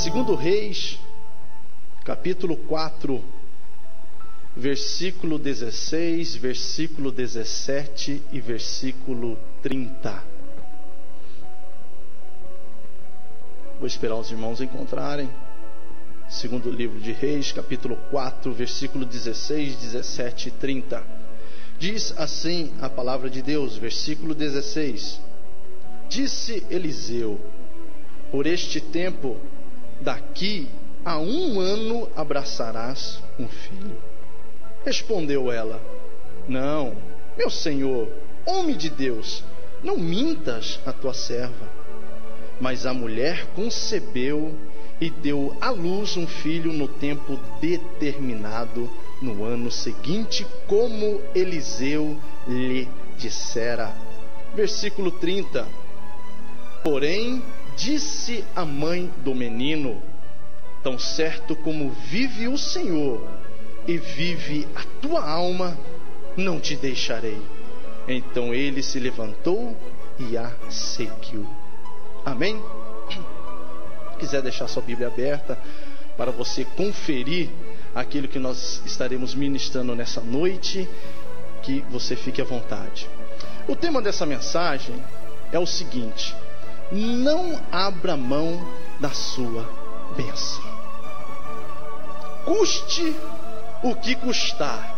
Segundo Reis, capítulo 4, versículo 16, versículo 17 e versículo 30. Vou esperar os irmãos encontrarem. Segundo livro de Reis, capítulo 4, versículo 16, 17 e 30. Diz assim a palavra de Deus, versículo 16. Disse Eliseu: por este tempo, daqui a 1 ano abraçarás um filho. Respondeu ela: não, meu senhor, homem de Deus, não mintas a tua serva. Mas a mulher concebeu e deu à luz um filho no tempo determinado, no ano seguinte, como Eliseu lhe dissera. Versículo 30. Porém, disse a mãe do menino: tão certo como vive o Senhor e vive a tua alma, não te deixarei. Então ele se levantou e a seguiu. Amém? Se quiser deixar sua Bíblia aberta para você conferir aquilo que nós estaremos ministrando nessa noite, que você fique à vontade. O tema dessa mensagem é o seguinte: não abra mão da sua bênção, custe o que custar,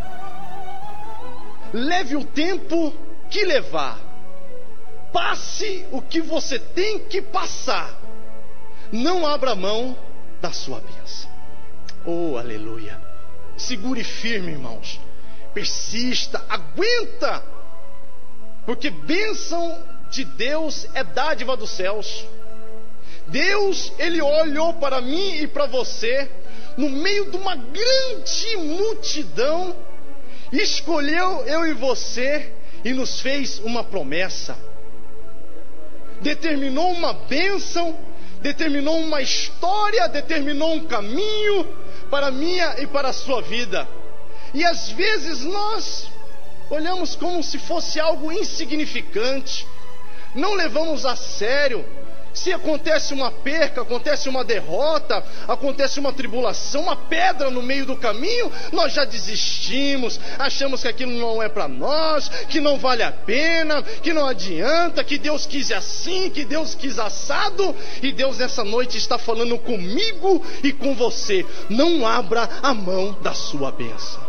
leve o tempo que levar, passe o que você tem que passar, não abra mão da sua bênção. Oh, aleluia! Segure firme, irmãos, persista, aguenta, porque bênção de Deus é dádiva dos céus. Deus, Ele olhou para mim e para você, no meio de uma grande multidão, escolheu eu e você e nos fez uma promessa, determinou uma bênção, determinou uma história, determinou um caminho para a minha e para a sua vida. E às vezes nós olhamos como se fosse algo insignificante, não levamos a sério. Se acontece uma perca, acontece uma derrota, acontece uma tribulação, uma pedra no meio do caminho, nós já desistimos, achamos que aquilo não é para nós, que não vale a pena, que não adianta, que Deus quis assim, que Deus quis assado. E Deus nessa noite está falando comigo e com você: não abra a mão da sua bênção,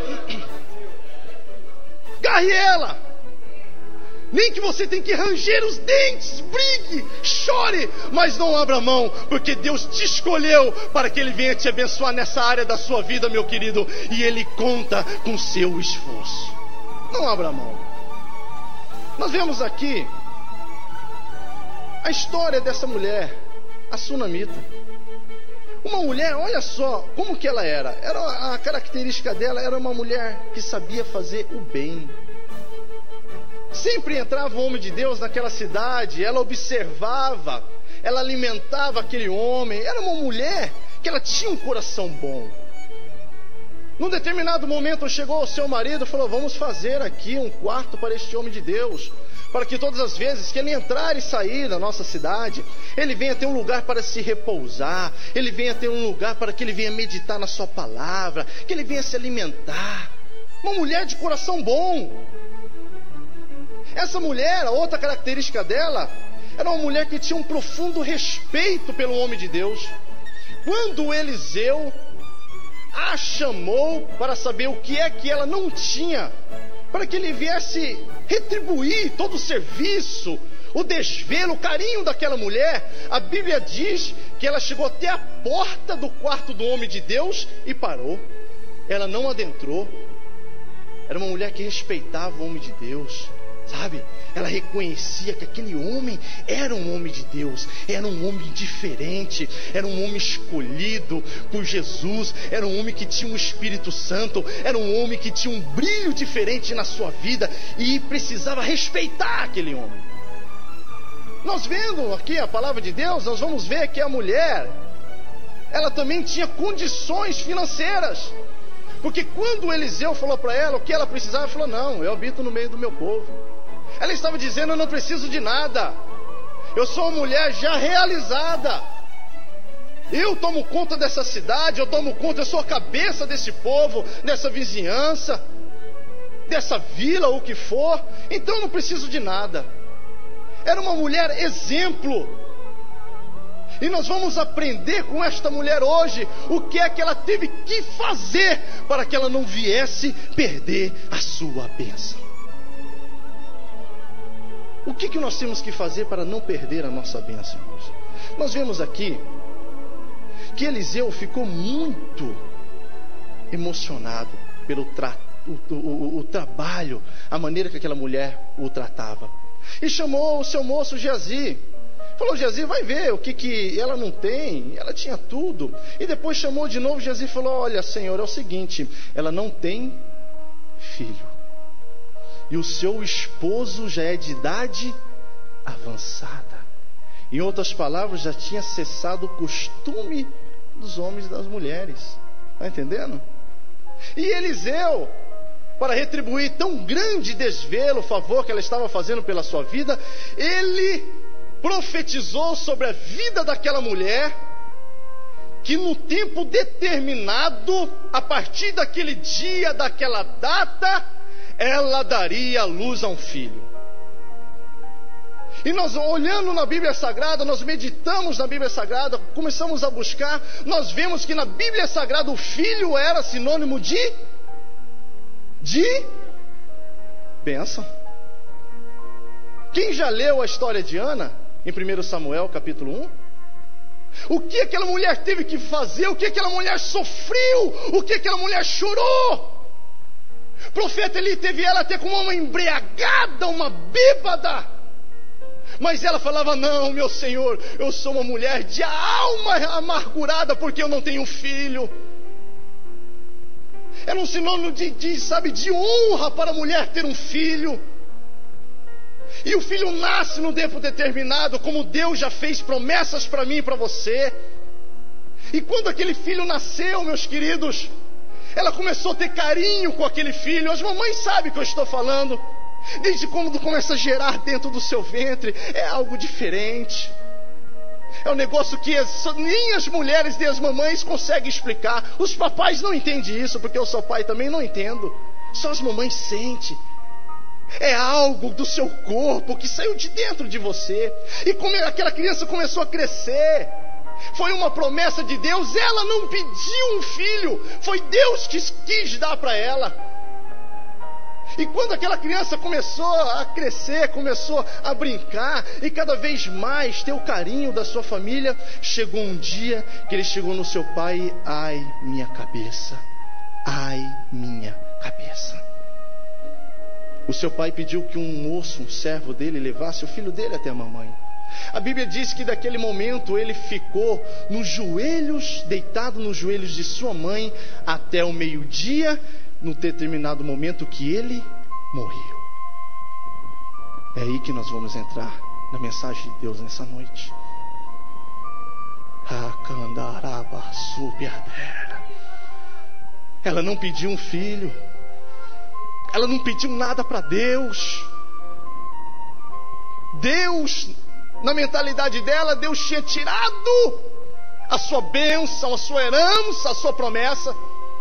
garre ela. Nem que você tenha que ranger os dentes, brigue, chore, mas não abra mão, porque Deus te escolheu para que Ele venha te abençoar nessa área da sua vida, meu querido, e Ele conta com o seu esforço. Não abra mão. Nós vemos aqui a história dessa mulher, a sunamita. Uma mulher, olha só como que ela era. A característica dela era uma mulher que sabia fazer o bem. Sempre entrava um homem de Deus naquela cidade, ela observava, ela alimentava aquele homem. Era uma mulher que ela tinha um coração bom. Num determinado momento chegou o seu marido e falou: vamos fazer aqui um quarto para este homem de Deus, para que todas as vezes que ele entrar e sair da nossa cidade, ele venha ter um lugar para se repousar, ele venha ter um lugar para que ele venha meditar na sua palavra, que ele venha se alimentar. Uma mulher de coração bom. Essa mulher, a outra característica dela, era uma mulher que tinha um profundo respeito pelo homem de Deus. Quando Eliseu a chamou para saber o que é que ela não tinha, para que ele viesse retribuir todo o serviço, o desvelo, o carinho daquela mulher, a Bíblia diz que ela chegou até a porta do quarto do homem de Deus e parou. Ela não adentrou. Era uma mulher que respeitava o homem de Deus, sabe? Ela reconhecia que aquele homem era um homem de Deus, era um homem diferente, era um homem escolhido por Jesus, era um homem que tinha um Espírito Santo, era um homem que tinha um brilho diferente na sua vida e precisava respeitar aquele homem. Nós vendo aqui a palavra de Deus, nós vamos ver que a mulher, ela também tinha condições financeiras, porque quando Eliseu falou para ela o que ela precisava, ela falou: não, eu habito no meio do meu povo. Ela estava dizendo: eu não preciso de nada, eu sou uma mulher já realizada, Eu tomo conta dessa cidade, eu sou a cabeça desse povo, dessa vizinhança, dessa vila, o que for, então eu não preciso de nada. Era uma mulher exemplo. E nós vamos aprender com esta mulher hoje o que é que ela teve que fazer para que ela não viesse perder a sua bênção. O que nós temos que fazer para não perder a nossa bênção, irmãos? Nós vemos aqui que Eliseu ficou muito emocionado pelo o trabalho, a maneira que aquela mulher o tratava. E chamou o seu moço Geazi. Falou: Geazi, vai ver o que ela não tem. Ela tinha tudo. E depois chamou de novo Geazi e falou: olha, Senhor, é o seguinte, ela não tem filho. E o seu esposo já é de idade avançada. Em outras palavras, já tinha cessado o costume dos homens e das mulheres. Está entendendo? E Eliseu, para retribuir tão grande desvelo, favor que ela estava fazendo pela sua vida, ele profetizou sobre a vida daquela mulher, que no tempo determinado, a partir daquele dia, daquela data, ela daria luz a um filho. E nós, olhando na Bíblia Sagrada, nós meditamos na Bíblia Sagrada, começamos a buscar, nós vemos que na Bíblia Sagrada o filho era sinônimo de bênção. Quem já leu a história de Ana, em 1 Samuel capítulo 1? O que aquela mulher teve que fazer, o que aquela mulher sofreu, o que aquela mulher chorou. O profeta Eli teve ela até como uma embriagada, uma bêbada. Mas ela falava: não, meu Senhor, eu sou uma mulher de alma amargurada porque eu não tenho filho. Era um sinônimo de honra para a mulher ter um filho. E o filho nasce no tempo determinado, como Deus já fez promessas para mim e para você. E quando aquele filho nasceu, meus queridos, ela começou a ter carinho com aquele filho. As mamães sabem o que eu estou falando. Desde quando começa a gerar dentro do seu ventre, é algo diferente. É um negócio que nem as mulheres nem as mamães conseguem explicar. Os papais não entendem isso, porque eu sou pai também, não entendo. Só as mamães sentem. É algo do seu corpo que saiu de dentro de você. E como aquela criança começou a crescer, foi uma promessa de Deus. Ela não pediu um filho, foi Deus que quis dar para ela. E quando aquela criança começou a crescer, começou a brincar e cada vez mais ter o carinho da sua família, chegou um dia que ele chegou no seu pai e: ai, minha cabeça, ai, minha cabeça. O seu pai pediu que um moço, um servo dele, levasse o filho dele até a mamãe. A Bíblia diz que daquele momento ele ficou nos joelhos, deitado nos joelhos de sua mãe até o meio-dia, no determinado momento que ele morreu. É aí que nós vamos entrar na mensagem de Deus nessa noite. Ela não pediu um filho, ela não pediu nada para Deus. Deus, na mentalidade dela, Deus tinha tirado a sua bênção, a sua herança, a sua promessa.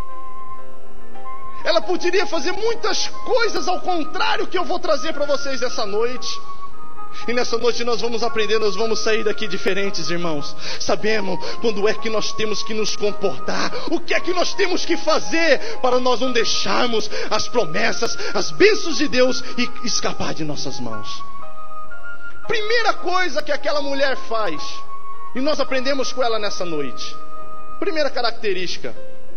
Ela poderia fazer muitas coisas ao contrário que eu vou trazer para vocês essa noite. E nessa noite nós vamos aprender, nós vamos sair daqui diferentes, irmãos. Sabemos quando é que nós temos que nos comportar, o que é que nós temos que fazer para nós não deixarmos as promessas, as bênçãos de Deus escapar de nossas mãos. Primeira coisa que aquela mulher faz, e nós aprendemos com ela nessa noite. Primeira característica: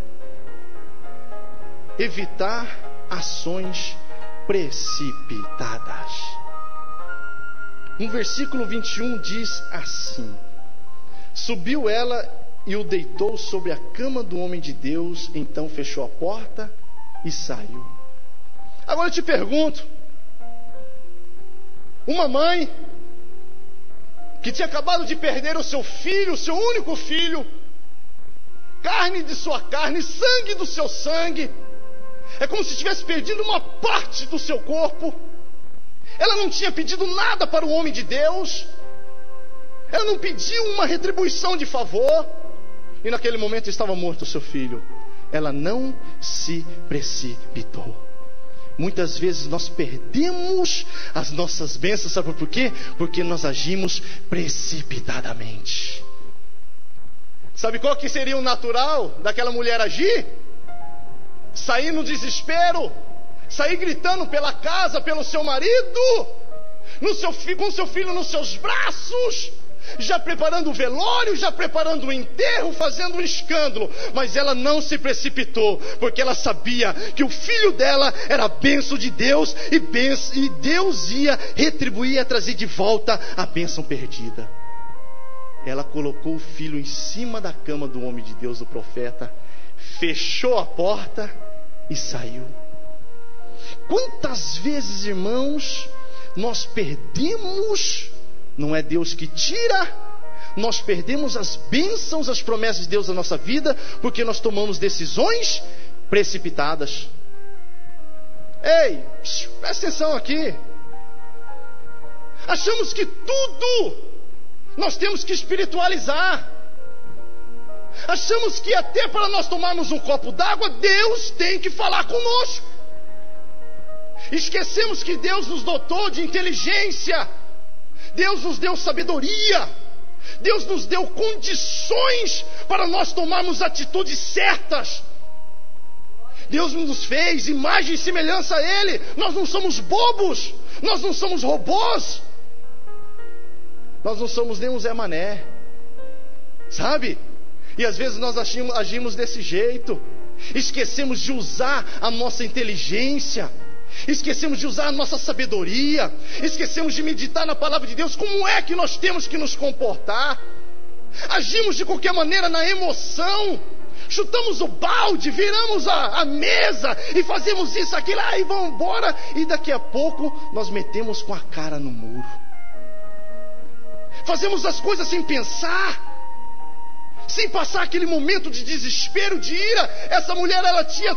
evitar ações precipitadas. No versículo 21 diz assim: subiu ela e o deitou sobre a cama do homem de Deus, então fechou a porta e saiu. Agora eu te pergunto, uma mãe que tinha acabado de perder o seu filho, o seu único filho, carne de sua carne, sangue do seu sangue, é como se tivesse perdido uma parte do seu corpo. Ela não tinha pedido nada para o homem de Deus, ela não pediu uma retribuição de favor, e naquele momento estava morto o seu filho. Ela não se precipitou. Muitas vezes nós perdemos as nossas bênçãos, sabe por quê? Porque nós agimos precipitadamente. Sabe qual que seria o natural daquela mulher agir? Sair no desespero, sair gritando pela casa, pelo seu marido, com seu filho nos seus braços, já preparando o velório, já preparando o enterro, fazendo um escândalo. Mas ela não se precipitou, porque ela sabia que o filho dela era a bênção de Deus, e Deus ia retribuir, ia trazer de volta a bênção perdida. Ela colocou o filho em cima da cama do homem de Deus, do profeta, fechou a porta e saiu. Quantas vezes, irmãos, nós perdemos, não é Deus que tira, nós perdemos as bênçãos, as promessas de Deus na nossa vida, porque nós tomamos decisões precipitadas. Ei, presta atenção aqui. Achamos que tudo nós temos que espiritualizar. Achamos que até para nós tomarmos um copo d'água, Deus tem que falar conosco. Esquecemos que Deus nos dotou de inteligência, Deus nos deu sabedoria, Deus nos deu condições para nós tomarmos atitudes certas. Deus nos fez imagem e semelhança a Ele. Nós não somos bobos, nós não somos robôs, nós não somos nem um Zé Mané, sabe? E às vezes nós agimos desse jeito. Esquecemos de usar a nossa inteligência, esquecemos de usar a nossa sabedoria, esquecemos de meditar na palavra de Deus. Como é que nós temos que nos comportar? Agimos de qualquer maneira na emoção, chutamos o balde, viramos a mesa e fazemos isso, aquilo, e vamos embora, e daqui a pouco nós metemos com a cara no muro. Fazemos as coisas sem pensar, sem passar aquele momento de desespero, de ira. Essa mulher, ela tinha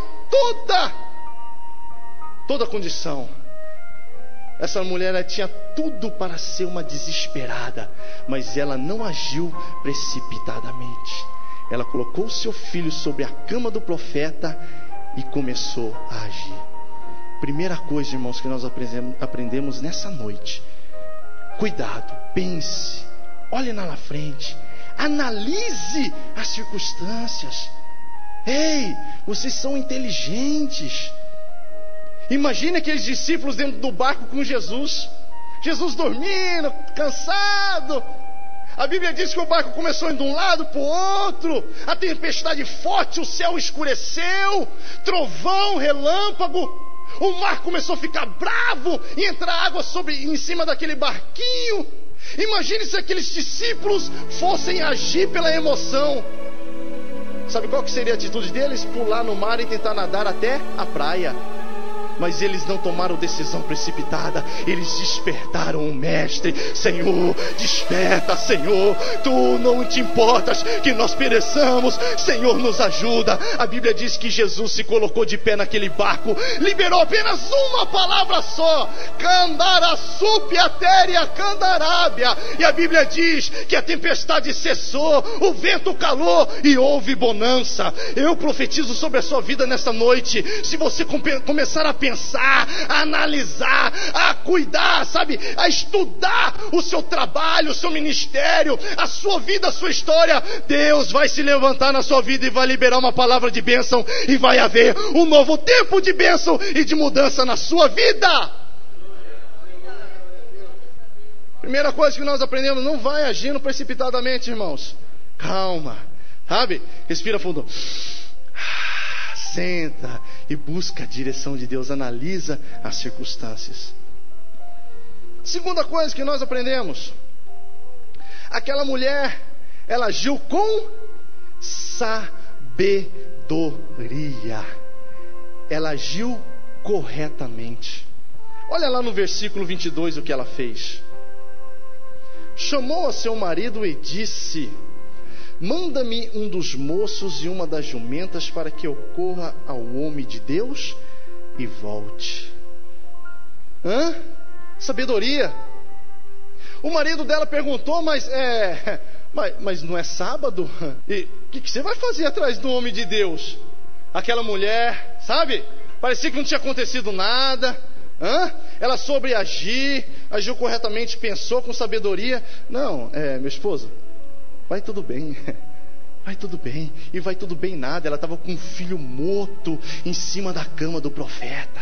toda a condição. Essa mulher, ela tinha tudo para ser uma desesperada, mas ela não agiu precipitadamente. Ela colocou seu filho sobre a cama do profeta e começou a agir. Primeira coisa, irmãos, que nós aprendemos nessa noite: cuidado, pense, olhe lá na frente, analise as circunstâncias. Ei, vocês são inteligentes. Imagine aqueles discípulos dentro do barco com Jesus, Jesus dormindo, cansado. A Bíblia diz que o barco começou indo de um lado para o outro, a tempestade forte, o céu escureceu, trovão, relâmpago, o mar começou a ficar bravo e entrar água em cima daquele barquinho. Imagine se aqueles discípulos fossem agir pela emoção. Sabe qual que seria a atitude deles? Pular no mar e tentar nadar até a praia. Mas eles não tomaram decisão precipitada, eles despertaram o Mestre. Senhor, desperta, Senhor, Tu não te importas que nós pereçamos, Senhor, nos ajuda. A Bíblia diz que Jesus se colocou de pé naquele barco, liberou apenas uma palavra só: Candarassupiatéria Candarábia. E a Bíblia diz que a tempestade cessou, o vento calou e houve bonança. Eu profetizo sobre a sua vida nesta noite. Se você começar a pensar, a analisar, a cuidar, sabe, a estudar o seu trabalho, o seu ministério, a sua vida, a sua história, Deus vai se levantar na sua vida e vai liberar uma palavra de bênção, e vai haver um novo tempo de bênção e de mudança na sua vida. Primeira coisa que nós aprendemos: não vai agindo precipitadamente, irmãos. Calma, sabe, respira fundo, senta e busca a direção de Deus, analisa as circunstâncias. Segunda coisa que nós aprendemos: aquela mulher, ela agiu com sabedoria, ela agiu corretamente. Olha lá no versículo 22 o que ela fez. Chamou a seu marido e disse: manda-me um dos moços e uma das jumentas, para que eu corra ao homem de Deus e volte. Sabedoria. O marido dela perguntou, mas não é sábado? E o que você vai fazer atrás do homem de Deus? Aquela mulher, sabe? Parecia que não tinha acontecido nada. Ela soube agir, agiu corretamente, pensou com sabedoria. Não, meu esposo, vai tudo bem. Vai tudo bem. E vai tudo bem nada. Ela estava com um filho morto em cima da cama do profeta.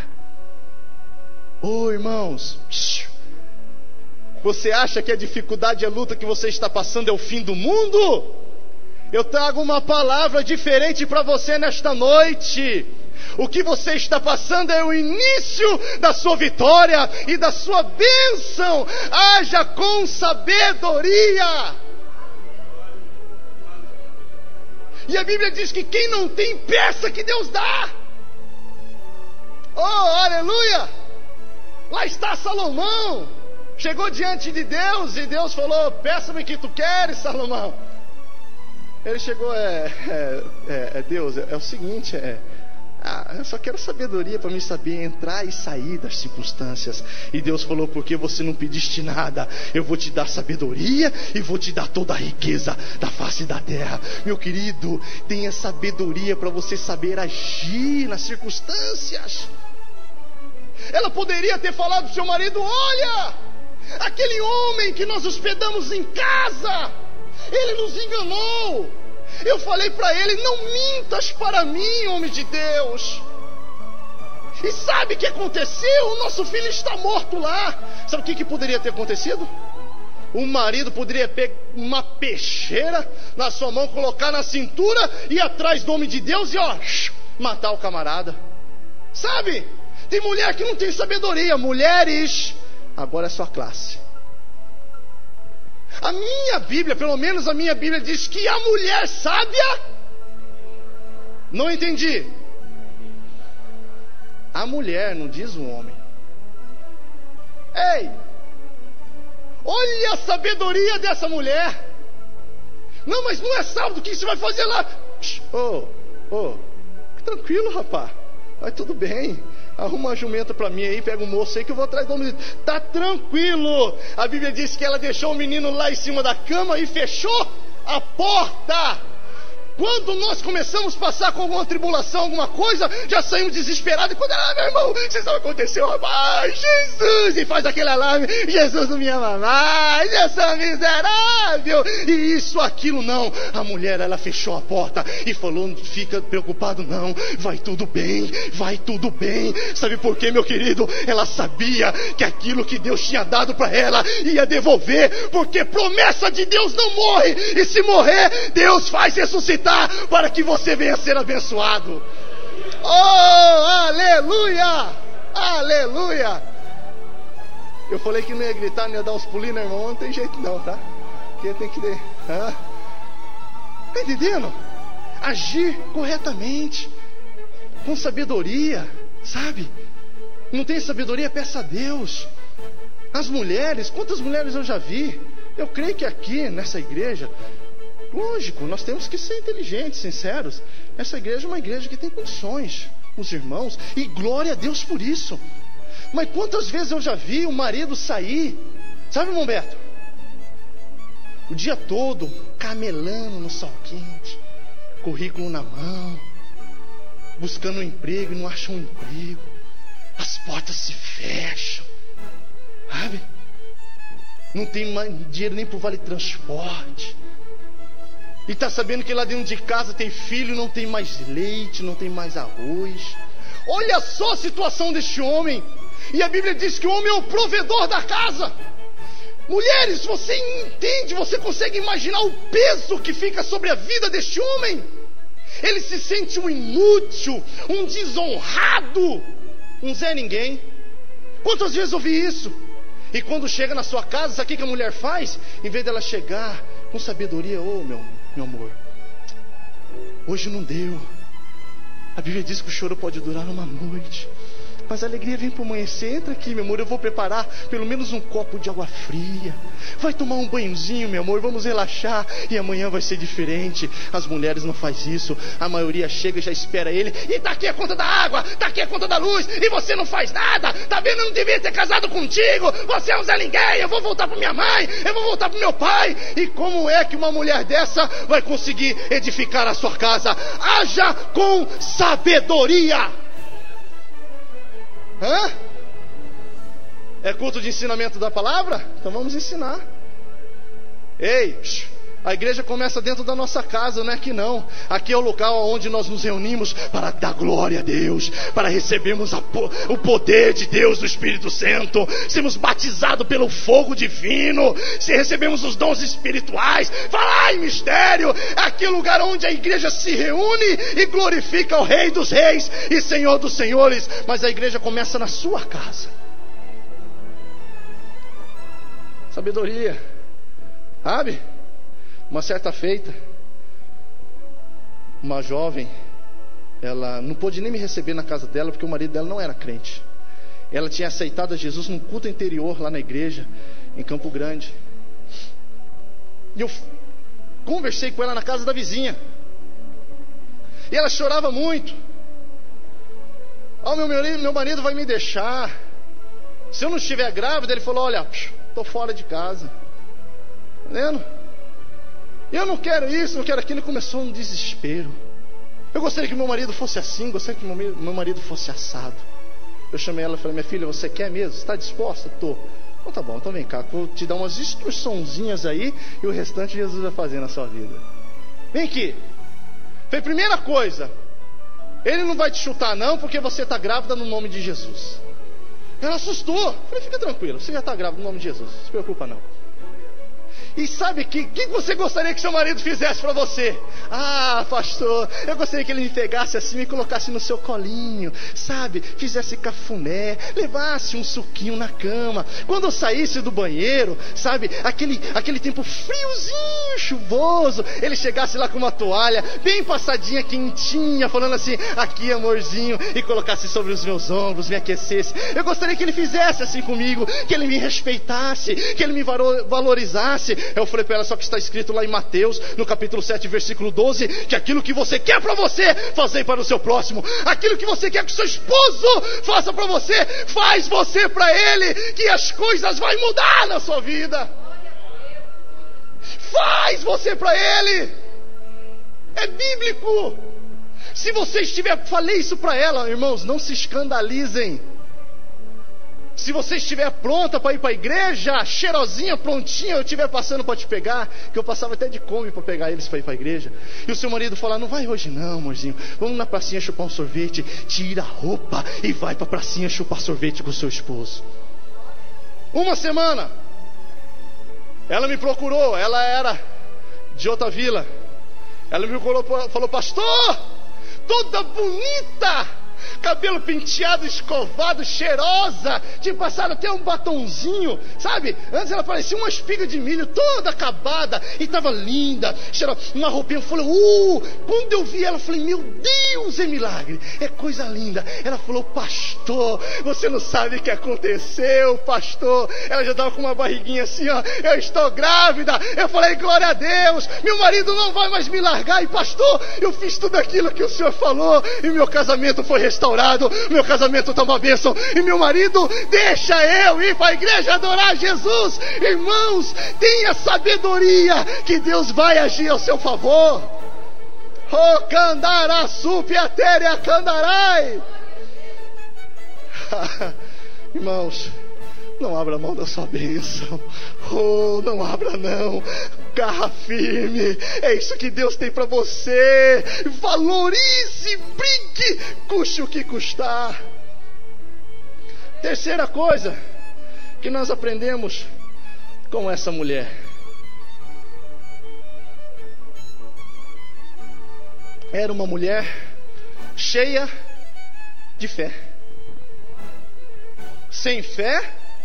Ô irmãos, você acha que a dificuldade e a luta que você está passando é o fim do mundo? Eu trago uma palavra diferente para você nesta noite. O que você está passando é o início da sua vitória e da sua bênção. Haja com sabedoria. E a Bíblia diz que quem não tem, peça que Deus dá. Oh, aleluia! Lá está Salomão. Chegou diante de Deus e Deus falou: peça-me o que tu queres, Salomão. Ele chegou, Deus, é o seguinte, eu só quero sabedoria para me saber entrar e sair das circunstâncias. E Deus falou: porque você não pediste nada, eu vou te dar sabedoria e vou te dar toda a riqueza da face da terra. Meu querido, tenha sabedoria para você saber agir nas circunstâncias. Ela poderia ter falado para o seu marido: olha, aquele homem que nós hospedamos em casa, ele nos enganou. Eu falei para ele: não mintas para mim, homem de Deus. E sabe o que aconteceu? O nosso filho está morto lá. Sabe o que poderia ter acontecido? O marido poderia pegar uma peixeira na sua mão, colocar na cintura, ir atrás do homem de Deus e matar o camarada. Sabe? Tem mulher que não tem sabedoria. Mulheres, agora é sua classe. A minha Bíblia, pelo menos a minha Bíblia, diz que a mulher sábia... Não entendi. A mulher, não diz o homem. Ei, olha a sabedoria dessa mulher. Não, mas não é sábado, o que você vai fazer lá? Tranquilo, rapaz, vai tudo bem. Arruma uma jumenta para mim aí, pega um moço aí que eu vou atrás do homem. Tá tranquilo. A Bíblia diz que ela deixou o menino lá em cima da cama e fechou a porta. Quando nós começamos a passar com alguma tribulação, alguma coisa, já saímos desesperados. E quando meu irmão, você sabe o que aconteceu? Rapaz, Jesus! E faz aquele alarme: Jesus não me ama mais, eu sou miserável. E isso, aquilo, não. A mulher, ela fechou a porta e falou: não fica preocupado não, vai tudo bem, vai tudo bem. Sabe por quê, meu querido? Ela sabia que aquilo que Deus tinha dado para ela ia devolver, porque promessa de Deus não morre. E se morrer, Deus faz ressuscitar para que você venha a ser abençoado. Oh, aleluia, aleluia. Eu falei que não ia gritar, não ia dar uns pulinhos, né, irmão? Não tem jeito não, tá? Porque tem que tá entendendo? Agir corretamente, com sabedoria, sabe? Não tem sabedoria, peça a Deus. As mulheres, quantas mulheres eu já vi? Eu creio que aqui nessa igreja, lógico, nós temos que ser inteligentes, sinceros. Essa igreja é uma igreja que tem condições, os irmãos, e glória a Deus por isso. Mas quantas vezes eu já vi o marido sair, sabe, irmão Beto? O dia todo camelando no sol quente, currículo na mão, buscando um emprego e não acha um emprego. As portas se fecham, sabe? Não tem mais dinheiro nem para o vale transporte. E está sabendo que lá dentro de casa tem filho, não tem mais leite, não tem mais arroz. Olha só a situação deste homem. E a Bíblia diz que o homem é o provedor da casa. Mulheres, você entende, você consegue imaginar o peso que fica sobre a vida deste homem? Ele se sente um inútil, um desonrado, um Zé Ninguém. Quantas vezes eu vi isso? E quando chega na sua casa, sabe o que a mulher faz? Em vez dela chegar com sabedoria: meu amor, hoje não deu. A Bíblia diz que o choro pode durar uma noite, mas a alegria vem para amanhecer. Entra aqui, meu amor, eu vou preparar pelo menos um copo de água fria. Vai tomar um banhozinho, meu amor, vamos relaxar. E amanhã vai ser diferente. As mulheres não fazem isso. A maioria chega e já espera ele. E tá aqui a conta da água, tá aqui a conta da luz, e você não faz nada. Tá vendo? Eu não devia ter casado contigo. Você é um Zé Ninguém. Eu vou voltar para minha mãe, eu vou voltar para meu pai. E como é que uma mulher dessa vai conseguir edificar a sua casa? Haja com sabedoria. Hã? É culto de ensinamento da palavra? Então vamos ensinar. Ei, a igreja começa dentro da nossa casa, não é aqui não. Aqui é o local onde nós nos reunimos para dar glória a Deus, para recebermos o poder de Deus, do Espírito Santo, sermos batizados pelo fogo divino, se recebemos os dons espirituais, falar em mistério. Aqui é o lugar onde a igreja se reúne e glorifica o Rei dos Reis e Senhor dos Senhores. Mas a igreja começa na sua casa. Sabedoria, sabe? Uma certa feita, uma jovem, ela não pôde nem me receber na casa dela, porque o marido dela não era crente. Ela tinha aceitado a Jesus num culto interior, lá na igreja, em Campo Grande. E eu conversei com ela na casa da vizinha. E ela chorava muito. Meu marido vai me deixar. Se eu não estiver grávida, ele falou, olha, estou fora de casa. Tá vendo? Eu não quero isso, não quero aquilo. E começou um desespero. Eu gostaria que meu marido fosse assim, gostaria que meu marido fosse assado. Eu chamei ela e falei, minha filha, você quer mesmo? Está disposta? Estou. Então tá bom, então vem cá, vou te dar umas instruçãozinhas aí, e o restante Jesus vai fazer na sua vida. Vem aqui. Falei, primeira coisa, ele não vai te chutar não, porque você está grávida no nome de Jesus. Ela assustou. Falei, fica tranquilo, você já está grávida no nome de Jesus, não se preocupa não. E sabe o que você gostaria que seu marido fizesse para você? Ah, pastor, eu gostaria que ele me pegasse assim, me colocasse no seu colinho, sabe? Fizesse cafuné, levasse um suquinho na cama. Quando eu saísse do banheiro, sabe? Aquele tempo friozinho, chuvoso, ele chegasse lá com uma toalha bem passadinha, quentinha, falando assim, aqui amorzinho, e colocasse sobre os meus ombros, me aquecesse. Eu gostaria que ele fizesse assim comigo, que ele me respeitasse, que ele me valorizasse. Eu falei para ela, só que está escrito lá em Mateus, no capítulo 7, versículo 12, que aquilo que você quer para você, fazei para o seu próximo. Aquilo que você quer que o seu esposo faça para você, faz você para ele, que as coisas vão mudar na sua vida. Faz você para ele. É bíblico. Se você estiver, falei isso para ela, irmãos, não se escandalizem. Se você estiver pronta para ir para a igreja, cheirosinha, prontinha, eu estiver passando para te pegar, que eu passava até de Kombi para pegar eles para ir para a igreja, e o seu marido falar, não vai hoje não, amorzinho, vamos na pracinha chupar um sorvete, tira a roupa e vai para a pracinha chupar sorvete com o seu esposo. Uma semana, ela me procurou, ela era de outra vila, ela me procurou, falou, pastor, toda bonita, cabelo penteado, escovado, cheirosa, tinha passado até um batonzinho, sabe? Antes ela parecia uma espiga de milho, toda acabada, e estava linda, cheirosa, uma roupinha. Eu falei, quando eu vi ela, eu falei, meu Deus, é milagre, é coisa linda. Ela falou, pastor, você não sabe o que aconteceu, pastor. Ela já estava com uma barriguinha assim, ó, eu estou grávida. Eu falei, glória a Deus, meu marido não vai mais me largar. E pastor, eu fiz tudo aquilo que o senhor falou, e meu casamento foi restaurado, meu casamento está uma bênção, e meu marido deixa eu ir para a igreja adorar Jesus. Irmãos, tenha sabedoria que Deus vai agir ao seu favor. O candará supiatéria candarai. Irmãos, não abra mão da sua bênção. Não abra não. Garra firme. É isso que Deus tem para você. Valorize, brigue, custe o que custar. Terceira coisa que nós aprendemos com essa mulher. Era uma mulher cheia de fé. Sem fé.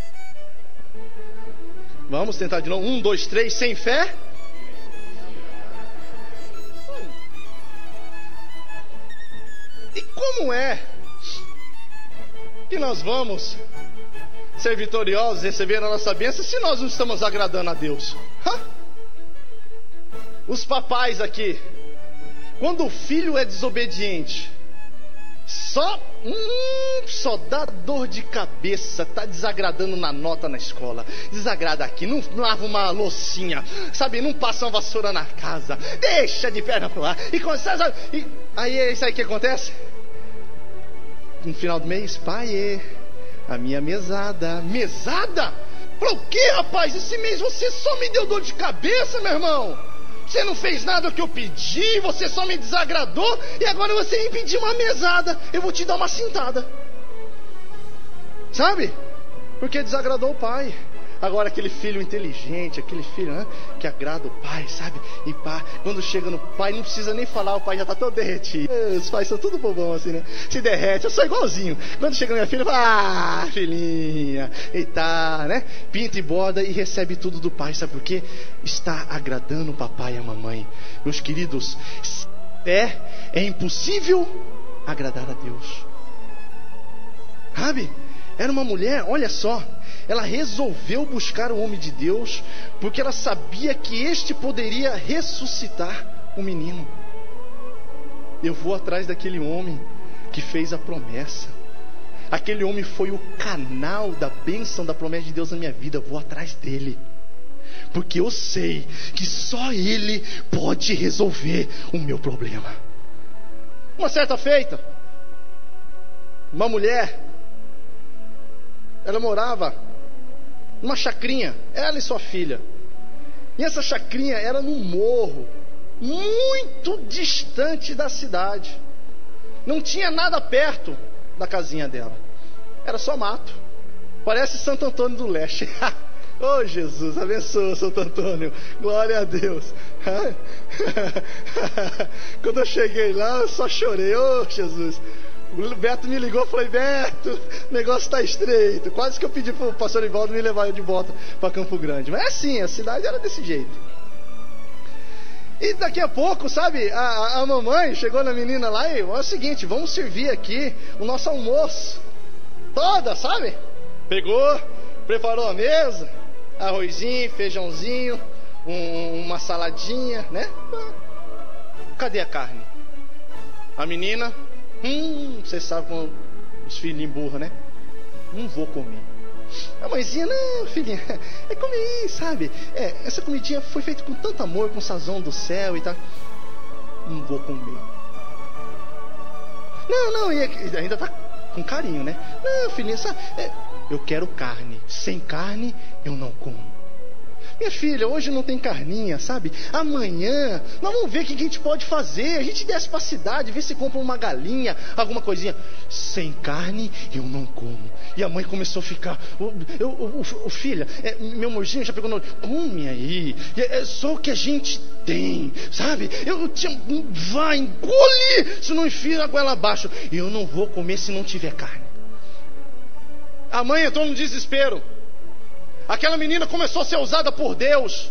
Vamos tentar de novo. 1, 2, 3. Sem fé. E como é que nós vamos ser vitoriosos, receber a nossa bênção, se nós não estamos agradando a Deus? Os papais aqui, quando o filho é desobediente, só dá dor de cabeça, tá desagradando na nota na escola, desagrada aqui, não lava uma loucinha, sabe, não passa uma vassoura na casa, deixa de perna pro ar, aí é isso aí que acontece? No final do mês, pai, a minha mesada. Pra o que, rapaz? Esse mês você só me deu dor de cabeça, meu irmão. Você não fez nada que eu pedi, você só me desagradou, e agora você me pediu uma mesada. Eu vou te dar uma cintada. Sabe? Porque desagradou o pai. Agora aquele filho inteligente, aquele filho que agrada o pai, sabe? E pá, quando chega no pai, não precisa nem falar, o pai já está todo derretido. Os pais são tudo bobão assim, né? Se derrete, eu sou igualzinho. Quando chega minha filha, fala, filhinha, e tá, né? Pinta e borda e recebe tudo do pai, sabe por quê? Está agradando o papai e a mamãe. Meus queridos, é impossível agradar a Deus. Sabe? Era uma mulher, olha só, ela resolveu buscar o homem de Deus, porque ela sabia que este poderia ressuscitar o menino. Eu vou atrás daquele homem que fez a promessa. Aquele homem foi o canal da bênção da promessa de Deus na minha vida. Eu vou atrás dele, porque eu sei que só ele pode resolver o meu problema. Uma certa feita, uma mulher, ela morava numa chacrinha, ela e sua filha. E essa chacrinha era num morro, muito distante da cidade. Não tinha nada perto da casinha dela. Era só mato. Parece Santo Antônio do Leste. Oh Jesus, abençoa Santo Antônio. Glória a Deus. Quando eu cheguei lá, eu só chorei. Oh Jesus. O Beto me ligou e falei, Beto, o negócio está estreito. Quase que eu pedi para o pastor Ivaldo me levar de volta para Campo Grande. Mas é assim, a cidade era desse jeito. E daqui a pouco, sabe, a mamãe chegou na menina lá e é o seguinte, vamos servir aqui o nosso almoço. Toda, sabe? Pegou, preparou a mesa, arrozinho, feijãozinho, uma saladinha, né? Cadê a carne? A menina... você sabe como os filhinhos burros, né? Não vou comer. A mãezinha, não, filhinha, comer, sabe? Essa comidinha foi feita com tanto amor, com sazão do céu e tal. Não vou comer. Não, e ainda tá com carinho, né? Não, filhinha, sabe? Eu quero carne. Sem carne, eu não como. Minha filha, hoje não tem carninha, sabe? Amanhã, nós vamos ver o que a gente pode fazer. A gente desce pra cidade, vê se compra uma galinha, alguma coisinha. Sem carne, eu não como. E a mãe começou a ficar... filha, meu amorzinho já pegou no... Come aí. É só o que a gente tem, sabe? Vai, engole, se não enfia a goela abaixo. E eu não vou comer se não tiver carne. A mãe entrou no desespero. Aquela menina começou a ser usada por Deus.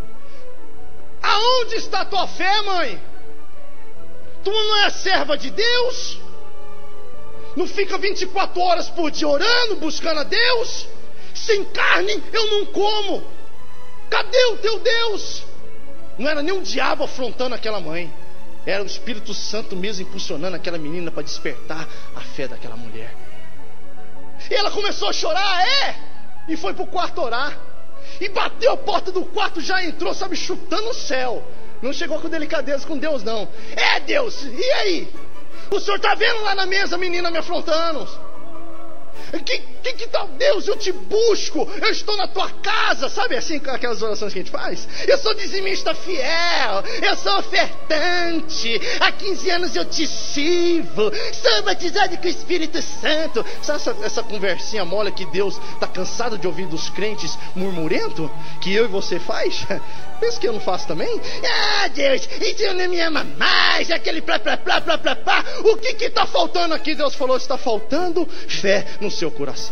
Aonde está a tua fé, mãe? Tu não é serva de Deus? Não fica 24 horas por dia orando, buscando a Deus? Sem carne eu não como. Cadê o teu Deus? Não era nem um diabo afrontando aquela mãe. Era o Espírito Santo mesmo impulsionando aquela menina para despertar a fé daquela mulher. E ela começou a chorar, e foi pro quarto orar. E bateu a porta do quarto, já entrou, sabe, chutando o céu. Não chegou com delicadeza com Deus, não. Deus, e aí? O senhor tá vendo lá na mesa a menina me afrontando? Que tal, Deus, eu te busco, eu estou na tua casa, sabe assim, aquelas orações que a gente faz? Eu sou dizimista fiel, eu sou ofertante, há 15 anos eu te sirvo, sou batizado com o Espírito Santo. Sabe essa conversinha mole que Deus está cansado de ouvir dos crentes murmurento, que eu e você faz? Pensa que eu não faço também? Deus, e Deus não me ama mais, aquele plá. O que está faltando aqui? Deus falou, está faltando fé no seu coração.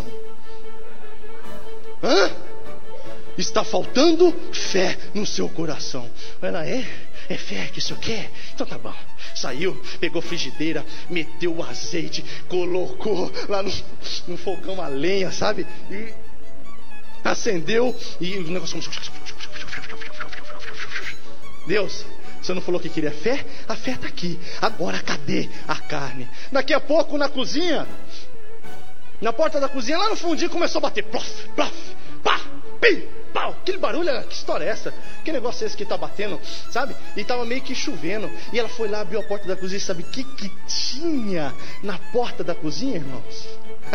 Está faltando fé no seu coração. Ela É fé que o senhor quer? Então tá bom. Saiu, pegou frigideira, meteu o azeite, colocou lá no fogão a lenha, sabe? E acendeu e o negócio começou. Deus, você não falou que queria fé? A fé está aqui. Agora cadê a carne? Daqui a pouco na cozinha, na porta da cozinha, lá no fundinho começou a bater. Plof, plof, pá, pim, pau. Aquele barulho, que história é essa? Que negócio é esse que está batendo, sabe? E estava meio que chovendo. E ela foi lá, abriu a porta da cozinha e sabe o que tinha na porta da cozinha, irmãos?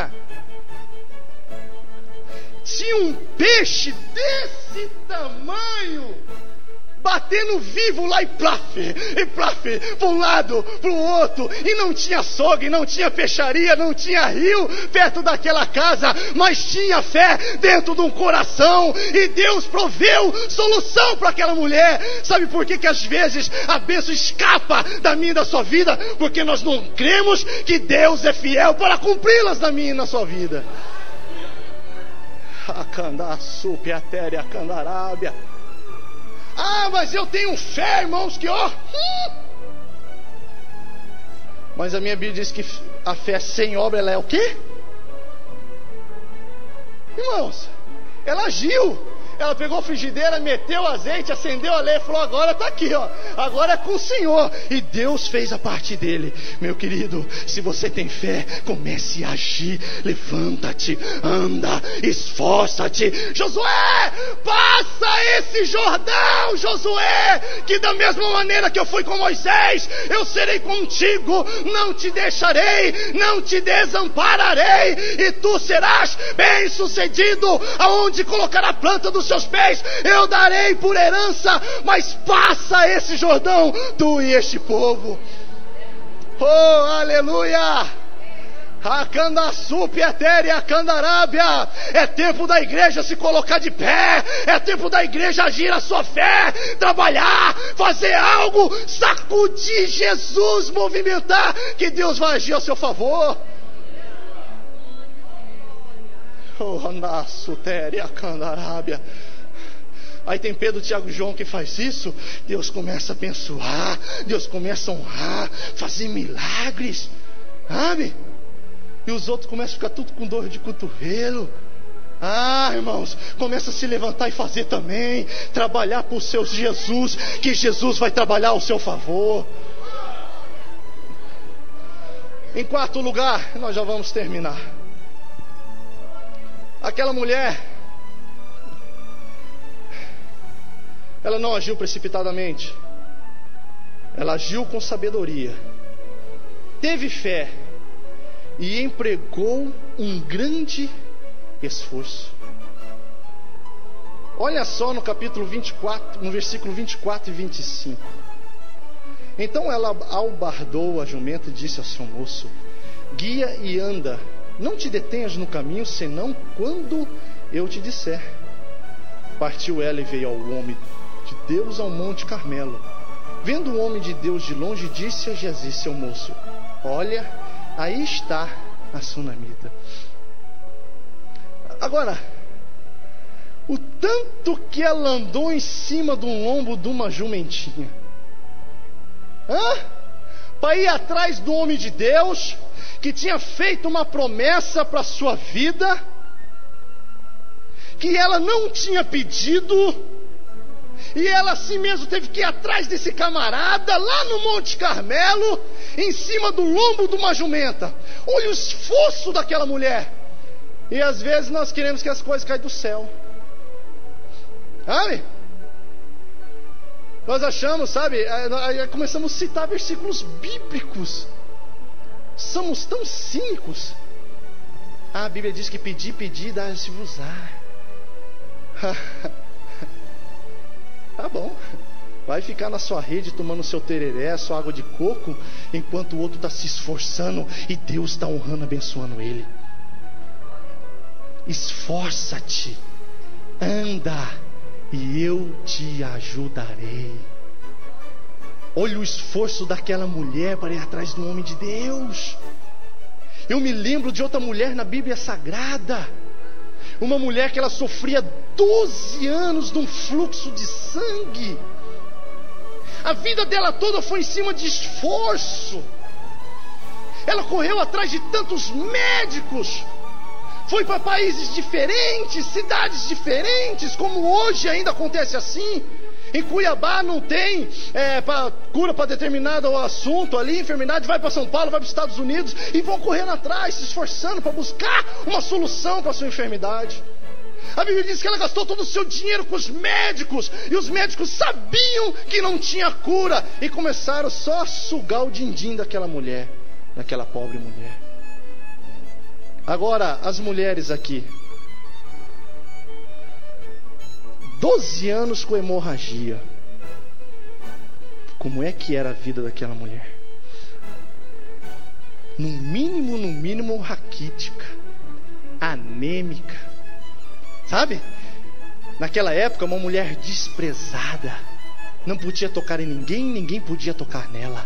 Tinha um peixe desse tamanho batendo vivo lá e plaf, para um lado, para o outro, e não tinha açougue, não tinha peixaria, não tinha rio perto daquela casa, mas tinha fé dentro de um coração, e Deus proveu solução para aquela mulher. Sabe por que às vezes a bênção escapa da minha e da sua vida? Porque nós não cremos que Deus é fiel para cumpri-las na minha e na sua vida. Ah, mas eu tenho fé, irmãos, que ó. Mas a minha Bíblia diz que a fé sem obra, ela é o quê? Irmãos, ela agiu. Ela pegou a frigideira, meteu o azeite, acendeu a lenha e falou: agora está aqui, ó. Agora é com o Senhor. E Deus fez a parte dele. Meu querido, se você tem fé, comece a agir. Levanta-te, anda, esforça-te. Josué, passa esse Jordão, Josué, que da mesma maneira que eu fui com Moisés, eu serei contigo, não te deixarei, não te desampararei, e tu serás bem sucedido aonde colocar a planta dos seus pés, eu darei por herança. Mas passa esse Jordão, tu e este povo. Oh, aleluia! É tempo da igreja se colocar de pé. É tempo da igreja agir a sua fé, trabalhar, fazer algo, sacudir Jesus, movimentar, que Deus vai agir a seu favor. Aí tem Pedro, Tiago e João que faz isso. Deus começa a abençoar, Deus começa a honrar, fazer milagres, sabe? E os outros começam a ficar tudo com dor de cotovelo. Irmãos, começa a se levantar e fazer também, trabalhar por seu Jesus, que Jesus vai trabalhar ao seu favor. Em quarto lugar, nós já vamos terminar. Aquela mulher, ela não agiu precipitadamente, ela agiu com sabedoria, teve fé e empregou um grande esforço. Olha só no capítulo 24, no versículo 24 e 25. Então ela albardou a jumenta e disse ao seu moço: guia e anda, não te detenhas no caminho, senão quando eu te disser. Partiu ela e veio ao homem de Deus ao Monte Carmelo. Vendo o homem de Deus de longe, disse a Geazi, seu moço: olha, aí está a sunamita. Agora, o tanto que ela andou em cima do lombo de uma jumentinha, para ir atrás do homem de Deus, que tinha feito uma promessa para a sua vida, que ela não tinha pedido, e ela assim mesmo teve que ir atrás desse camarada, lá no Monte Carmelo, em cima do lombo de uma jumenta. Olha o esforço daquela mulher. E às vezes nós queremos que as coisas caem do céu, sabe? Nós achamos, sabe, começamos a citar versículos bíblicos. Somos tão cínicos. A Bíblia diz que pedir, dá-se-vos-á. Tá bom. Vai ficar na sua rede tomando seu tereré, sua água de coco, enquanto o outro está se esforçando e Deus está honrando, abençoando ele. Esforça-te, anda, e eu te ajudarei. Olha o esforço daquela mulher para ir atrás do homem de Deus. Eu me lembro de outra mulher na Bíblia Sagrada, uma mulher que ela sofria 12 anos de um fluxo de sangue. A vida dela toda foi em cima de esforço. Ela correu atrás de tantos médicos, foi para países diferentes, cidades diferentes, como hoje ainda acontece assim. Em Cuiabá não tem cura para determinado assunto ali, enfermidade, vai para São Paulo, vai para os Estados Unidos, e vão correndo atrás, se esforçando para buscar uma solução para a sua enfermidade. A Bíblia diz que ela gastou todo o seu dinheiro com os médicos, e os médicos sabiam que não tinha cura, e começaram só a sugar o din-din daquela mulher, daquela pobre mulher. Agora, as mulheres aqui, 12 anos com hemorragia. Como é que era a vida daquela mulher? No mínimo raquítica, anêmica. Sabe? Naquela época, uma mulher desprezada. Não podia tocar em ninguém, ninguém podia tocar nela.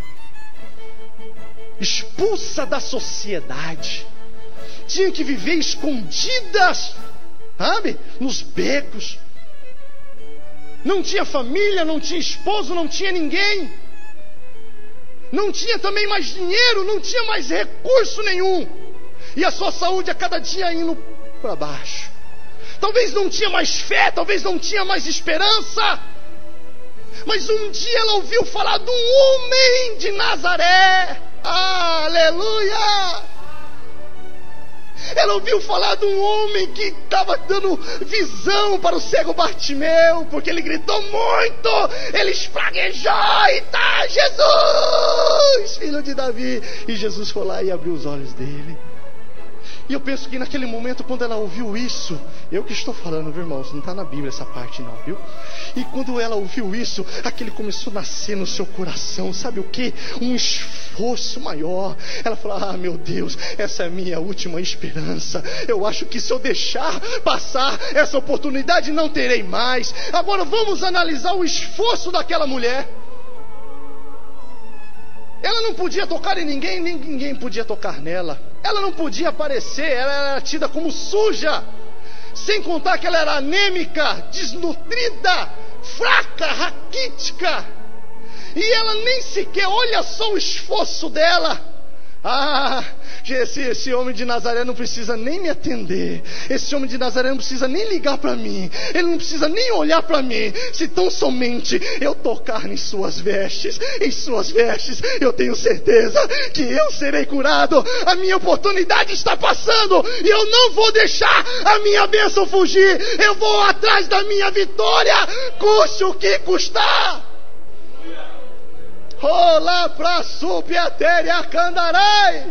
Expulsa da sociedade. Tinha que viver escondidas, sabe? Nos becos. Não tinha família, não tinha esposo, não tinha ninguém. Não tinha também mais dinheiro, não tinha mais recurso nenhum. E a sua saúde a cada dia indo para baixo. Talvez não tinha mais fé, talvez não tinha mais esperança. Mas um dia ela ouviu falar de um homem de Nazaré. Aleluia! Ela ouviu falar de um homem que estava dando visão para o cego Bartimeu, porque ele gritou muito, ele espraguejou e tá, Jesus, filho de Davi. E Jesus foi lá e abriu os olhos dele. E eu penso que naquele momento, quando ela ouviu isso, eu que estou falando, viu, irmãos, não está na Bíblia essa parte não, viu? E quando ela ouviu isso, aquele começou a nascer no seu coração, sabe o que? Um esforço maior. Ela falou, meu Deus, essa é a minha última esperança. Eu acho que se eu deixar passar essa oportunidade, não terei mais. Agora vamos analisar o esforço daquela mulher. Ela não podia tocar em ninguém, nem ninguém podia tocar nela. Ela não podia aparecer, ela era tida como suja. Sem contar que ela era anêmica, desnutrida, fraca, raquítica. E ela nem sequer, olha só o esforço dela. Esse homem de Nazaré não precisa nem me atender. Esse homem de Nazaré não precisa nem ligar para mim. Ele não precisa nem olhar para mim. Se tão somente eu tocar em suas vestes, eu tenho certeza que eu serei curado. A minha oportunidade está passando e eu não vou deixar a minha bênção fugir. Eu vou atrás da minha vitória, custe o que custar. Olá pra supiatéria candarai.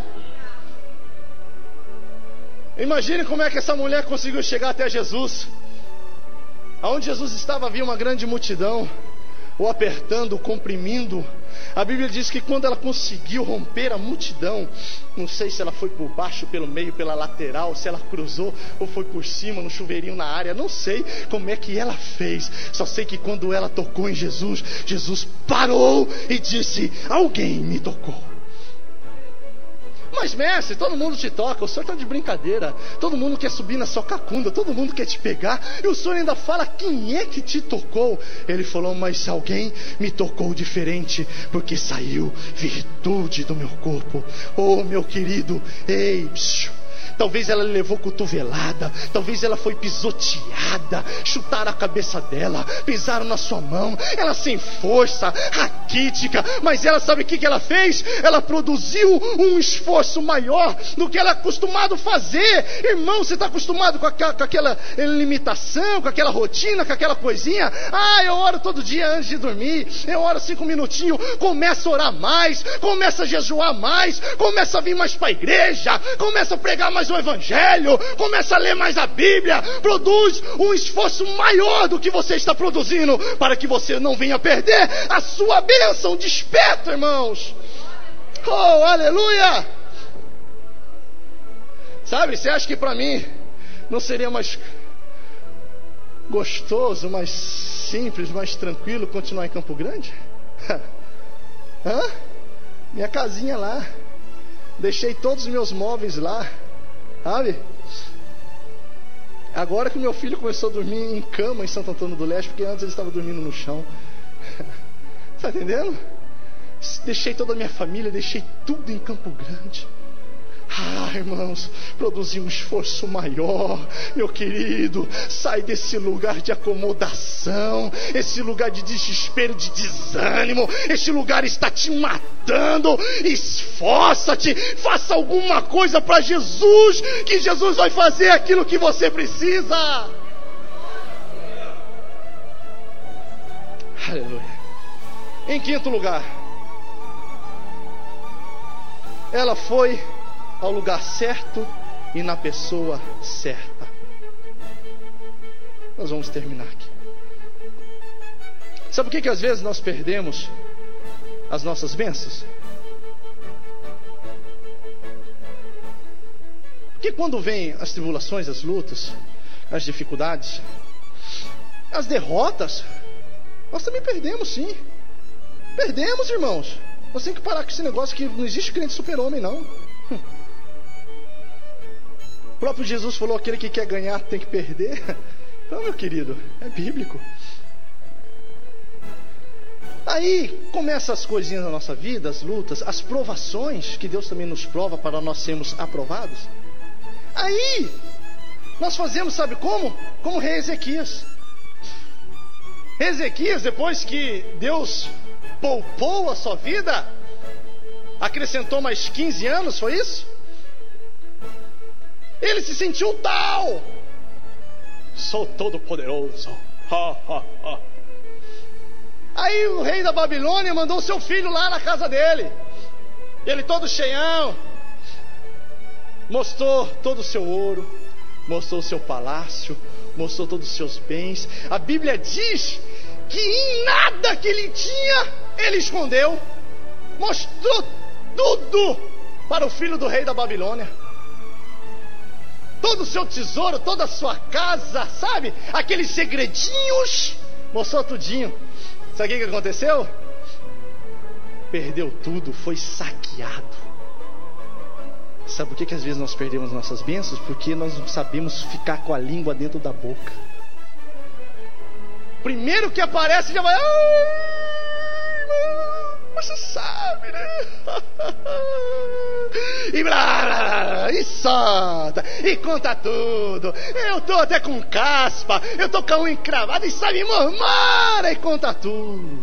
Imagine como é que essa mulher conseguiu chegar até Jesus. Aonde Jesus estava havia uma grande multidão, o apertando, o comprimindo. A Bíblia diz que quando ela conseguiu romper a multidão, não sei se ela foi por baixo, pelo meio, pela lateral, se ela cruzou ou foi por cima, no chuveirinho na área, não sei como é que ela fez. Só sei que quando ela tocou em Jesus, Jesus parou e disse, alguém me tocou. Mas mestre, todo mundo te toca, o senhor está de brincadeira, todo mundo quer subir na sua cacunda, todo mundo quer te pegar, e o senhor ainda fala, quem é que te tocou? Ele falou, mas alguém me tocou diferente, porque saiu virtude do meu corpo. Oh meu querido, ei, talvez ela levou cotovelada, talvez ela foi pisoteada, chutaram a cabeça dela, pisaram na sua mão, ela sem força, raquítica, mas ela sabe o que ela fez? Ela produziu um esforço maior do que ela é acostumado fazer. Irmão, você está acostumado com aquela limitação, com aquela rotina, com aquela coisinha? Eu oro todo dia antes de dormir, eu oro 5 minutinhos, começa a orar mais, começa a jejuar mais, começa a vir mais para a igreja, começa a pregar mais o Evangelho, começa a ler mais a Bíblia, produz um esforço maior do que você está produzindo, para que você não venha perder a sua bênção. Desperta, irmãos. Oh, aleluia. Sabe, você acha que para mim não seria mais gostoso, mais simples, mais tranquilo continuar em Campo Grande? Minha casinha lá, deixei todos os meus móveis lá, sabe? Agora que meu filho começou a dormir em cama em Santo Antônio do Leste, porque antes ele estava dormindo no chão. Está entendendo? Deixei toda a minha família, deixei tudo em Campo Grande. Irmãos, produzi um esforço maior, meu querido. Sai desse lugar de acomodação, esse lugar de desespero, de desânimo. Este lugar está te matando. Esforça-te, faça alguma coisa para Jesus, que Jesus vai fazer aquilo que você precisa. Aleluia. Em quinto lugar, ela foi ao lugar certo e na pessoa certa. Nós vamos terminar aqui. Sabe por que às vezes nós perdemos as nossas bênçãos? Porque quando vêm as tribulações, as lutas, as dificuldades, as derrotas, nós também perdemos, sim. Perdemos, irmãos. Nós temos que parar com esse negócio que não existe crente super-homem, não. O próprio Jesus falou: aquele que quer ganhar tem que perder. Então, meu querido, é bíblico. Aí começam as coisinhas na nossa vida, as lutas, as provações, que Deus também nos prova para nós sermos aprovados. Aí nós fazemos, sabe como? Como rei Ezequias. Ezequias, depois que Deus poupou a sua vida, acrescentou mais 15 anos, foi isso? Ele se sentiu tal: sou todo poderoso. Aí o rei da Babilônia mandou seu filho lá na casa dele. Ele todo cheião, mostrou todo o seu ouro, mostrou o seu palácio, mostrou todos os seus bens. A Bíblia diz que em nada que ele tinha, ele escondeu. Mostrou tudo para o filho do rei da Babilônia. Todo o seu tesouro, toda a sua casa, sabe? Aqueles segredinhos, mostrou tudinho. Sabe o que aconteceu? Perdeu tudo, foi saqueado. Sabe por que às vezes nós perdemos nossas bênçãos? Porque nós não sabemos ficar com a língua dentro da boca. Primeiro que aparece já vai: você sabe, né? E blá, blá, e solta, e conta tudo. Eu tô até com caspa, eu tô com a unha encravada e sabe murmura e conta tudo.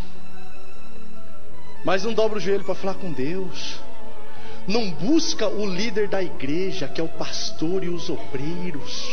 Mas não dobra o joelho para falar com Deus. Não busca o líder da igreja, que é o pastor e os obreiros.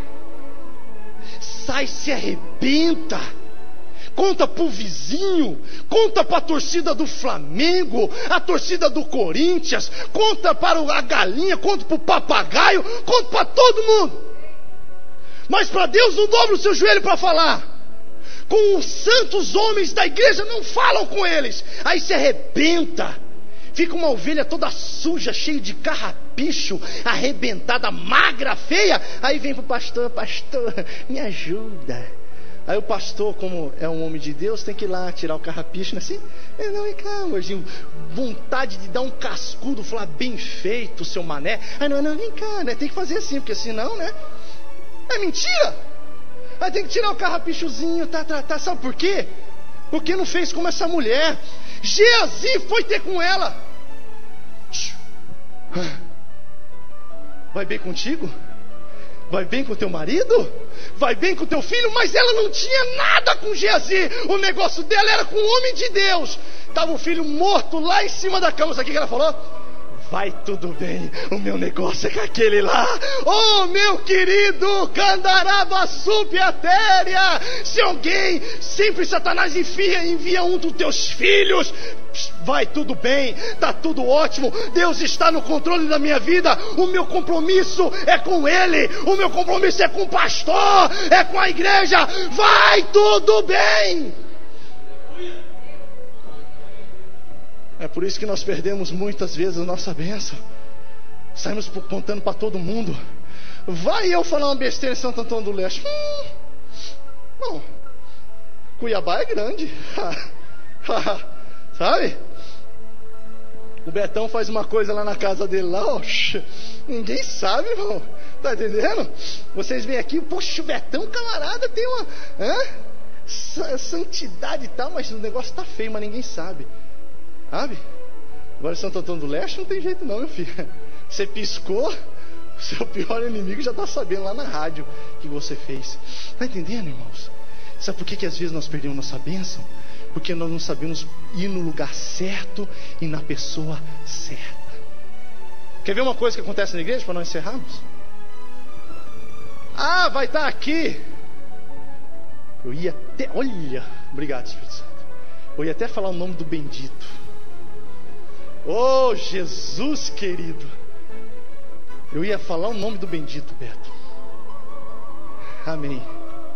Sai, se arrebenta. Conta para o vizinho, conta para a torcida do Flamengo, a torcida do Corinthians, conta para a galinha, conta para o papagaio, conta para todo mundo. Mas para Deus não dobra o seu joelho para falar. Com os santos homens da igreja não falam com eles. Aí se arrebenta. Fica uma ovelha toda suja, cheia de carrapicho, arrebentada, magra, feia. Aí vem para o pastor: pastor, me ajuda. Aí o pastor, como é um homem de Deus, tem que ir lá tirar o carrapicho, né? Assim, não, vem cá, amorzinho. Vontade de dar um cascudo, falar: bem feito, seu mané. Não, vem cá, né? Tem que fazer assim, porque senão, né? É mentira. Aí tem que tirar o carrapichozinho, tá. Sabe por quê? Porque não fez como essa mulher. Geazi foi ter com ela. Vai bem contigo? Vai bem com teu marido? Vai bem com teu filho? Mas ela não tinha nada com Geazi. O negócio dela era com o homem de Deus. Estava o filho morto lá em cima da cama. Sabe o que ela falou? Vai tudo bem, o meu negócio é com aquele lá. Oh, meu querido, Candaraba Supiatéria. Se alguém, sempre Satanás envia um dos teus filhos. Vai tudo bem, está tudo ótimo. Deus está no controle da minha vida. O meu compromisso é com Ele. O meu compromisso é com o pastor, é com a igreja. Vai tudo bem. É por isso que nós perdemos muitas vezes a nossa bênção. Saímos contando para todo mundo. Vai eu falar uma besteira em Santo Antônio do Leste. Não, Cuiabá é grande. Sabe? O Betão faz uma coisa lá na casa dele lá, ó, ninguém sabe, irmão. Tá entendendo? Vocês vêm aqui, poxa, o Betão, camarada, tem uma... santidade e tal, mas o negócio está feio, mas ninguém sabe. Sabe? Agora em Santo Antônio do Leste não tem jeito não, meu filho. Você piscou, o seu pior inimigo já está sabendo lá na rádio o que você fez. Está entendendo, irmãos? Sabe por que às vezes nós perdemos nossa bênção? Porque nós não sabemos ir no lugar certo e na pessoa certa. Quer ver uma coisa que acontece na igreja para nós encerrarmos? Ah, vai estar aqui. Eu ia até... Olha, obrigado, Espírito Santo. Eu ia até falar o nome do bendito. Oh, Jesus querido. Eu ia falar o nome do bendito, Beto. Amém.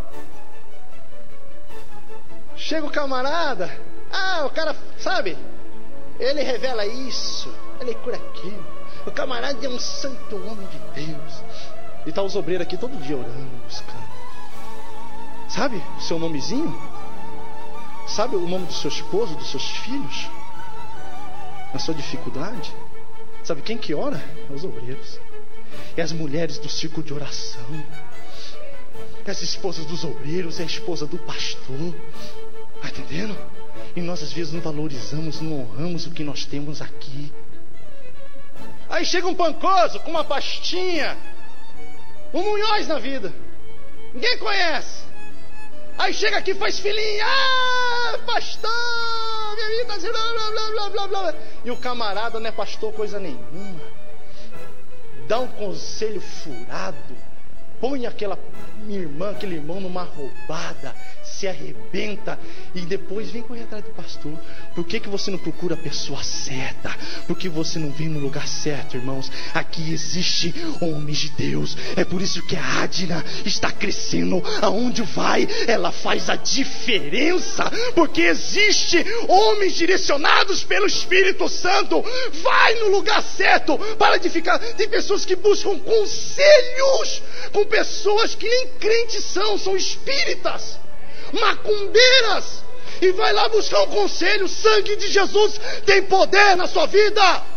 Chega o camarada. Ah, o cara, sabe? Ele revela isso. Ele cura aquilo. O camarada é um santo homem de Deus. E tá os obreiros aqui todo dia orando, buscando. Sabe o seu nomezinho? Sabe o nome do seu esposo, dos seus filhos? Na sua dificuldade? Sabe quem que ora? É os obreiros. É as mulheres do círculo de oração. É as esposas dos obreiros. É a esposa do pastor. Está entendendo? E nós às vezes não valorizamos, não honramos o que nós temos aqui. Aí chega um pancoso com uma pastinha, um Munhoz na vida. Ninguém conhece. Aí chega aqui e faz filhinha. Ah, pastor, minha vida está assim, blá, blá, blá, blá, blá. E o camarada não é pastor coisa nenhuma. Dá um conselho furado. Põe aquela irmã, aquele irmão numa roubada. Se arrebenta e depois vem correr atrás do pastor. Por que você não procura a pessoa certa? Porque você não vem no lugar certo, irmãos. Aqui existe homens de Deus. É por isso que a Adna está crescendo. Aonde vai, ela faz a diferença. Porque existe homens direcionados pelo Espírito Santo. Vai no lugar certo. Para de ficar. Tem pessoas que buscam conselhos com pessoas que nem crentes são espíritas, macumbeiras, e vai lá buscar um conselho. O sangue de Jesus tem poder na sua vida.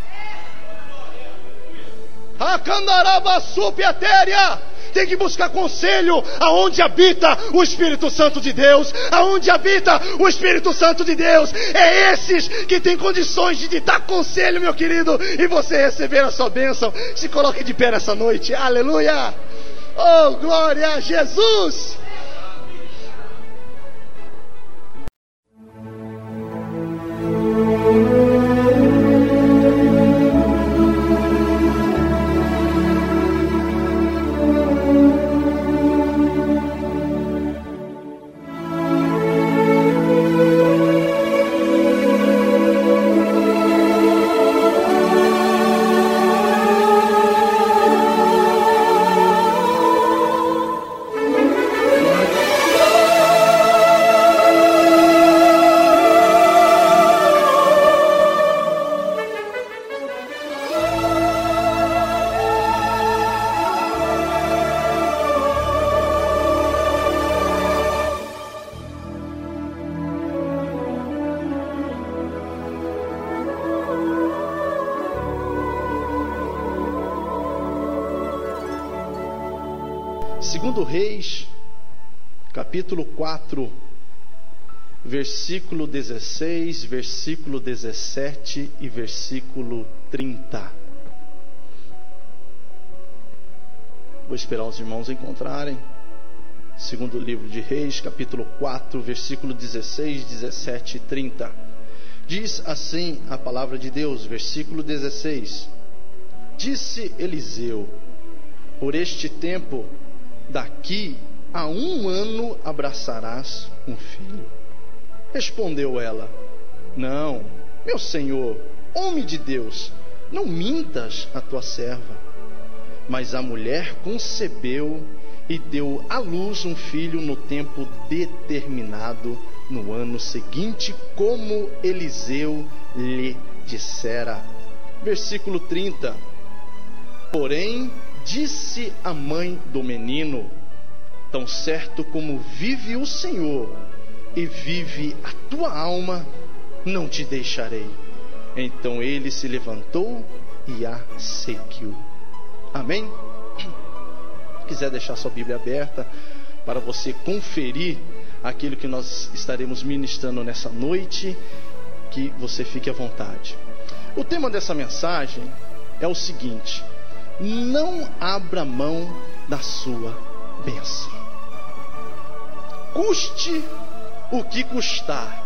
A Candarabassupiatéria tem que buscar conselho aonde habita o Espírito Santo de Deus. Aonde habita o Espírito Santo de Deus, é esses que tem condições de te dar conselho, meu querido, e você receber a sua bênção. Se coloque de pé nessa noite. Aleluia. Oh, glória a Jesus. Segundo Reis, capítulo 4, versículo 16, versículo 17 e versículo 30. Vou esperar os irmãos encontrarem. Segundo livro de Reis, capítulo 4, versículo 16, 17 e 30. Diz assim a palavra de Deus, versículo 16. Disse Eliseu: por este tempo, daqui a 1 ano abraçarás um filho. Respondeu ela: não, meu senhor, homem de Deus, não mintas a tua serva. Mas a mulher concebeu e deu à luz um filho no tempo determinado, no ano seguinte, como Eliseu lhe dissera. Versículo 30. Porém, disse a mãe do menino: tão certo como vive o Senhor e vive a tua alma, não te deixarei. Então ele se levantou e a seguiu. Amém? Se quiser deixar sua Bíblia aberta para você conferir aquilo que nós estaremos ministrando nessa noite, que você fique à vontade. O tema dessa mensagem é o seguinte: não abra mão da sua bênção. Custe o que custar.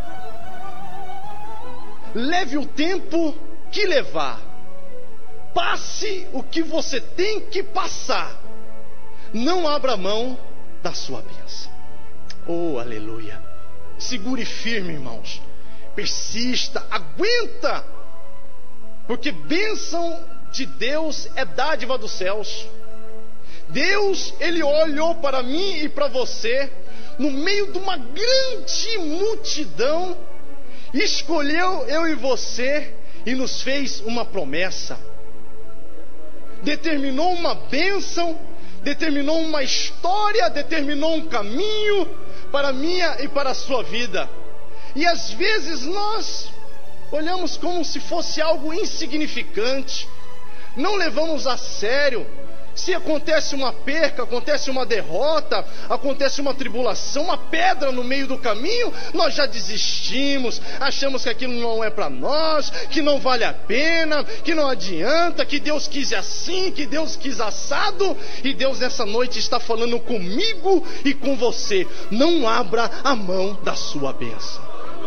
Leve o tempo que levar. Passe o que você tem que passar. Não abra mão da sua bênção. Oh, aleluia. Segure firme, irmãos. Persista, aguenta. Porque bênção de Deus é dádiva dos céus. Deus, Ele olhou para mim e para você, no meio de uma grande multidão, escolheu eu e você e nos fez uma promessa. Determinou uma bênção, determinou uma história, determinou um caminho para a minha e para a sua vida. E às vezes nós olhamos como se fosse algo insignificante, não levamos a sério. Se acontece uma perca, acontece uma derrota, acontece uma tribulação, uma pedra no meio do caminho, nós já desistimos, achamos que aquilo não é para nós, que não vale a pena, que não adianta, que Deus quis assim, que Deus quis assado. E Deus nessa noite está falando comigo e com você: não abra a mão da sua bênção.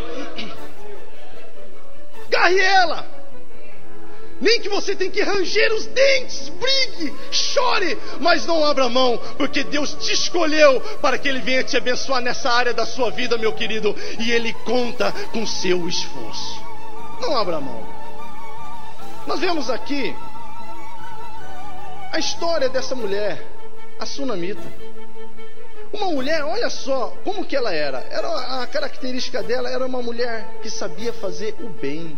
Garre ela. Nem que você tenha que ranger os dentes, brigue, chore, mas não abra mão, porque Deus te escolheu para que Ele venha te abençoar nessa área da sua vida, meu querido, e Ele conta com o seu esforço. Não abra mão. Nós vemos aqui a história dessa mulher, a sunamita. Uma mulher, olha só como que ela era. A característica dela era uma mulher que sabia fazer o bem.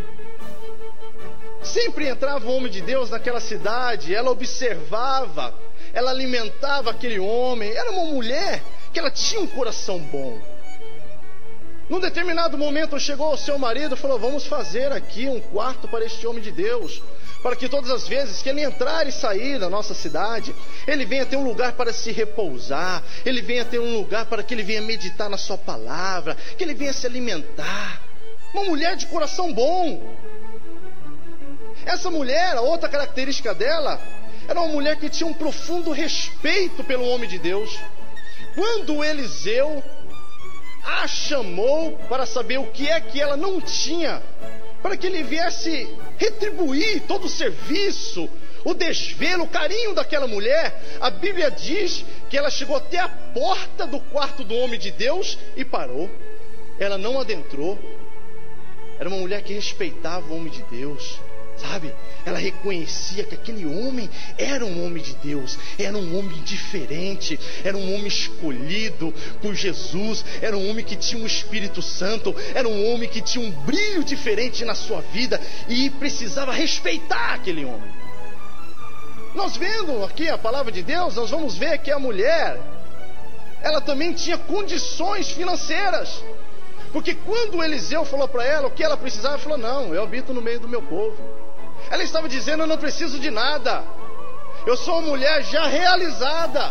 Sempre entrava um homem de Deus naquela cidade, ela observava, ela alimentava aquele homem. Era uma mulher que ela tinha um coração bom. Num determinado momento chegou o seu marido e falou: vamos fazer aqui um quarto para este homem de Deus, para que todas as vezes que ele entrar e sair da nossa cidade, ele venha ter um lugar para se repousar, ele venha ter um lugar para que ele venha meditar na sua palavra, que ele venha se alimentar. Uma mulher de coração bom. Essa mulher, a outra característica dela, era uma mulher que tinha um profundo respeito pelo homem de Deus. Quando Eliseu a chamou para saber o que é que ela não tinha, para que ele viesse retribuir todo o serviço, o desvelo, o carinho daquela mulher, a Bíblia diz que ela chegou até a porta do quarto do homem de Deus e parou. Ela não adentrou. Era uma mulher que respeitava o homem de Deus. Sabe, ela reconhecia que aquele homem era um homem de Deus, era um homem diferente, era um homem escolhido por Jesus, era um homem que tinha um Espírito Santo, era um homem que tinha um brilho diferente na sua vida e precisava respeitar aquele homem. Nós vendo aqui a palavra de Deus, nós vamos ver que a mulher, ela também tinha condições financeiras. Porque quando Eliseu falou para ela o que ela precisava, ela falou: não, eu habito no meio do meu povo. Ela estava dizendo: eu não preciso de nada, eu sou uma mulher já realizada,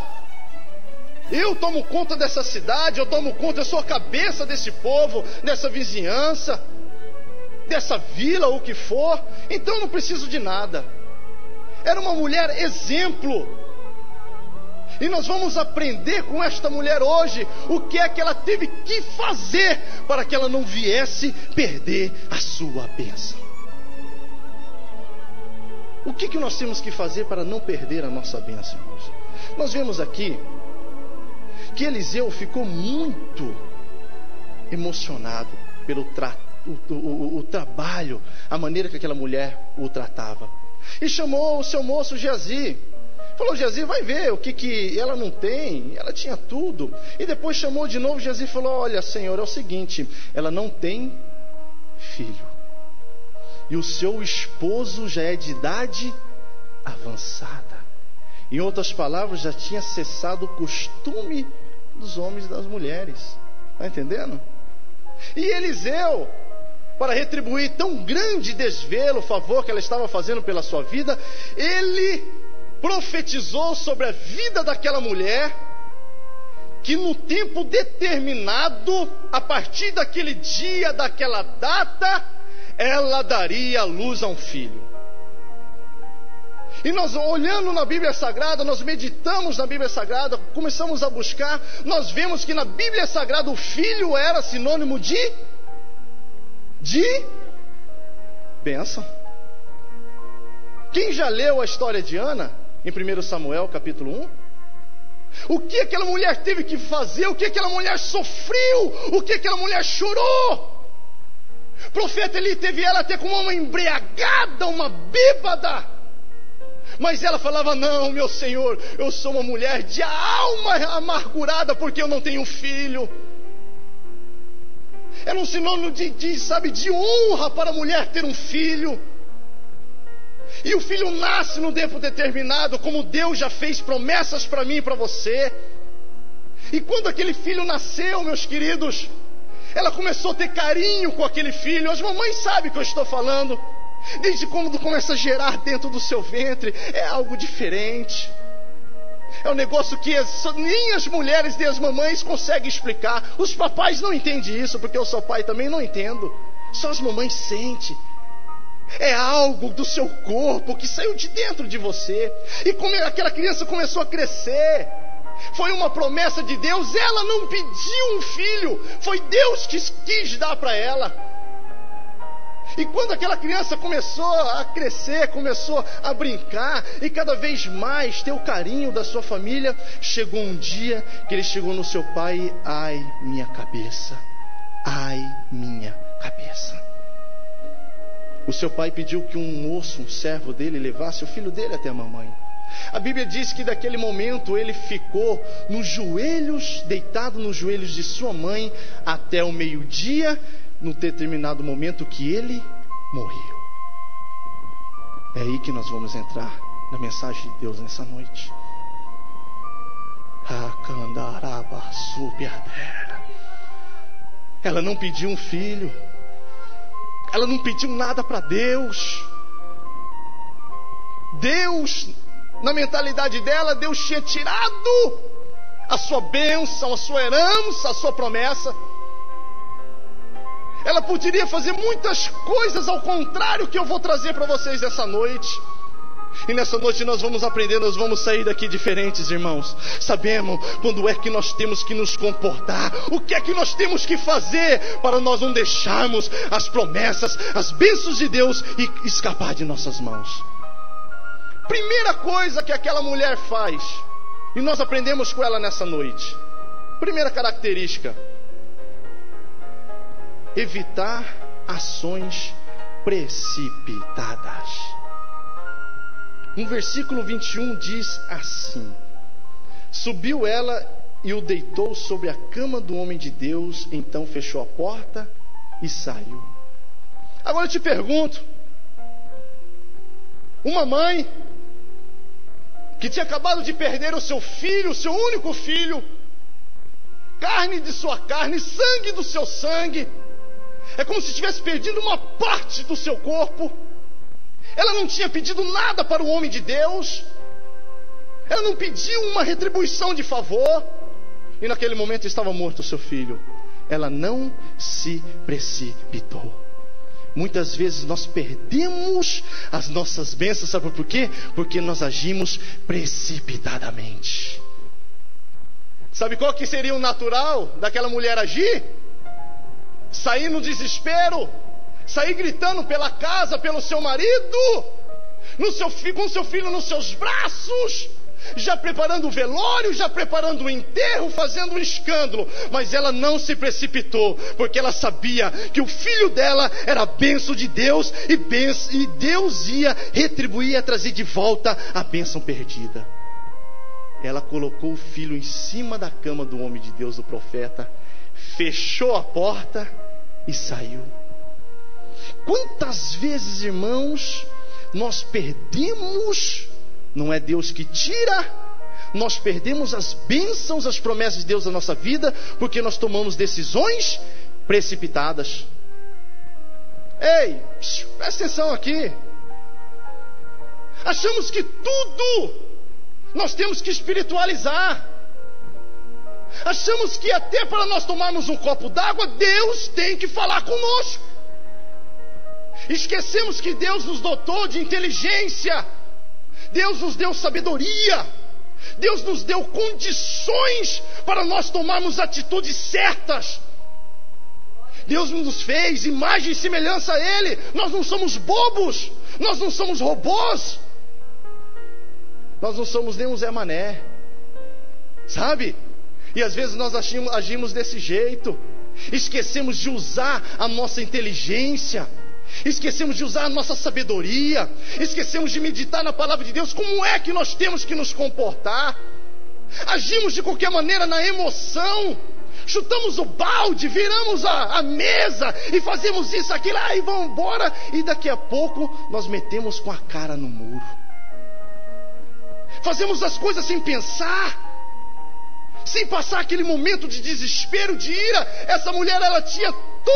eu tomo conta dessa cidade, eu tomo conta, eu sou a cabeça desse povo, dessa vizinhança, dessa vila, ou o que for, então eu não preciso de nada. Era uma mulher exemplo. E nós vamos aprender com esta mulher hoje o que é que ela teve que fazer para que ela não viesse perder a sua bênção. O que nós temos que fazer para não perder a nossa bênção, irmãos? Nós vemos aqui que Eliseu ficou muito emocionado pelo o trabalho, a maneira que aquela mulher o tratava. E chamou o seu moço Geazi. Falou: Geazi, vai ver o que ela não tem. Ela tinha tudo. E depois chamou de novo Geazi e falou: olha, Senhor, é o seguinte, ela não tem filho, e o seu esposo já é de idade avançada. Em outras palavras, já tinha cessado o costume dos homens e das mulheres. Está entendendo? E Eliseu, para retribuir tão grande desvelo, favor que ela estava fazendo pela sua vida, ele profetizou sobre a vida daquela mulher que no tempo determinado, a partir daquele dia, daquela data, ela daria à luz a um filho. E nós, olhando na Bíblia Sagrada, nós meditamos na Bíblia Sagrada, começamos a buscar, nós vemos que na Bíblia Sagrada o filho era sinônimo de bênção. Quem já leu a história de Ana, em 1 Samuel capítulo 1? O que aquela mulher teve que fazer, o que aquela mulher sofreu, o que aquela mulher chorou. O profeta Eli teve ela até como uma embriagada, uma bêbada. Mas ela falava: não, meu Senhor, eu sou uma mulher de alma amargurada porque eu não tenho filho. Era um sinônimo de honra para a mulher ter um filho. E o filho nasce no tempo determinado, como Deus já fez promessas para mim e para você. E quando aquele filho nasceu, meus queridos, ela começou a ter carinho com aquele filho. As mamães sabem o que eu estou falando. Desde quando começa a gerar dentro do seu ventre, é algo diferente. É um negócio que nem as mulheres nem as mamães conseguem explicar. Os papais não entendem isso, porque eu sou pai também, não entendo. Só as mamães sentem. É algo do seu corpo que saiu de dentro de você. E como aquela criança começou a crescer, foi uma promessa de Deus. Ela não pediu um filho, foi Deus que quis dar para ela. E quando aquela criança começou a crescer, começou a brincar e cada vez mais ter o carinho da sua família, chegou um dia que ele chegou no seu pai e: ai, minha cabeça, ai, minha cabeça. O seu pai pediu que um moço, um servo dele, levasse o filho dele até a mamãe. A Bíblia diz que daquele momento ele ficou nos joelhos, deitado nos joelhos de sua mãe até o meio-dia, no determinado momento que ele morreu. É aí que nós vamos entrar na mensagem de Deus nessa noite. Ela não pediu um filho, ela não pediu nada para Deus. Deus, na mentalidade dela, Deus tinha tirado a sua bênção, a sua herança, a sua promessa. Ela poderia fazer muitas coisas ao contrário que eu vou trazer para vocês essa noite. E nessa noite nós vamos aprender, nós vamos sair daqui diferentes, irmãos. Sabemos quando é que nós temos que nos comportar, o que é que nós temos que fazer para nós não deixarmos as promessas, as bênçãos de Deus e escapar de nossas mãos. Primeira coisa que aquela mulher faz, e nós aprendemos com ela nessa noite. Primeira característica: evitar ações precipitadas. No versículo 21 diz assim: subiu ela e o deitou sobre a cama do homem de Deus, então fechou a porta e saiu. Agora eu te pergunto, uma mãe que tinha acabado de perder o seu filho, o seu único filho, carne de sua carne, sangue do seu sangue, é como se tivesse perdido uma parte do seu corpo. Ela não tinha pedido nada para o homem de Deus, ela não pediu uma retribuição de favor, e naquele momento estava morto o seu filho. Ela não se precipitou. Muitas vezes nós perdemos as nossas bênçãos, sabe por quê? Porque nós agimos precipitadamente. Sabe qual que seria o natural daquela mulher agir? Sair no desespero, sair gritando pela casa, pelo seu marido, com seu filho nos seus braços, já preparando o velório, já preparando o enterro, fazendo um escândalo. Mas ela não se precipitou, porque ela sabia que o filho dela era bênção de Deus, e Deus ia retribuir, ia trazer de volta a bênção perdida. Ela colocou o filho em cima da cama do homem de Deus, do profeta, fechou a porta e saiu. Quantas vezes, irmãos, nós perdemos, não é Deus que tira, nós perdemos as bênçãos, as promessas de Deus na nossa vida, porque nós tomamos decisões precipitadas. Ei, presta atenção aqui. Achamos que tudo nós temos que espiritualizar. Achamos que até para nós tomarmos um copo d'água, Deus tem que falar conosco. Esquecemos que Deus nos dotou de inteligência, Deus nos deu sabedoria, Deus nos deu condições para nós tomarmos atitudes certas. Deus nos fez imagem e semelhança a Ele. Nós não somos bobos, nós não somos robôs, nós não somos nem um Zé Mané, sabe? E às vezes nós agimos desse jeito. Esquecemos de usar a nossa inteligência, esquecemos de usar a nossa sabedoria, esquecemos de meditar na palavra de Deus. Como é que nós temos que nos comportar? Agimos de qualquer maneira na emoção, chutamos o balde, viramos a mesa e fazemos isso, aquilo, e vamos embora, e daqui a pouco nós metemos com a cara no muro. Fazemos as coisas sem pensar, sem passar aquele momento de desespero, de ira. Essa mulher, ela tinha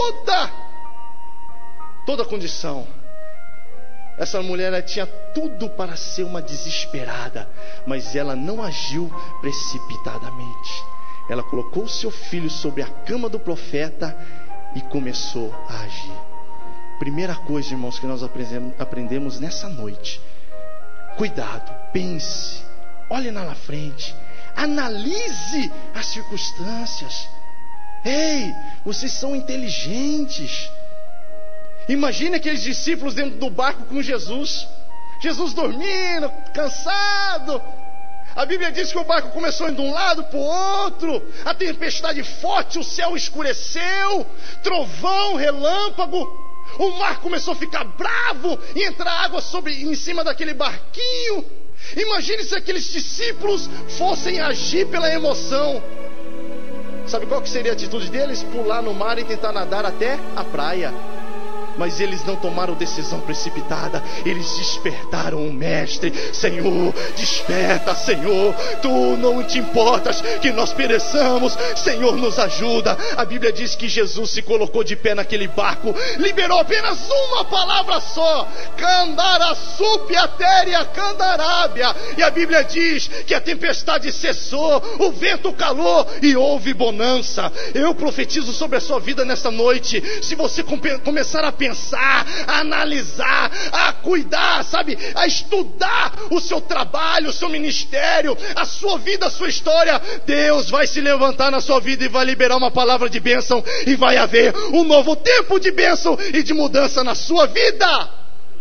toda a condição. Essa mulher, ela tinha tudo para ser uma desesperada, mas ela não agiu precipitadamente. Ela colocou o seu filho sobre a cama do profeta e começou a agir. Primeira coisa, irmãos, que nós aprendemos nessa noite: cuidado, pense, olhe lá na frente, analise as circunstâncias. Ei, vocês são inteligentes. Imagine aqueles discípulos dentro do barco com Jesus. Jesus dormindo, cansado. A Bíblia diz que o barco começou indo de um lado para o outro. A tempestade forte, o céu escureceu, trovão, relâmpago. O mar começou a ficar bravo e entrar água em cima daquele barquinho. Imagine se aqueles discípulos fossem agir pela emoção. Sabe qual que seria a atitude deles? Pular no mar e tentar nadar até a praia. Mas eles não tomaram decisão precipitada. Eles despertaram o mestre. Senhor, desperta, Senhor. Tu não te importas que nós pereçamos. Senhor, nos ajuda. A Bíblia diz que Jesus se colocou de pé naquele barco, liberou apenas uma palavra só: Candarasupiatéria Candarábia. E a Bíblia diz que a tempestade cessou, o vento calou e houve bonança. Eu profetizo sobre a sua vida nessa noite. Se você começar a pensar, a analisar, a cuidar, sabe, a estudar o seu trabalho, o seu ministério, a sua vida, a sua história, Deus vai se levantar na sua vida e vai liberar uma palavra de bênção, e vai haver um novo tempo de bênção e de mudança na sua vida.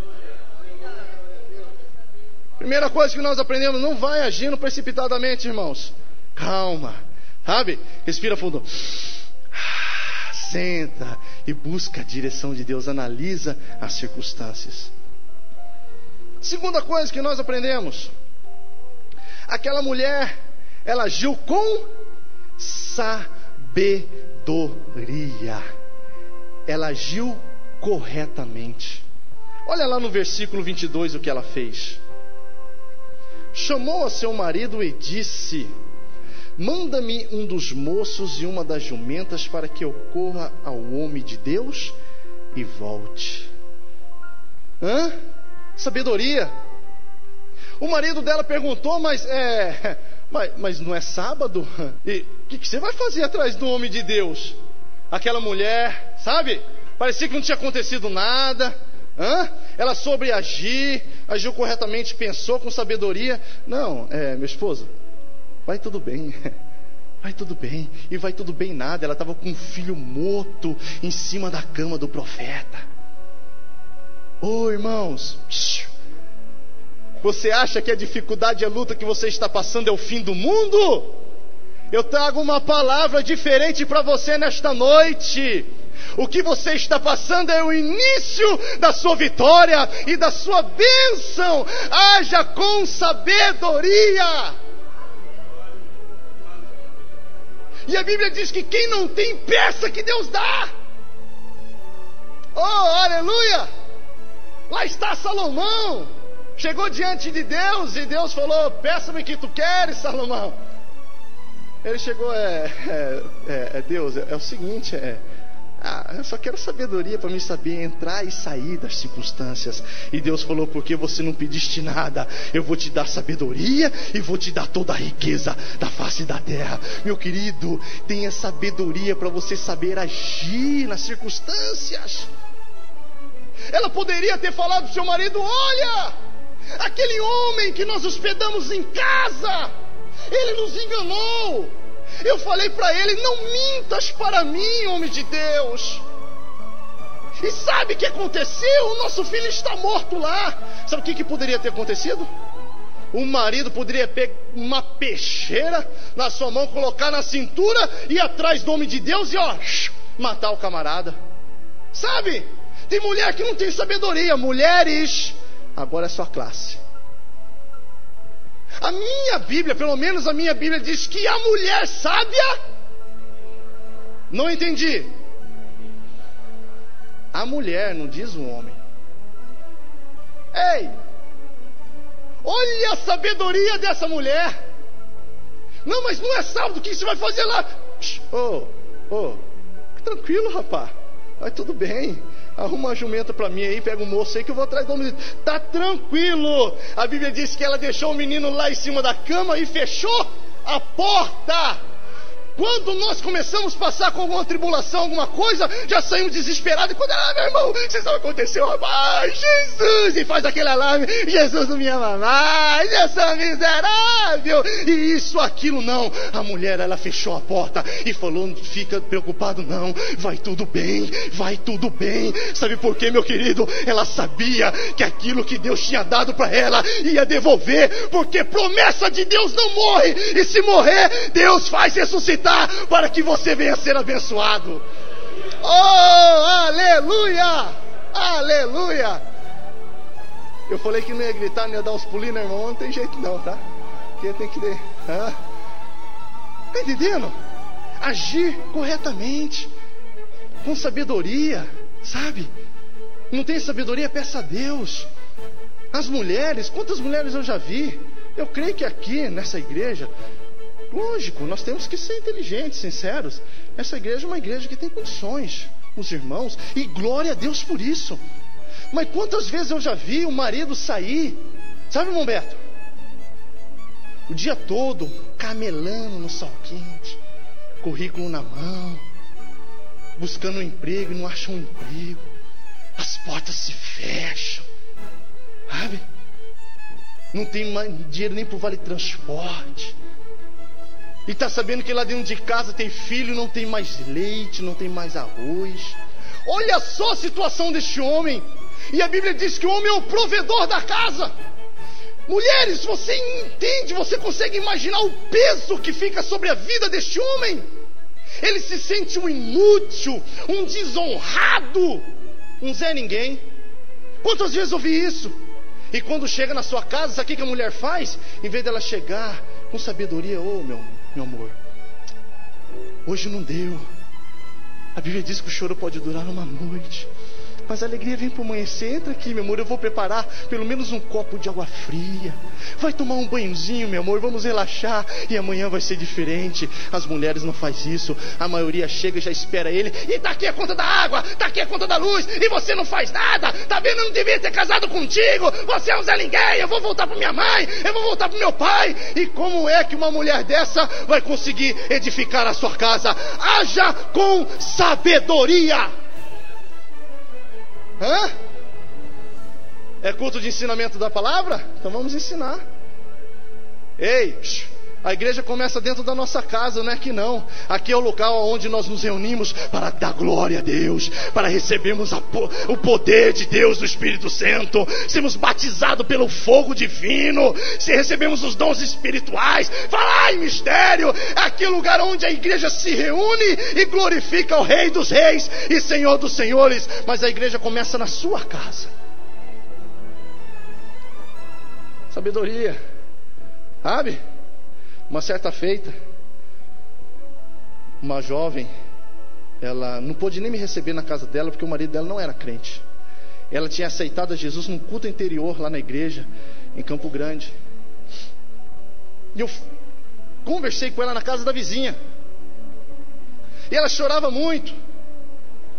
Primeira coisa que nós aprendemos: não vai agindo precipitadamente, irmãos. Calma, sabe, respira fundo, senta e busca a direção de Deus, analisa as circunstâncias. Segunda coisa que nós aprendemos: aquela mulher, ela agiu com sabedoria, ela agiu corretamente. Olha lá no versículo 22 o que ela fez. Chamou a seu marido e disse: manda-me um dos moços e uma das jumentas, para que eu corra ao homem de Deus e volte. Sabedoria. O marido dela perguntou: mas não é sábado? E o que você vai fazer atrás do homem de Deus? Aquela mulher, sabe, parecia que não tinha acontecido nada. Ela soube agir, agiu corretamente, pensou com sabedoria. Não, meu esposo, vai tudo bem, vai tudo bem. E vai tudo bem nada. Ela estava com um filho morto em cima da cama do profeta. Irmãos, você acha que a dificuldade e a luta que você está passando é o fim do mundo? Eu trago uma palavra diferente para você nesta noite. O que você está passando é o início da sua vitória e da sua bênção. Haja com sabedoria. E a Bíblia diz que quem não tem, peça que Deus dá. Aleluia! Lá está Salomão. Chegou diante de Deus e Deus falou: peça-me o que tu queres, Salomão. Ele chegou: Deus, é o seguinte, Eu só quero sabedoria para me saber entrar e sair das circunstâncias. E Deus falou: porque você não pediste nada, eu vou te dar sabedoria e vou te dar toda a riqueza da face da terra. Meu querido, tenha sabedoria para você saber agir nas circunstâncias. Ela poderia ter falado para o seu marido: olha, aquele homem que nós hospedamos em casa, ele nos enganou. Eu falei para ele: não mintas para mim, homem de Deus. E sabe o que aconteceu? O nosso filho está morto lá. Sabe o que poderia ter acontecido? O marido poderia pegar uma peixeira na sua mão, colocar na cintura, ir atrás do homem de Deus e matar o camarada. Sabe? Tem mulher que não tem sabedoria. Mulheres, agora é sua classe. A minha Bíblia, pelo menos a minha Bíblia, diz que a mulher sábia... Não entendi. A mulher, não diz o homem. Ei, olha a sabedoria dessa mulher. Não, mas não é sábado, o que você vai fazer lá? Tranquilo, rapaz. Vai tudo bem. Arruma uma jumenta para mim aí, pega um moço aí que eu vou atrás do menino. Tá tranquilo. A Bíblia diz que ela deixou o menino lá em cima da cama e fechou a porta. Quando nós começamos a passar com alguma tribulação, alguma coisa, já saímos desesperados. E quando ela, meu irmão, você sabe o que aconteceu? Rapaz, Jesus! E faz aquele alarme: Jesus não me ama mais, eu sou miserável. E isso, aquilo, não. A mulher, ela fechou a porta e falou: não fica preocupado não, vai tudo bem, vai tudo bem. Sabe por quê, meu querido? Ela sabia que aquilo que Deus tinha dado para ela ia devolver, porque promessa de Deus não morre. E se morrer, Deus faz ressuscitar para que você venha a ser abençoado. Oh, aleluia, aleluia. Eu falei que não ia gritar, não ia dar uns pulinhos, né, irmão? Não tem jeito não, tá? Porque tem que ter. Tá entendendo? Agir corretamente, com sabedoria, sabe? Não tem sabedoria, peça a Deus. As mulheres, quantas mulheres eu já vi? Eu creio que aqui nessa igreja, lógico, nós temos que ser inteligentes, sinceros. Essa igreja é uma igreja que tem condições, os irmãos, e glória a Deus por isso. Mas quantas vezes eu já vi o marido sair, sabe, irmão Beto? O dia todo camelando no sol quente, currículo na mão, buscando um emprego e não acha um emprego. As portas se fecham, sabe? Não tem mais dinheiro nem para o vale transporte. E está sabendo que lá dentro de casa tem filho, não tem mais leite, não tem mais arroz. Olha só a situação deste homem. E a Bíblia diz que o homem é o provedor da casa. Mulheres, você entende, você consegue imaginar o peso que fica sobre a vida deste homem? Ele se sente um inútil, um desonrado, um Zé Ninguém. Quantas vezes eu vi isso? E quando chega na sua casa, sabe o que a mulher faz? Em vez dela chegar com sabedoria: meu amor, hoje não deu. A Bíblia diz que o choro pode durar uma noite, mas a alegria vem para o amanhecer. Entra aqui, meu amor, eu vou preparar pelo menos um copo de água fria. Vai tomar um banhozinho, meu amor, vamos relaxar, e amanhã vai ser diferente. As mulheres não fazem isso. A maioria chega e já espera ele: e tá aqui a conta da água, tá aqui a conta da luz, e você não faz nada. Tá vendo? Eu não devia ter casado contigo. Você é um Zé Ninguém. Eu vou voltar para minha mãe, eu vou voltar para meu pai. E como é que uma mulher dessa vai conseguir edificar a sua casa? Haja com sabedoria. É culto de ensinamento da palavra? Então vamos ensinar. Ei, a igreja começa dentro da nossa casa, não é que não. Aqui é o local onde nós nos reunimos para dar glória a Deus, para recebermos o poder de Deus, do Espírito Santo, sermos batizados pelo fogo divino, se recebemos os dons espirituais, falar em mistério. Aqui é o lugar onde a igreja se reúne e glorifica o Rei dos Reis e Senhor dos Senhores. Mas a igreja começa na sua casa. Sabedoria, sabe? Uma certa feita, uma jovem, ela não pôde nem me receber na casa dela, porque o marido dela não era crente. Ela tinha aceitado a Jesus num culto interior lá na igreja, em Campo Grande. E eu conversei com ela na casa da vizinha, e ela chorava muito.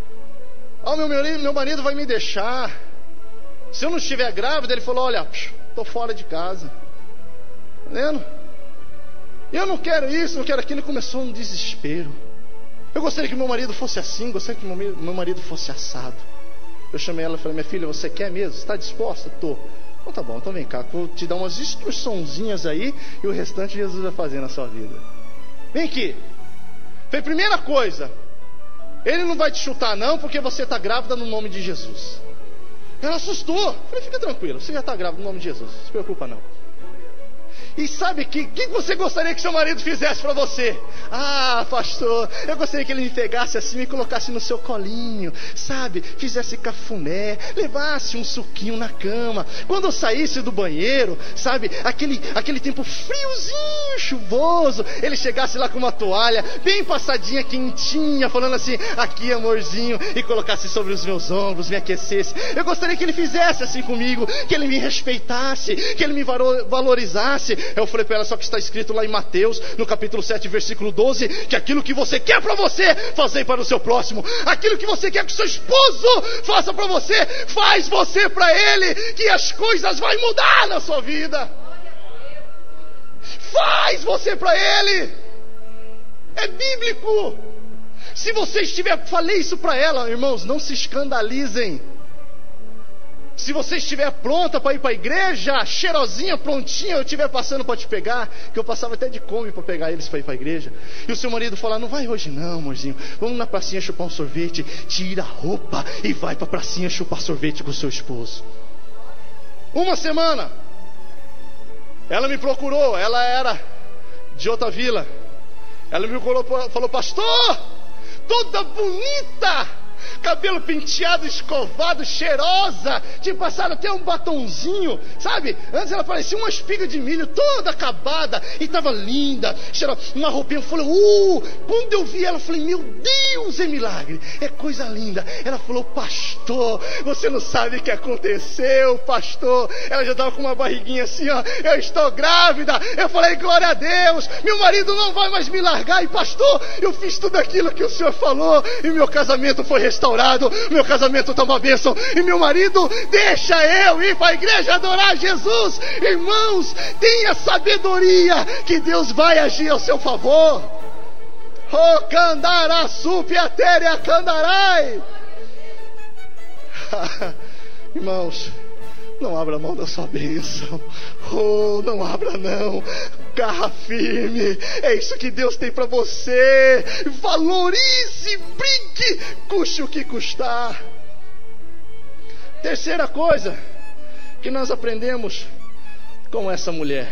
meu marido vai me deixar. Se eu não estiver grávida, ele falou, olha, estou fora de casa. Tá vendo? Eu não quero isso, não quero aquilo. Ele começou um desespero. Eu gostaria que meu marido fosse assim, gostaria que meu marido fosse assado. Eu chamei ela e falei, minha filha, você quer mesmo? Você está disposta? Estou. Então tá bom, então vem cá, vou te dar umas instruçãozinhas aí, e o restante Jesus vai fazer na sua vida. Vem aqui. Foi a primeira coisa. Ele não vai te chutar não, porque você está grávida no nome de Jesus. Ela assustou. Falei, fica tranquilo, você já está grávida no nome de Jesus, não se preocupa não. E sabe o que você gostaria que seu marido fizesse para você? Ah, pastor, eu gostaria que ele me pegasse assim, me colocasse no seu colinho, sabe? Fizesse cafuné, levasse um suquinho na cama. Quando eu saísse do banheiro, sabe? Aquele tempo friozinho, chuvoso, ele chegasse lá com uma toalha bem passadinha, quentinha, falando assim, aqui amorzinho, e colocasse sobre os meus ombros, me aquecesse. Eu gostaria que ele fizesse assim comigo, que ele me respeitasse, que ele me valorizasse. Eu falei para ela, só que está escrito lá em Mateus, no capítulo 7, versículo 12, que aquilo que você quer para você, fazei para o seu próximo. Aquilo que você quer que o seu esposo faça para você, faz você para ele, que as coisas vão mudar na sua vida. Faz você para ele. É bíblico. Se você estiver, falei isso para ela, irmãos, não se escandalizem. Se você estiver pronta para ir para a igreja, cheirosinha, prontinha, eu estiver passando para te pegar, que eu passava até de Kombi para pegar eles para ir para a igreja, e o seu marido falar, não vai hoje não, amorzinho, vamos na pracinha chupar um sorvete, tira a roupa e vai para a pracinha chupar sorvete com o seu esposo. Uma semana, ela me procurou, ela era de outra vila, ela me procurou, falou, pastor, toda bonita, cabelo penteado, escovado, cheirosa, tinha passado até um batonzinho, sabe? Antes ela parecia uma espiga de milho, toda acabada, e estava linda, cheirosa, uma roupinha. Eu falei, quando eu vi ela, eu falei, meu Deus, é milagre, é coisa linda. Ela falou, pastor, você não sabe o que aconteceu, pastor. Ela já estava com uma barriguinha assim, ó, eu estou grávida. Eu falei, glória a Deus, meu marido não vai mais me largar. E pastor, eu fiz tudo aquilo que o senhor falou, e meu casamento foi restaurado, meu casamento está uma bênção, e meu marido deixa eu ir para a igreja adorar Jesus. Irmãos, tenha sabedoria que Deus vai agir ao seu favor. O candará supiatéria candarai. Irmãos, não abra mão da sua bênção. Não abra não. Garra firme. É isso que Deus tem para você. Valorize, brinque, custe o que custar. Terceira coisa que nós aprendemos com essa mulher.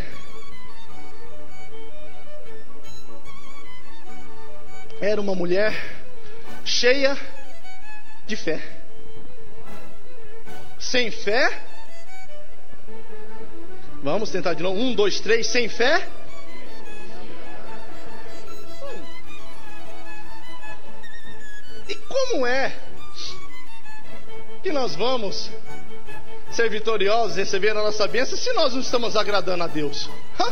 Era uma mulher cheia de fé. Sem fé. Vamos tentar de novo. 1, 2, 3. Sem fé. E como é que nós vamos ser vitoriosos, receber a nossa bênção, se nós não estamos agradando a Deus?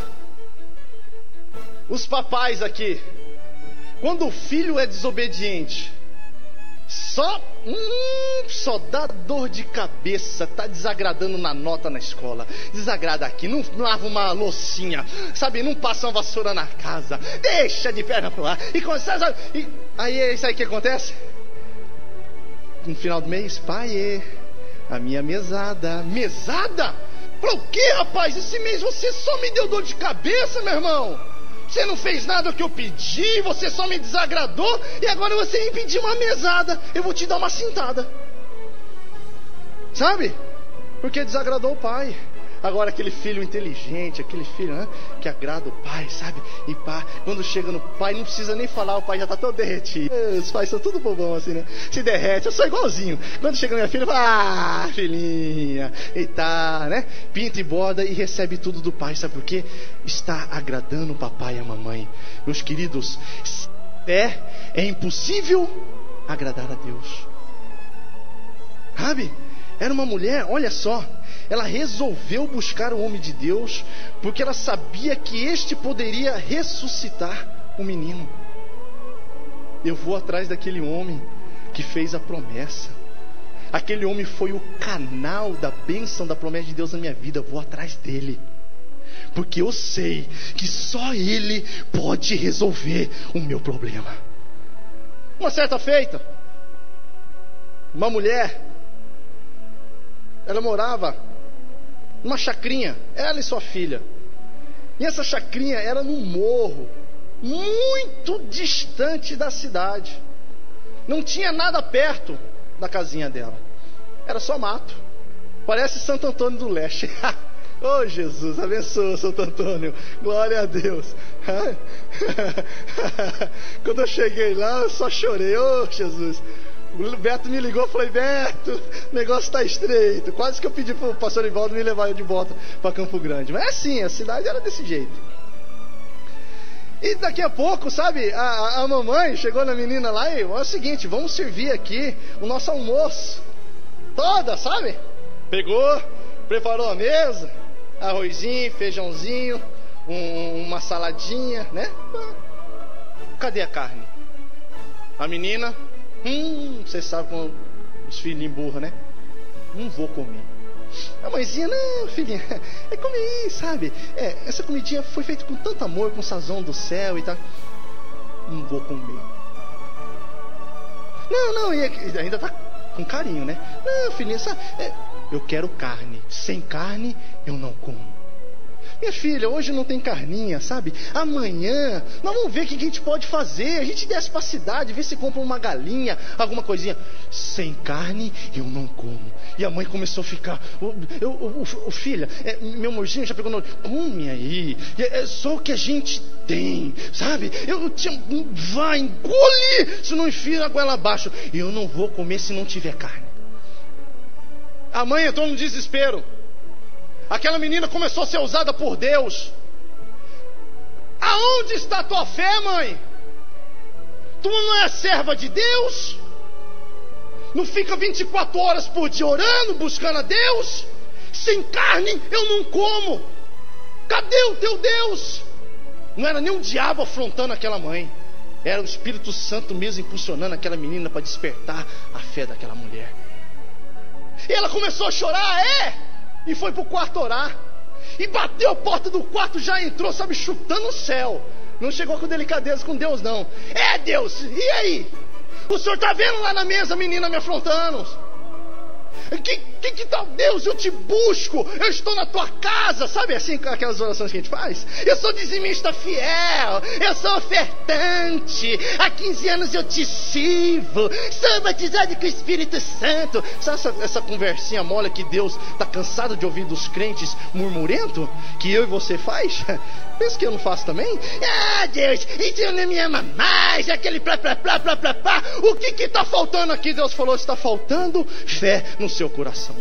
Os papais aqui, quando o filho é desobediente, só dá dor de cabeça, tá desagradando na nota na escola, desagrada aqui, não lava uma loucinha, sabe, não passa uma vassoura na casa, deixa de perna pro ar, e aí é isso aí que acontece? No final do mês, pai, a minha mesada. Mesada? Pra o que, rapaz? Esse mês você só me deu dor de cabeça, meu irmão. Você não fez nada que eu pedi, você só me desagradou, e agora você me pediu uma mesada. Eu vou te dar uma cintada. Sabe? Porque desagradou o pai. Agora aquele filho inteligente, aquele filho que agrada o pai, sabe? E pá, quando chega no pai, não precisa nem falar, o pai já está todo derretido. Os pais são tudo bobão assim, né? Se derrete, eu sou igualzinho. Quando chega minha filha, fala, filhinha, e tá, né? Pinta e borda e recebe tudo do pai, sabe por quê? Está agradando o papai e a mamãe. Meus queridos, é impossível agradar a Deus. Sabe? Era uma mulher, olha só, ela resolveu buscar o homem de Deus, porque ela sabia que este poderia ressuscitar o menino. Eu vou atrás daquele homem que fez a promessa. Aquele homem foi o canal da bênção, da promessa de Deus na minha vida. Eu vou atrás dele, porque eu sei que só ele pode resolver o meu problema. Uma certa feita, uma mulher, ela morava numa chacrinha, ela e sua filha. E essa chacrinha era num morro, muito distante da cidade. Não tinha nada perto da casinha dela. Era só mato. Parece Santo Antônio do Leste. Oh Jesus, abençoa Santo Antônio. Glória a Deus. Quando eu cheguei lá, eu só chorei. Oh Jesus. O Beto me ligou e falei: Beto, o negócio está estreito. Quase que eu pedi para o pastor Ivaldo me levar de volta para Campo Grande. Mas é assim, a cidade era desse jeito. E daqui a pouco, sabe, a mamãe chegou na menina lá e: é o seguinte, vamos servir aqui o nosso almoço. Toda, sabe? Pegou, preparou a mesa, arrozinho, feijãozinho, uma saladinha, né? Cadê a carne? A menina... você sabe como os filhinhos burros, né? Não vou comer. A mãezinha: não, filhinha, come aí, sabe? Essa comidinha foi feita com tanto amor, com sazão do céu e tal. Não vou comer. Não, e ainda tá com carinho, né? Não, filhinha, sabe? Eu quero carne. Sem carne, eu não como. Minha filha, hoje não tem carninha, sabe? Amanhã, nós vamos ver o que a gente pode fazer. A gente desce para a cidade, vê se compra uma galinha, alguma coisinha. Sem carne, eu não como. E a mãe começou a ficar: filha, meu amorzinho já pegou no... Come aí, é só o que a gente tem, sabe? Vai, engole, se não enfia a goela abaixo. Eu não vou comer se não tiver carne. A mãe entrou no desespero. Aquela menina começou a ser usada por Deus. Aonde está a tua fé, mãe? Tu não é serva de Deus? Não fica 24 horas por dia orando, buscando a Deus? Sem carne eu não como. Cadê o teu Deus? Não era nem um diabo afrontando aquela mãe. Era o Espírito Santo mesmo impulsionando aquela menina para despertar a fé daquela mulher. E ela começou a chorar, e foi para o quarto orar. E bateu a porta do quarto, já entrou, sabe, chutando o céu. Não chegou com delicadeza com Deus, não. Deus, e aí? O senhor está vendo lá na mesa a menina me afrontando? Que tal? Deus, eu te busco, eu estou na tua casa. Sabe assim, aquelas orações que a gente faz? Eu sou dizimista fiel, eu sou ofertante, há 15 anos eu te sirvo, sou batizado com o Espírito Santo. Sabe essa conversinha mole que Deus está cansado de ouvir dos crentes murmurento? Que eu e você faz? Pensa que eu não faço também? Deus, e Deus não me ama mais, aquele plá. O que está faltando aqui? Deus falou: está faltando fé no seu coração.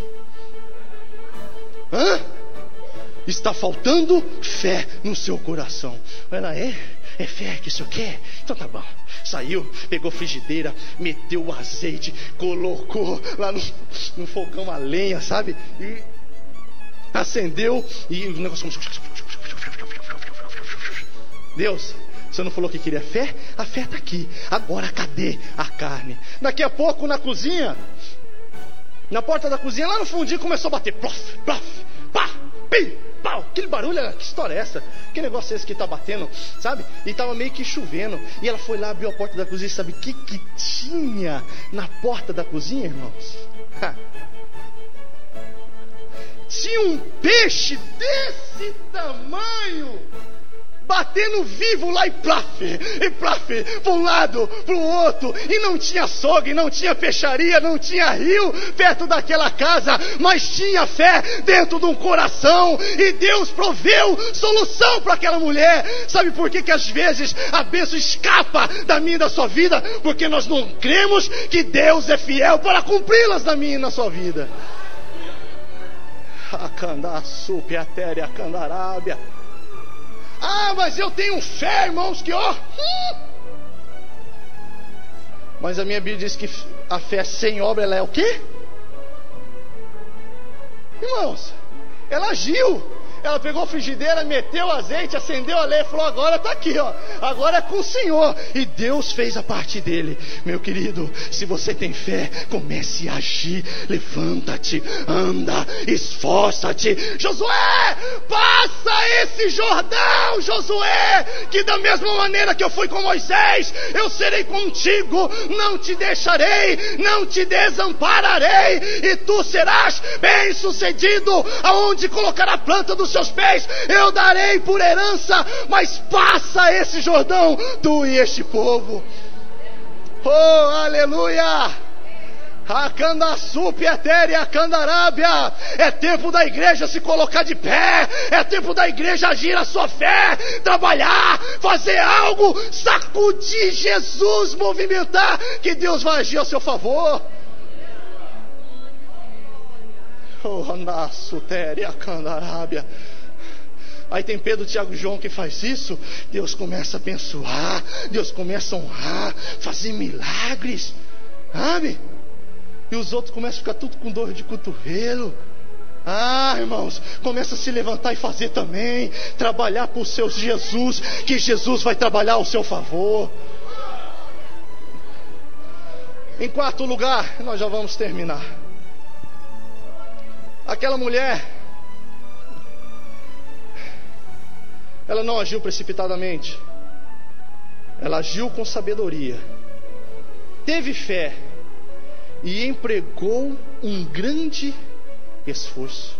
Está faltando fé no seu coração. Ela é fé que o senhor quer? Então tá bom. Saiu, pegou frigideira, meteu o azeite, colocou lá no fogão a lenha, sabe? E acendeu e o negócio começou. Deus, você não falou que queria fé? A fé está aqui. Agora cadê a carne? Daqui a pouco na cozinha, na porta da cozinha, lá no fundinho começou a bater. Plof, plof, pá, pi, pau. Aquele barulho, que história é essa? Que negócio é esse que está batendo, sabe? E estava meio que chovendo. E ela foi lá, abriu a porta da cozinha. Sabe o que tinha na porta da cozinha, irmãos? Tinha um peixe desse tamanho, batendo vivo lá, e plaf, para um lado, para o outro. E não tinha açougue, não tinha peixaria, não tinha rio perto daquela casa, mas tinha fé dentro de um coração, e Deus proveu solução para aquela mulher. Sabe por que às vezes a bênção escapa da minha e da sua vida? Porque nós não cremos que Deus é fiel para cumpri-las na minha e na sua vida. Mas eu tenho fé, irmãos, que Mas a minha Bíblia diz que a fé sem obra, ela é o quê? Irmãos, ela agiu. Ela pegou a frigideira, meteu o azeite, acendeu a lenha e falou: agora está aqui, ó. Agora é com o Senhor. E Deus fez a parte dele. Meu querido, se você tem fé, comece a agir. Levanta-te, anda, esforça-te. Josué, passa esse Jordão, Josué, que da mesma maneira que eu fui com Moisés, eu serei contigo, não te deixarei, não te desampararei, e tu serás bem sucedido. Aonde colocar a planta dos seus pés, eu darei por herança. Mas passa esse Jordão, tu e este povo. Oh, aleluia! A Candaçu, Pietere, a Candarábia. É tempo da igreja se colocar de pé. É tempo da igreja agir a sua fé, trabalhar, fazer algo, sacudir Jesus, movimentar, que Deus vai agir a seu favor. Oh, Candaçu, Tere, a Candarábia. Aí tem Pedro, Tiago e João que faz isso. Deus começa a abençoar, Deus começa a honrar, fazer milagres, sabe? E os outros começam a ficar tudo com dor de cotovelo. Ah, irmãos, começa a se levantar e fazer também, trabalhar por seu Jesus, que Jesus vai trabalhar ao seu favor. Em quarto lugar, nós já vamos terminar. Aquela mulher, ela não agiu precipitadamente, ela agiu com sabedoria, teve fé e empregou um grande esforço.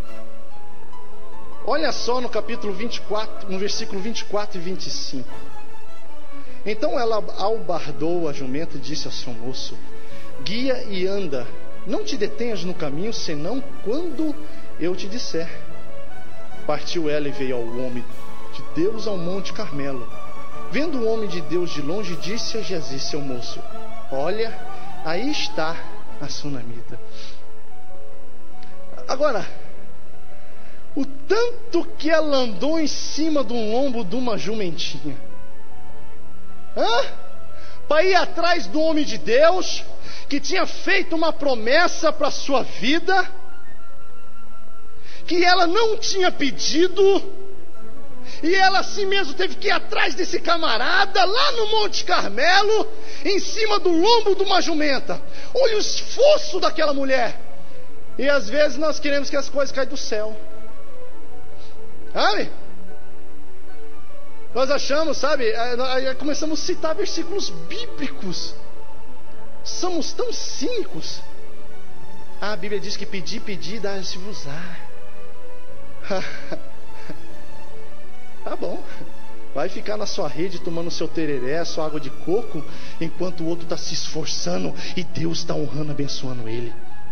Olha só no capítulo 24, no versículo 24 e 25. Então ela albardou a jumenta e disse ao seu moço: guia e anda, não te detenhas no caminho, senão quando eu te disser. Partiu ela e veio ao homem de Deus ao Monte Carmelo. Vendo o homem de Deus de longe, disse a Geazi, seu moço: olha, aí está a sunamita. Agora, o tanto que ela andou em cima do lombo de uma jumentinha, para ir atrás do homem de Deus, que tinha feito uma promessa para a sua vida, que ela não tinha pedido, e ela assim mesmo teve que ir atrás desse camarada, lá no Monte Carmelo, em cima do lombo de uma jumenta. Olha o esforço daquela mulher. E às vezes nós queremos que as coisas caem do céu, sabe? Nós achamos, sabe, aí começamos a citar versículos bíblicos. Somos tão cínicos. A Bíblia diz que pedir, dá-se-vos-á. Tá bom, vai ficar na sua rede tomando seu tereré, sua água de coco, enquanto o outro está se esforçando e Deus está honrando, abençoando ele.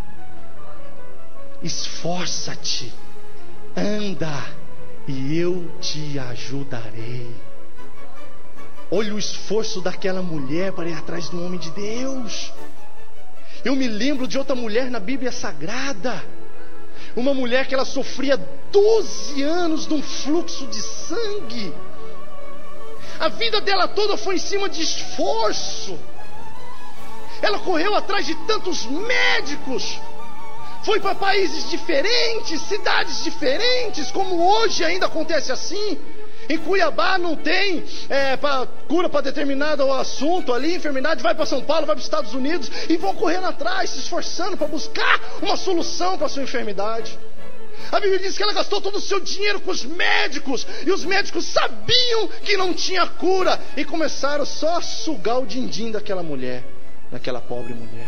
Esforça-te, anda, e eu te ajudarei. Olha o esforço daquela mulher para ir atrás do homem de Deus. Eu me lembro de outra mulher na Bíblia Sagrada, uma mulher que ela sofria 12 anos de um fluxo de sangue. A vida dela toda foi em cima de esforço. Ela correu atrás de tantos médicos, foi para países diferentes, cidades diferentes, como hoje ainda acontece assim. Em Cuiabá não tem cura para determinado assunto ali, enfermidade, vai para São Paulo, vai para os Estados Unidos, e vão correndo atrás, se esforçando para buscar uma solução para a sua enfermidade. A Bíblia diz que ela gastou todo o seu dinheiro com os médicos, e os médicos sabiam que não tinha cura, e começaram só a sugar o din-din daquela mulher, daquela pobre mulher.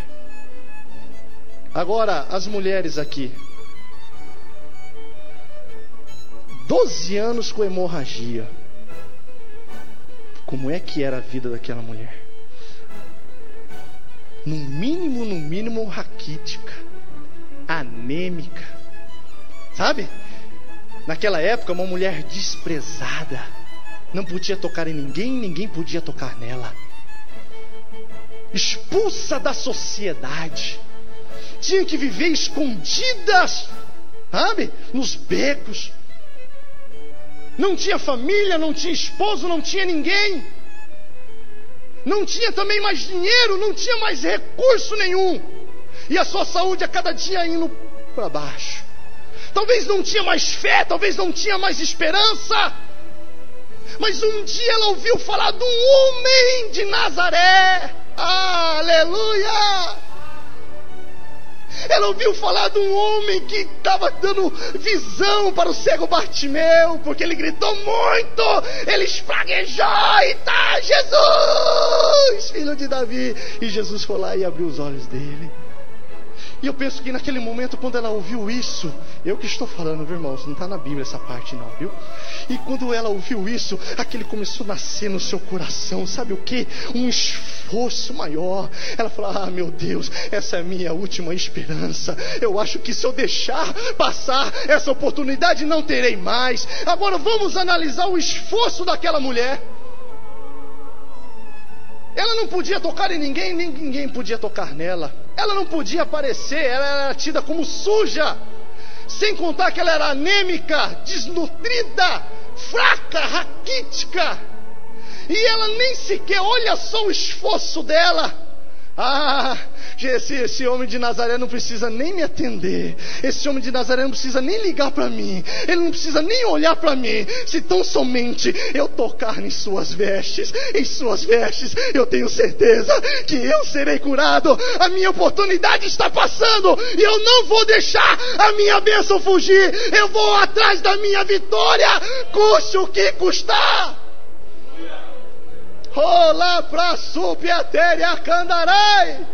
Agora, as mulheres aqui, 12 anos com hemorragia. Como é que era a vida daquela mulher? No mínimo raquítica, anêmica, sabe? Naquela época, uma mulher desprezada, não podia tocar em ninguém, ninguém podia tocar nela, expulsa da sociedade, tinha que viver escondidas, sabe? Nos becos. Não tinha família, não tinha esposo, não tinha ninguém. Não tinha também mais dinheiro, não tinha mais recurso nenhum. E a sua saúde a cada dia indo para baixo. talvez não tinha mais fé, talvez não tinha mais esperança. Mas um dia ela ouviu falar de um homem de Nazaré. Aleluia! Ela ouviu falar de um homem que estava dando visão para o cego Bartimeu, porque ele gritou muito, ele espraguejou e tá, Jesus, filho de Davi. E Jesus foi lá e abriu os olhos dele. E eu penso que naquele momento, quando ela ouviu isso, eu que estou falando, viu, irmãos, não está na Bíblia essa parte não, viu? E quando ela ouviu isso, aquele começou a nascer no seu coração, sabe o que? Um esforço maior. Ela falou, meu Deus, essa é a minha última esperança. Eu acho que se eu deixar passar essa oportunidade, não terei mais. Agora vamos analisar o esforço daquela mulher. Ela não podia tocar em ninguém, nem ninguém podia tocar nela. Ela não podia aparecer, ela era tida como suja. Sem contar que ela era anêmica, desnutrida, fraca, raquítica. E ela nem sequer, olha só o esforço dela. Esse homem de Nazaré não precisa nem me atender. Esse homem de Nazaré não precisa nem ligar para mim. Ele não precisa nem olhar para mim. Se tão somente eu tocar em suas vestes, eu tenho certeza que eu serei curado. A minha oportunidade está passando e eu não vou deixar a minha bênção fugir. Eu vou atrás da minha vitória, custe o que custar. Olá pra supiatéria candarai.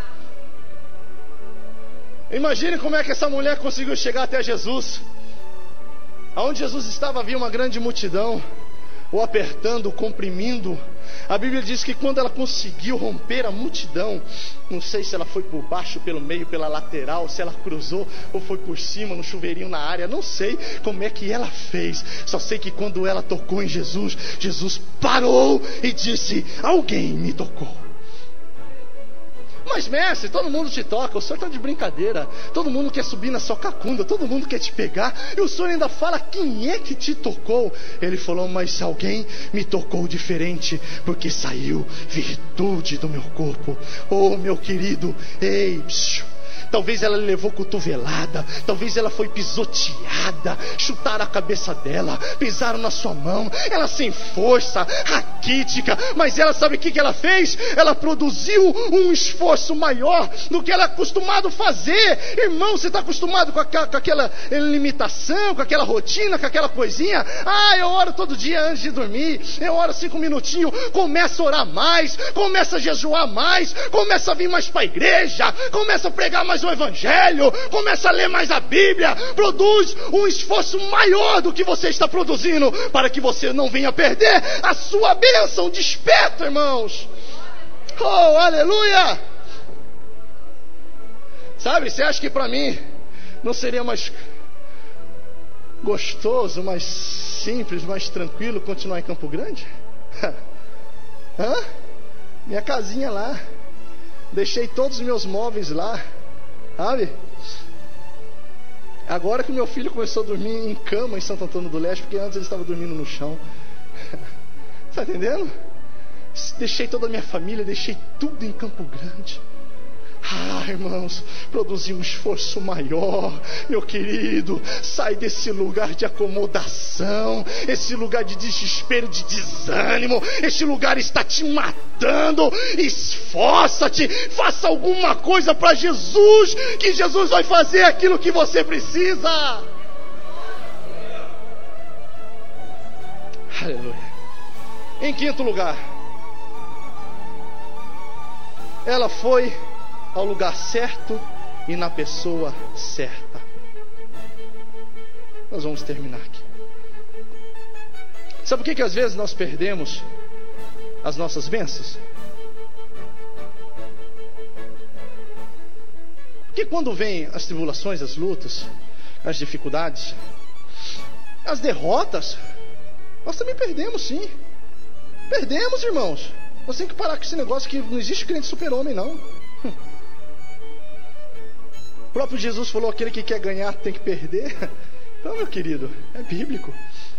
Imagine como é que essa mulher conseguiu chegar até Jesus. Aonde Jesus estava havia uma grande multidão, o apertando, o comprimindo. A Bíblia diz que quando ela conseguiu romper a multidão, não sei se ela foi por baixo, pelo meio, pela lateral, se ela cruzou ou foi por cima, no chuveirinho na área, não sei como é que ela fez. Só sei que quando ela tocou em Jesus, Jesus parou e disse, alguém me tocou. Mas mestre, todo mundo te toca, o senhor está de brincadeira, todo mundo quer subir na sua cacunda, todo mundo quer te pegar, e o senhor ainda fala, quem é que te tocou? Ele falou, mas alguém me tocou diferente, porque saiu virtude do meu corpo. Oh meu querido, ei, talvez ela levou cotovelada, talvez ela foi pisoteada, chutaram a cabeça dela, pisaram na sua mão, ela sem força, raquítica, mas ela sabe o que ela fez? Ela produziu um esforço maior do que ela é acostumado a fazer. Irmão, você está acostumado com aquela limitação, com aquela rotina, com aquela coisinha? Eu oro todo dia antes de dormir, eu oro 5 minutinhos, começa a orar mais, começa a jejuar mais, começa a vir mais para a igreja, começa a pregar mais o Evangelho, começa a ler mais a Bíblia, produz um esforço maior do que você está produzindo, para que você não venha perder a sua bênção. Desperta, irmãos. Oh, aleluia. Sabe, você acha que para mim não seria mais gostoso, mais simples, mais tranquilo continuar em Campo Grande? Minha casinha lá, deixei todos os meus móveis lá, sabe? Agora que meu filho começou a dormir em cama em Santo Antônio do Leste, porque antes ele estava dormindo no chão. Está entendendo? Deixei toda a minha família, deixei tudo em Campo Grande. Irmãos, produzi um esforço maior, meu querido. Sai desse lugar de acomodação, esse lugar de desespero, de desânimo. Este lugar está te matando. Esforça-te, faça alguma coisa para Jesus, que Jesus vai fazer aquilo que você precisa. Aleluia. Em quinto lugar, ela foi ao lugar certo e na pessoa certa. Nós vamos terminar aqui. Sabe por que às vezes nós perdemos as nossas bênçãos? Porque quando vem as tribulações, as lutas, as dificuldades, as derrotas, nós também perdemos, sim. Perdemos, irmãos. Nós temos que parar com esse negócio que não existe crente super-homem, não. O próprio Jesus falou, aquele que quer ganhar tem que perder. Então, meu querido, é bíblico.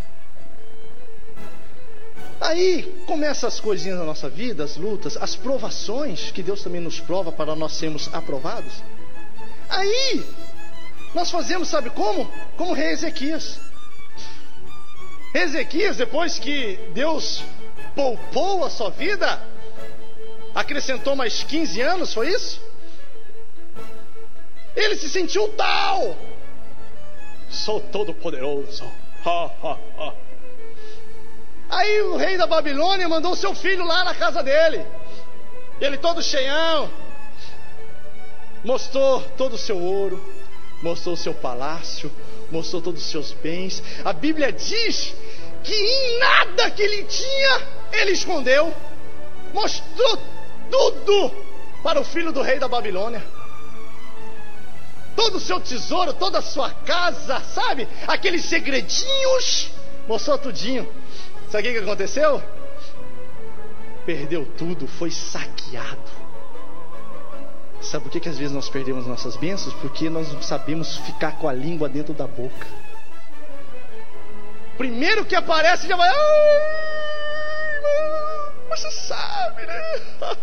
Aí começam as coisinhas na nossa vida, as lutas, as provações, que Deus também nos prova para nós sermos aprovados. Aí Nós fazemos, sabe como? Como rei Ezequias. Ezequias, depois que Deus poupou a sua vida, acrescentou mais 15 anos, foi isso? Ele se sentiu tal. Sou todo poderoso. Aí o rei da Babilônia mandou seu filho lá na casa dele. Ele todo cheião. Mostrou todo o seu ouro, mostrou o seu palácio, mostrou todos os seus bens. A Bíblia diz que em nada que ele tinha, ele escondeu. Mostrou tudo para o filho do rei da Babilônia. Todo o seu tesouro, toda a sua casa, sabe? Aqueles segredinhos, mostrou tudinho. Sabe o que aconteceu? Perdeu tudo, foi saqueado. Sabe por que às vezes nós perdemos nossas bênçãos? Porque nós não sabemos ficar com a língua dentro da boca. Primeiro que aparece já vai... Você sabe, né?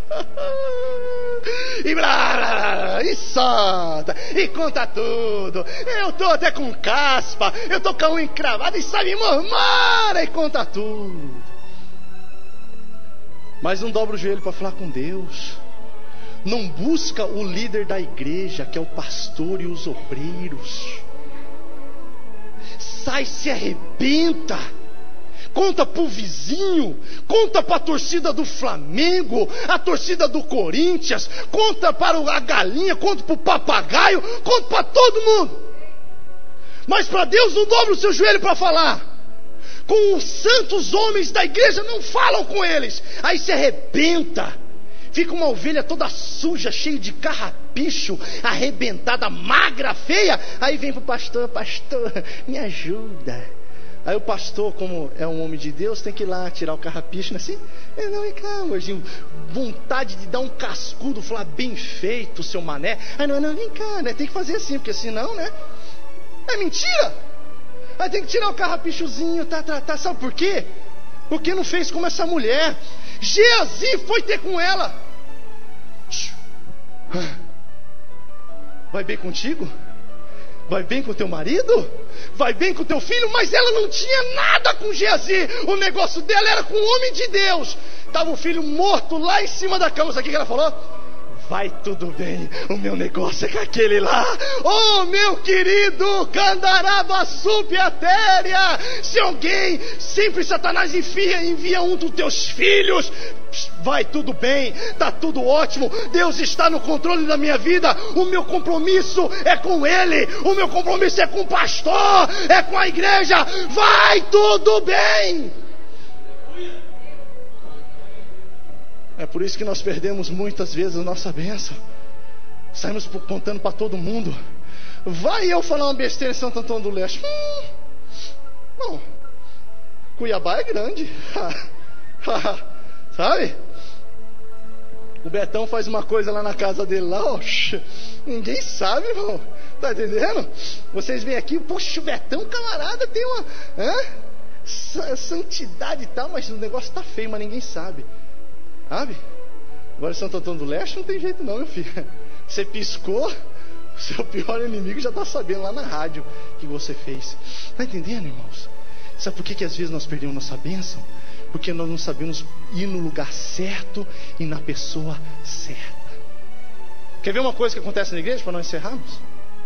E blá, blá, blá, e solta, e conta tudo. Eu tô até com caspa, eu tô com a unha encravada e sabe murmura e conta tudo. Mas não dobra o joelho para falar com Deus. Não busca o líder da igreja, que é o pastor e os obreiros. Sai, se arrebenta. Conta pro vizinho, conta para a torcida do Flamengo, a torcida do Corinthians, conta para a galinha, conta para o papagaio, conta para todo mundo. Mas para Deus não dobra o seu joelho para falar. Com os santos homens da igreja não falam com eles. Aí se arrebenta. Fica uma ovelha toda suja, cheia de carrapicho, arrebentada, magra, feia. Aí vem pro pastor, pastor, me ajuda. Aí o pastor, como é um homem de Deus, tem que ir lá tirar o carrapicho, né? Assim, não, vem cá, amorzinho. Vontade de dar um cascudo, falar bem feito, seu mané. Aí não, vem cá, né? Tem que fazer assim, porque senão, né? É mentira. Aí tem que tirar o carrapichozinho, tá. Sabe por quê? Porque não fez como essa mulher. Geazi foi ter com ela. Vai bem contigo? Vai bem com teu marido? Vai bem com teu filho? Mas ela não tinha nada com Geazi. O negócio dela era com o homem de Deus. Estava o filho morto lá em cima da cama. Sabe o que ela falou? Vai tudo bem, o meu negócio é com aquele lá. Oh, meu querido, Candaraba Supiatéria. Se alguém, sempre Satanás envia um dos teus filhos. Vai tudo bem, está tudo ótimo. Deus está no controle da minha vida. O meu compromisso é com Ele. O meu compromisso é com o pastor, é com a igreja. Vai tudo bem. É por isso que nós perdemos muitas vezes a nossa bênção. Saímos contando para todo mundo. Vai eu falar uma besteira em Santo Antônio do Leste. Não. Cuiabá é grande. Sabe? O Betão faz uma coisa lá na casa dele lá, ó. Ninguém sabe, irmão. Tá entendendo? Vocês vêm aqui, puxa, o Betão, camarada, tem uma santidade e tal, mas o negócio tá feio, mas ninguém sabe. Sabe? Agora em Santo Antônio do Leste não tem jeito não, meu filho. Você piscou, o seu pior inimigo já está sabendo lá na rádio o que você fez. Está entendendo, irmãos? Sabe por que às vezes nós perdemos nossa bênção? Porque nós não sabemos ir no lugar certo e na pessoa certa. Quer ver uma coisa que acontece na igreja para nós encerrarmos?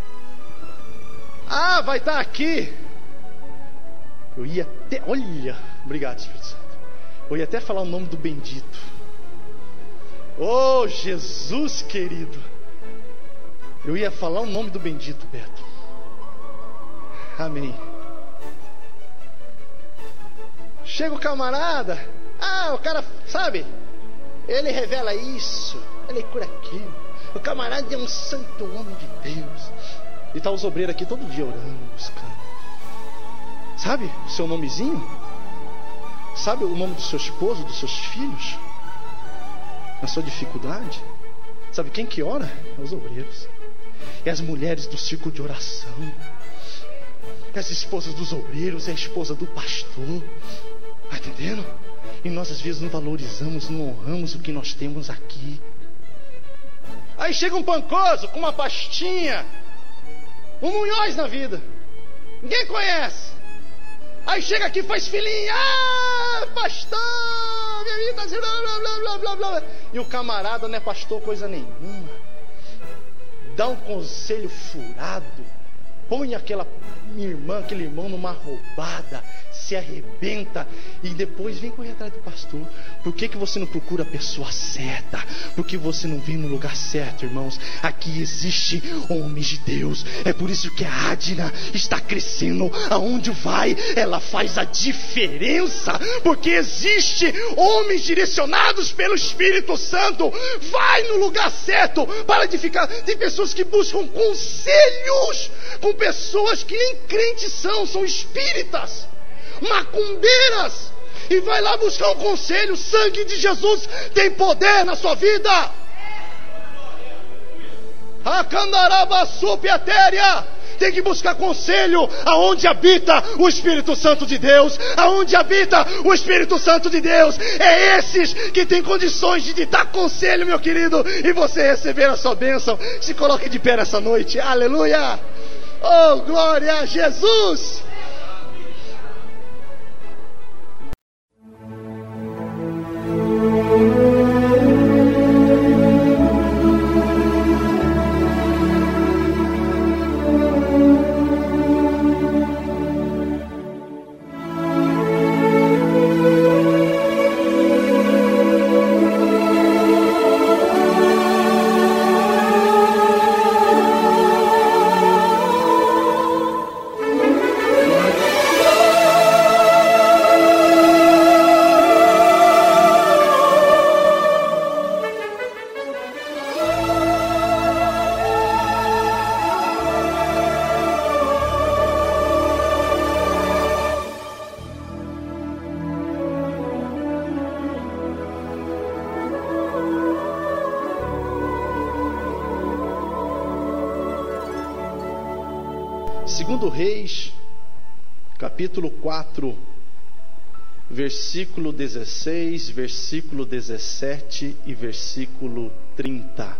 Vai estar aqui. Eu ia até... Olha, obrigado, Espírito Santo. Eu ia até falar o nome do bendito. Oh, Jesus querido. Eu ia falar o nome do bendito, Beto. Amém. Chega o camarada. O cara, sabe? Ele revela isso. Ele cura aquilo. O camarada é um santo homem de Deus. E tá os obreiros aqui todo dia orando, buscando. Sabe o seu nomezinho? Sabe o nome do seu esposo, dos seus filhos? Na sua dificuldade? Sabe quem que ora? É os obreiros. É as mulheres do círculo de oração. É as esposas dos obreiros. É a esposa do pastor. Está entendendo? E nós às vezes não valorizamos, não honramos o que nós temos aqui. Aí chega um pancoso com uma pastinha. um Munhoz na vida. Ninguém conhece. Aí chega aqui, faz filhinha. Pastor, minha vida tá assim, blá, blá, blá, blá, blá. E o camarada não é pastor coisa nenhuma. Dá um conselho furado. Põe aquela irmã, aquele irmão numa roubada. Se arrebenta e depois vem correr atrás do pastor. Por que você não procura a pessoa certa? Porque você não vem no lugar certo, irmãos. Aqui existe homens de Deus. É por isso que a Adna está crescendo. Aonde vai, ela faz a diferença. Porque existe homens direcionados pelo Espírito Santo. Vai no lugar certo. Para de ficar. Tem pessoas que buscam conselhos com pessoas que nem crentes são espíritas, macumbeiras, e vai lá buscar um conselho. O sangue de Jesus tem poder na sua vida. A Candarabassupe etérea. Tem que buscar conselho aonde habita o Espírito Santo de Deus. Aonde habita o Espírito Santo de Deus. É esses que tem condições de te dar conselho, meu querido, e você receber a sua bênção. Se coloque de pé nessa noite. Aleluia. Oh, glória a Jesus. Segundo Reis, capítulo 4, versículo 16, versículo 17 e versículo 30.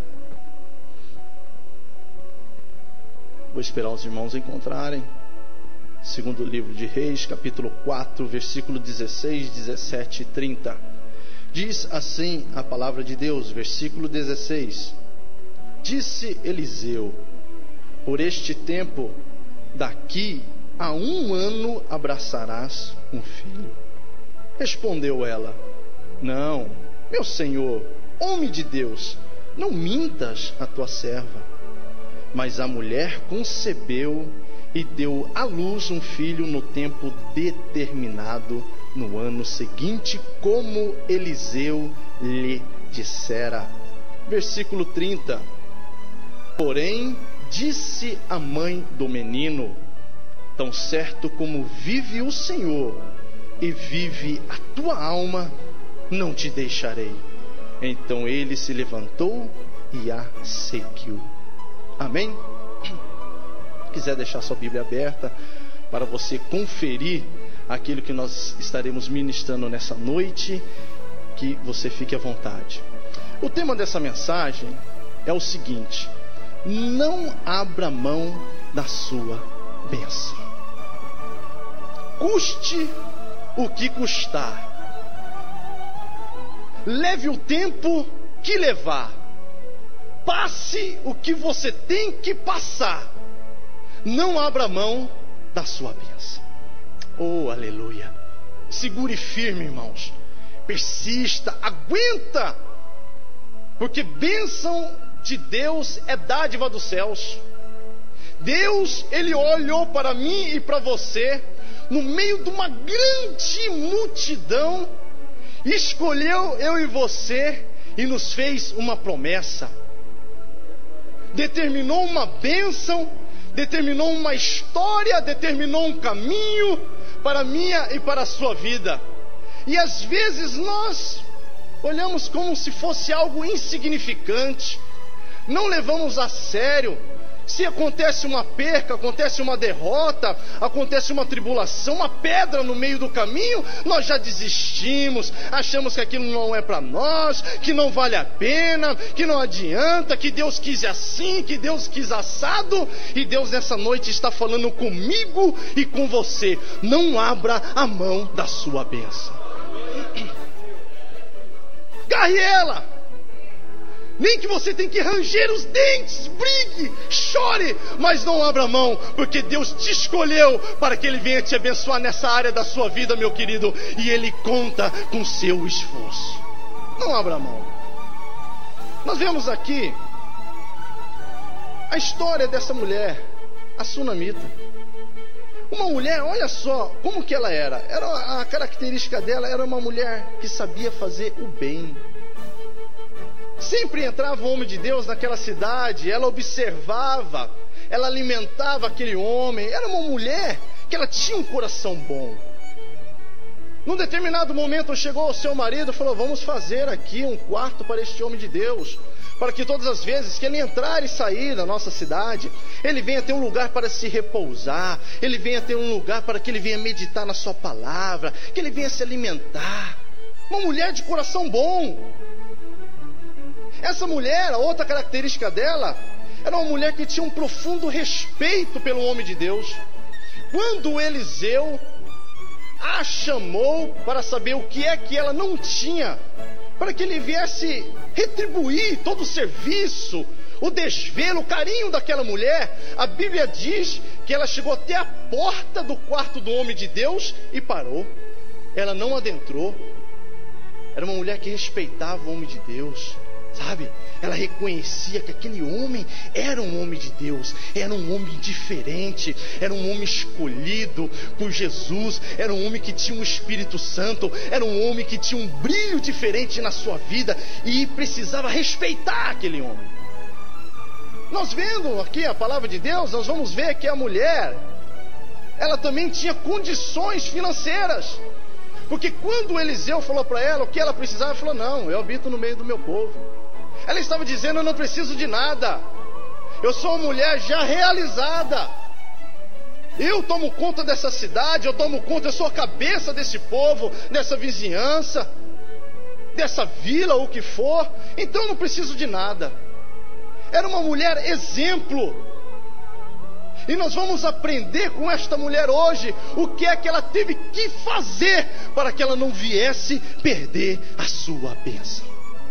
Vou esperar os irmãos encontrarem. Segundo livro de Reis, capítulo 4, versículo 16, 17 e 30. Diz assim a palavra de Deus, versículo 16. Disse Eliseu: por este tempo, daqui a 1 ano abraçarás um filho. Respondeu ela: não, meu senhor, homem de Deus, não mintas a tua serva. Mas a mulher concebeu e deu à luz um filho no tempo determinado, no ano seguinte, como Eliseu lhe dissera. Versículo 30. Porém, disse a mãe do menino: tão certo como vive o Senhor e vive a tua alma, não te deixarei. Então ele se levantou e a seguiu. Amém? Se quiser deixar sua Bíblia aberta para você conferir aquilo que nós estaremos ministrando nessa noite, que você fique à vontade. O tema dessa mensagem é o seguinte: não abra mão da sua bênção, custe o que custar, leve o tempo que levar, passe o que você tem que passar, não abra mão da sua bênção. Oh, aleluia. Segure firme, irmãos, persista, aguenta, porque bênção de Deus é dádiva dos céus. Deus, Ele olhou para mim e para você no meio de uma grande multidão, escolheu eu e você e nos fez uma promessa, determinou uma bênção, determinou uma história, determinou um caminho para a minha e para a sua vida. E às vezes nós olhamos como se fosse algo insignificante, não levamos a sério. Se acontece uma perca, acontece uma derrota, acontece uma tribulação, uma pedra no meio do caminho, nós já desistimos, achamos que aquilo não é para nós, que não vale a pena, que não adianta, que Deus quis assim, que Deus quis assado. E Deus nessa noite está falando comigo e com você: não abra a mão da sua bênção. Garre ela. Nem que você tenha que ranger os dentes, brigue, chore, mas não abra mão, porque Deus te escolheu para que Ele venha te abençoar nessa área da sua vida, meu querido, e Ele conta com seu esforço. Não abra mão. Nós vemos aqui a história dessa mulher, a sunamita. Uma mulher, olha só como que ela era. A característica dela era uma mulher que sabia fazer o bem. Sempre entrava um homem de Deus naquela cidade, ela observava, ela alimentava aquele homem. Era uma mulher que ela tinha um coração bom. Num determinado momento chegou o seu marido e falou: vamos fazer aqui um quarto para este homem de Deus, para que todas as vezes que ele entrar e sair da nossa cidade, ele venha ter um lugar para se repousar, ele venha ter um lugar para que ele venha meditar na sua palavra, que ele venha se alimentar. Uma mulher de coração bom. Essa mulher, a outra característica dela, era uma mulher que tinha um profundo respeito pelo homem de Deus. Quando Eliseu a chamou para saber o que é que ela não tinha, para que ele viesse retribuir todo o serviço, o desvelo, o carinho daquela mulher, a Bíblia diz que ela chegou até a porta do quarto do homem de Deus e parou. Ela não adentrou. Era uma mulher que respeitava o homem de Deus. Sabe, ela reconhecia que aquele homem era um homem de Deus, era um homem diferente, era um homem escolhido por Jesus, era um homem que tinha um Espírito Santo, era um homem que tinha um brilho diferente na sua vida e precisava respeitar aquele homem. Nós vendo aqui a palavra de Deus, nós vamos ver que a mulher, ela também tinha condições financeiras, porque quando Eliseu falou para ela o que ela precisava, ela falou: não, eu habito no meio do meu povo. Ela estava dizendo: eu não preciso de nada, eu sou uma mulher já realizada, eu tomo conta dessa cidade, eu tomo conta, eu sou a cabeça desse povo, dessa vizinhança, dessa vila, ou o que for, então eu não preciso de nada. Era uma mulher exemplo. E nós vamos aprender com esta mulher hoje o que é que ela teve que fazer para que ela não viesse perder a sua bênção.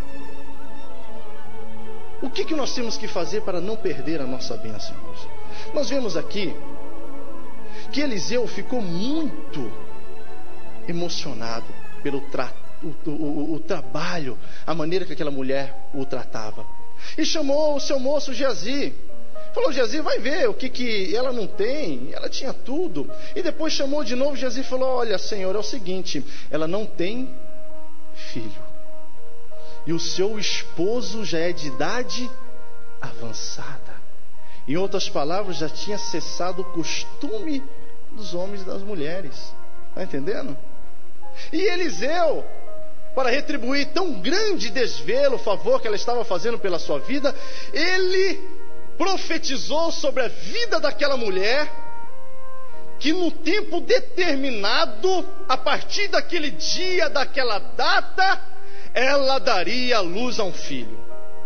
O que nós temos que fazer para não perder a nossa bênção, irmãos? Nós vemos aqui que Eliseu ficou muito emocionado pelo o trabalho, a maneira que aquela mulher o tratava. E chamou o seu moço Geazi. Falou: Geazi, vai ver o que ela não tem. Ela tinha tudo. E depois chamou de novo Geazi e falou: olha, Senhor, é o seguinte, ela não tem filho, e o seu esposo já é de idade avançada. Em outras palavras, já tinha cessado o costume dos homens e das mulheres. Está entendendo? E Eliseu, para retribuir tão grande desvelo, favor que ela estava fazendo pela sua vida, ele profetizou sobre a vida daquela mulher, que no tempo determinado, a partir daquele dia, daquela data, ela daria luz a um filho.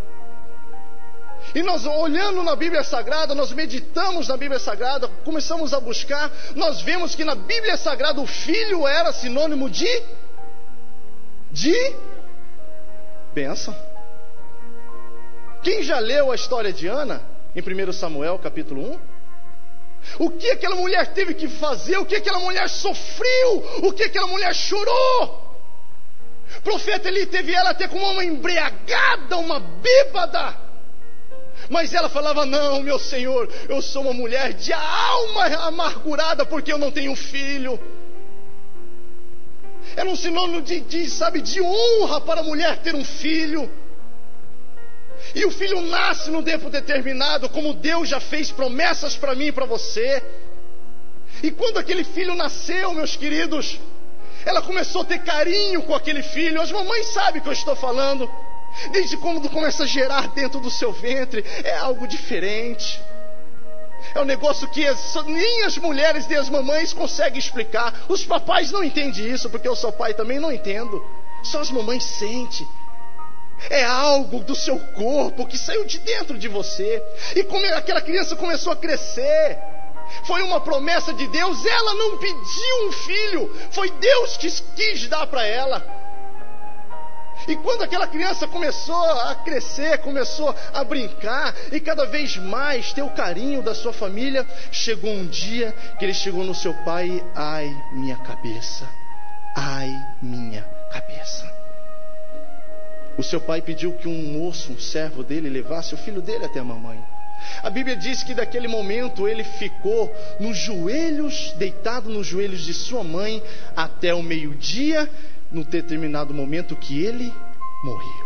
E nós, olhando na Bíblia Sagrada, nós meditamos na Bíblia Sagrada, começamos a buscar, nós vemos que na Bíblia Sagrada o filho era sinônimo de bênção. Quem já leu a história de Ana, em 1 Samuel capítulo 1? O que aquela mulher teve que fazer, o que aquela mulher sofreu, o que aquela mulher chorou. O profeta Eli teve ela até como uma embriagada, uma bêbada. Mas ela falava: não, meu Senhor, eu sou uma mulher de alma amargurada porque eu não tenho filho. Era um sinônimo de honra para a mulher ter um filho. E o filho nasce no tempo determinado, como Deus já fez promessas para mim e para você. E quando aquele filho nasceu, meus queridos, ela começou a ter carinho com aquele filho. As mamães sabem o que eu estou falando. Desde quando começa a gerar dentro do seu ventre, é algo diferente. É um negócio que nem as mulheres nem as mamães conseguem explicar. Os papais não entendem isso, porque eu sou pai também, não entendo. Só as mamães sentem. É algo do seu corpo que saiu de dentro de você. E como aquela criança começou a crescer, foi uma promessa de Deus. Ela não pediu um filho, foi Deus que quis dar para ela. E quando aquela criança começou a crescer, começou a brincar e cada vez mais ter o carinho da sua família, chegou um dia que ele chegou no seu pai e: ai, minha cabeça, ai, minha cabeça. O seu pai pediu que um moço, um servo dele, levasse o filho dele até a mamãe. A Bíblia diz que daquele momento ele ficou nos joelhos, deitado nos joelhos de sua mãe até o meio-dia, num determinado momento que ele morreu.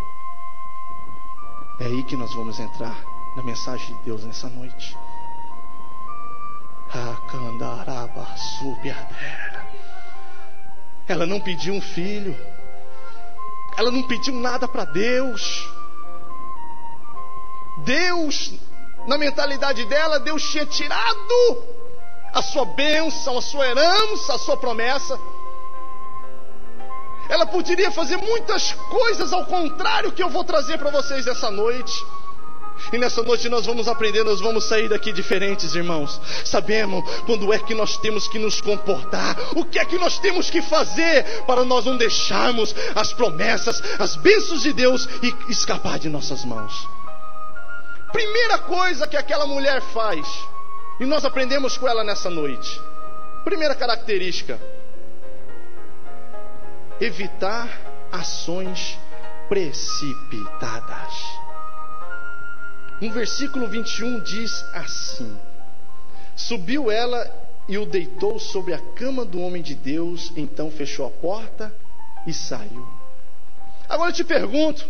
É aí que nós vamos entrar na mensagem de Deus nessa noite. Ela não pediu um filho, ela não pediu nada para Deus. Deus, na mentalidade dela, Deus tinha tirado a sua bênção, a sua herança, a sua promessa. Ela poderia fazer muitas coisas ao contrário que eu vou trazer para vocês essa noite. E nessa noite nós vamos aprender, nós vamos sair daqui diferentes, irmãos. Sabemos quando é que nós temos que nos comportar, o que é que nós temos que fazer para nós não deixarmos as promessas, as bênçãos de Deus e escapar de nossas mãos. Primeira coisa que aquela mulher faz, e nós aprendemos com ela nessa noite. Primeira característica: evitar ações precipitadas. No versículo 21 diz assim: subiu ela e o deitou sobre a cama do homem de Deus, então fechou a porta e saiu. Agora eu te pergunto,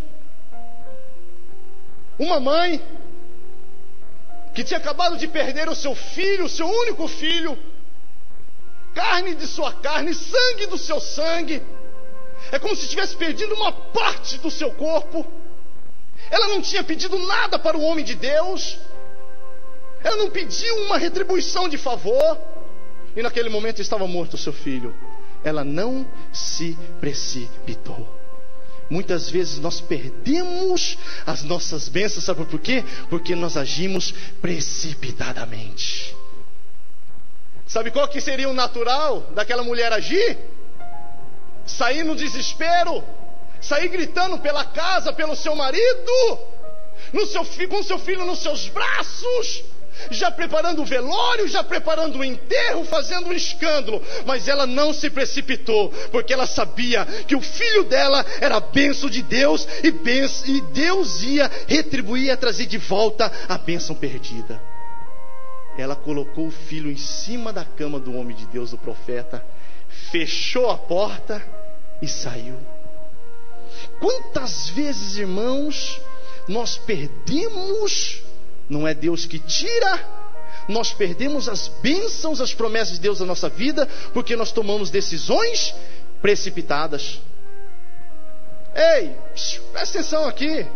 uma mãe que tinha acabado de perder o seu filho, o seu único filho, carne de sua carne, sangue do seu sangue, é como se tivesse perdido uma parte do seu corpo. Ela não tinha pedido nada para o homem de Deus, ela não pediu uma retribuição de favor, e naquele momento estava morto o seu filho. Ela não se precipitou. Muitas vezes nós perdemos as nossas bênçãos, sabe por quê? Porque nós agimos precipitadamente. Sabe qual que seria o natural daquela mulher agir? Sair no desespero, sair gritando pela casa, pelo seu marido, com seu filho nos seus braços, já preparando o velório, já preparando o enterro, fazendo um escândalo. Mas ela não se precipitou, porque ela sabia que o filho dela era a bênção de Deus, e Deus ia retribuir, ia trazer de volta a bênção perdida. Ela colocou o filho em cima da cama do homem de Deus, do profeta, fechou a porta e saiu. Quantas vezes, irmãos, nós perdemos, não é Deus que tira, nós perdemos as bênçãos, as promessas de Deus na nossa vida, porque nós tomamos decisões precipitadas. Ei, presta atenção aqui.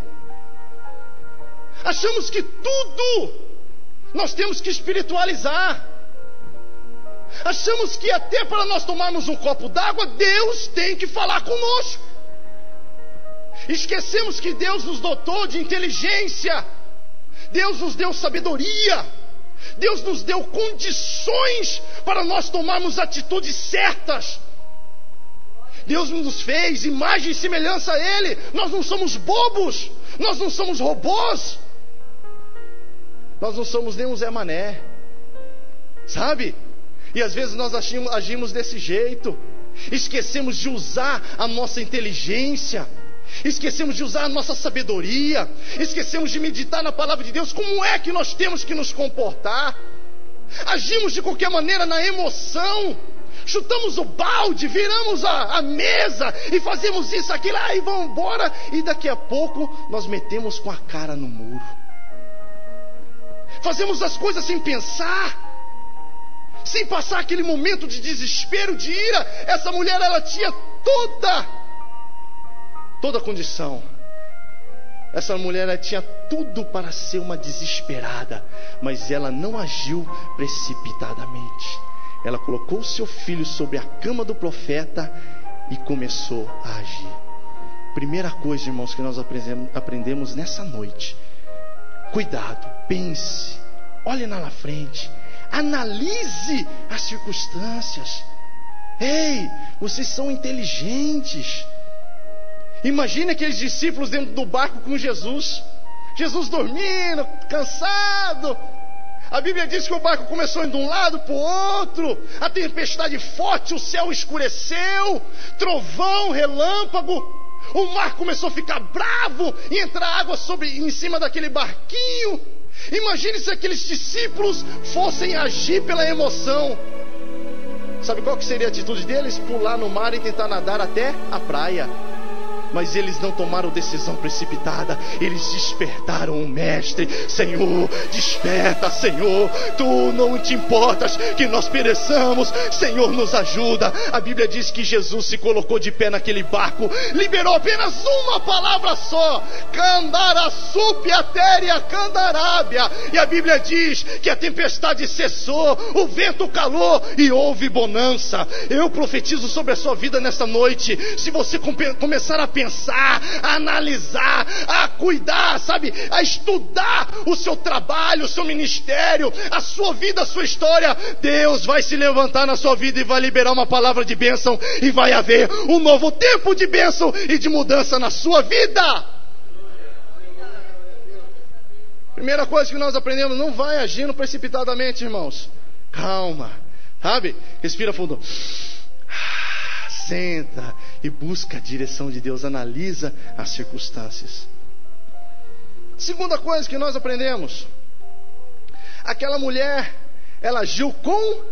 Achamos que tudo nós temos que espiritualizar. Achamos que até para nós tomarmos um copo d'água, Deus tem que falar conosco. Esquecemos que Deus nos dotou de inteligência, Deus nos deu sabedoria, Deus nos deu condições para nós tomarmos atitudes certas. Deus nos fez imagem e semelhança a Ele. Nós não somos bobos, nós não somos robôs, nós não somos nem um Zé Mané, sabe? E às vezes nós agimos desse jeito. Esquecemos de usar a nossa inteligência, esquecemos de usar a nossa sabedoria, esquecemos de meditar na palavra de Deus. Como é que nós temos que nos comportar? Agimos de qualquer maneira na emoção, chutamos o balde, viramos a mesa e fazemos isso, aquilo, e vamos embora, e daqui a pouco nós metemos com a cara no muro. Fazemos as coisas sem pensar, sem passar aquele momento de desespero, de ira. Essa mulher, ela tinha toda a condição Essa mulher, ela tinha tudo para ser uma desesperada, mas ela não agiu precipitadamente. Ela colocou seu filho sobre a cama do profeta e começou a agir. Primeira coisa, irmãos, que nós aprendemos nessa noite: cuidado, pense, olhe lá na frente, analise as circunstâncias. Ei, vocês são inteligentes. Imagine aqueles discípulos dentro do barco com Jesus. Jesus dormindo, cansado. A Bíblia diz que o barco começou indo de um lado para o outro. A tempestade forte, o céu escureceu, trovão, relâmpago. O mar começou a ficar bravo e entrar água em cima daquele barquinho. Imagine se aqueles discípulos fossem agir pela emoção. Sabe qual que seria a atitude deles? Pular no mar e tentar nadar até a praia. Mas eles não tomaram decisão precipitada. Eles despertaram o mestre. Senhor, desperta, Senhor. Tu não te importas que nós pereçamos. Senhor, nos ajuda. A Bíblia diz que Jesus se colocou de pé naquele barco, liberou apenas uma palavra só: Candarassupiatéria Candarábia. E a Bíblia diz que a tempestade cessou, o vento calou e houve bonança. Eu profetizo sobre a sua vida nesta noite. Se você começar a pensar, a analisar, a cuidar, sabe, a estudar o seu trabalho, o seu ministério, a sua vida, a sua história, Deus vai se levantar na sua vida e vai liberar uma palavra de bênção, e vai haver um novo tempo de bênção e de mudança na sua vida. Primeira coisa que nós aprendemos: não vai agindo precipitadamente, irmãos. Calma, sabe, respira fundo, senta e busca a direção de Deus, analisa as circunstâncias. Segunda coisa que nós aprendemos: aquela mulher, ela agiu com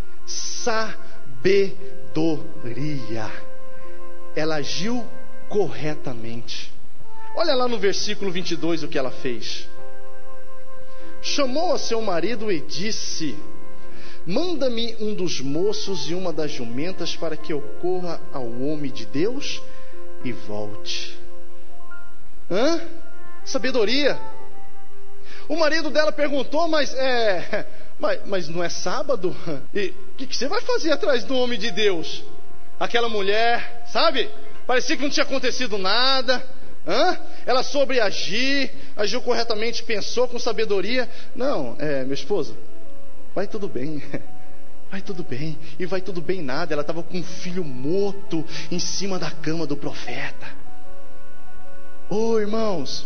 sabedoria, ela agiu corretamente. Olha lá no versículo 22 o que ela fez. Chamou a seu marido e disse: manda-me um dos moços e uma das jumentas, para que eu corra ao homem de Deus e volte. Sabedoria. O marido dela perguntou: mas não é sábado? E o que você vai fazer atrás do homem de Deus? Aquela mulher, sabe, parecia que não tinha acontecido nada. Ela soube agir, agiu corretamente, pensou com sabedoria. Não, meu esposo, vai tudo bem, vai tudo bem. E vai tudo bem nada. Ela estava com um filho morto em cima da cama do profeta. Irmãos,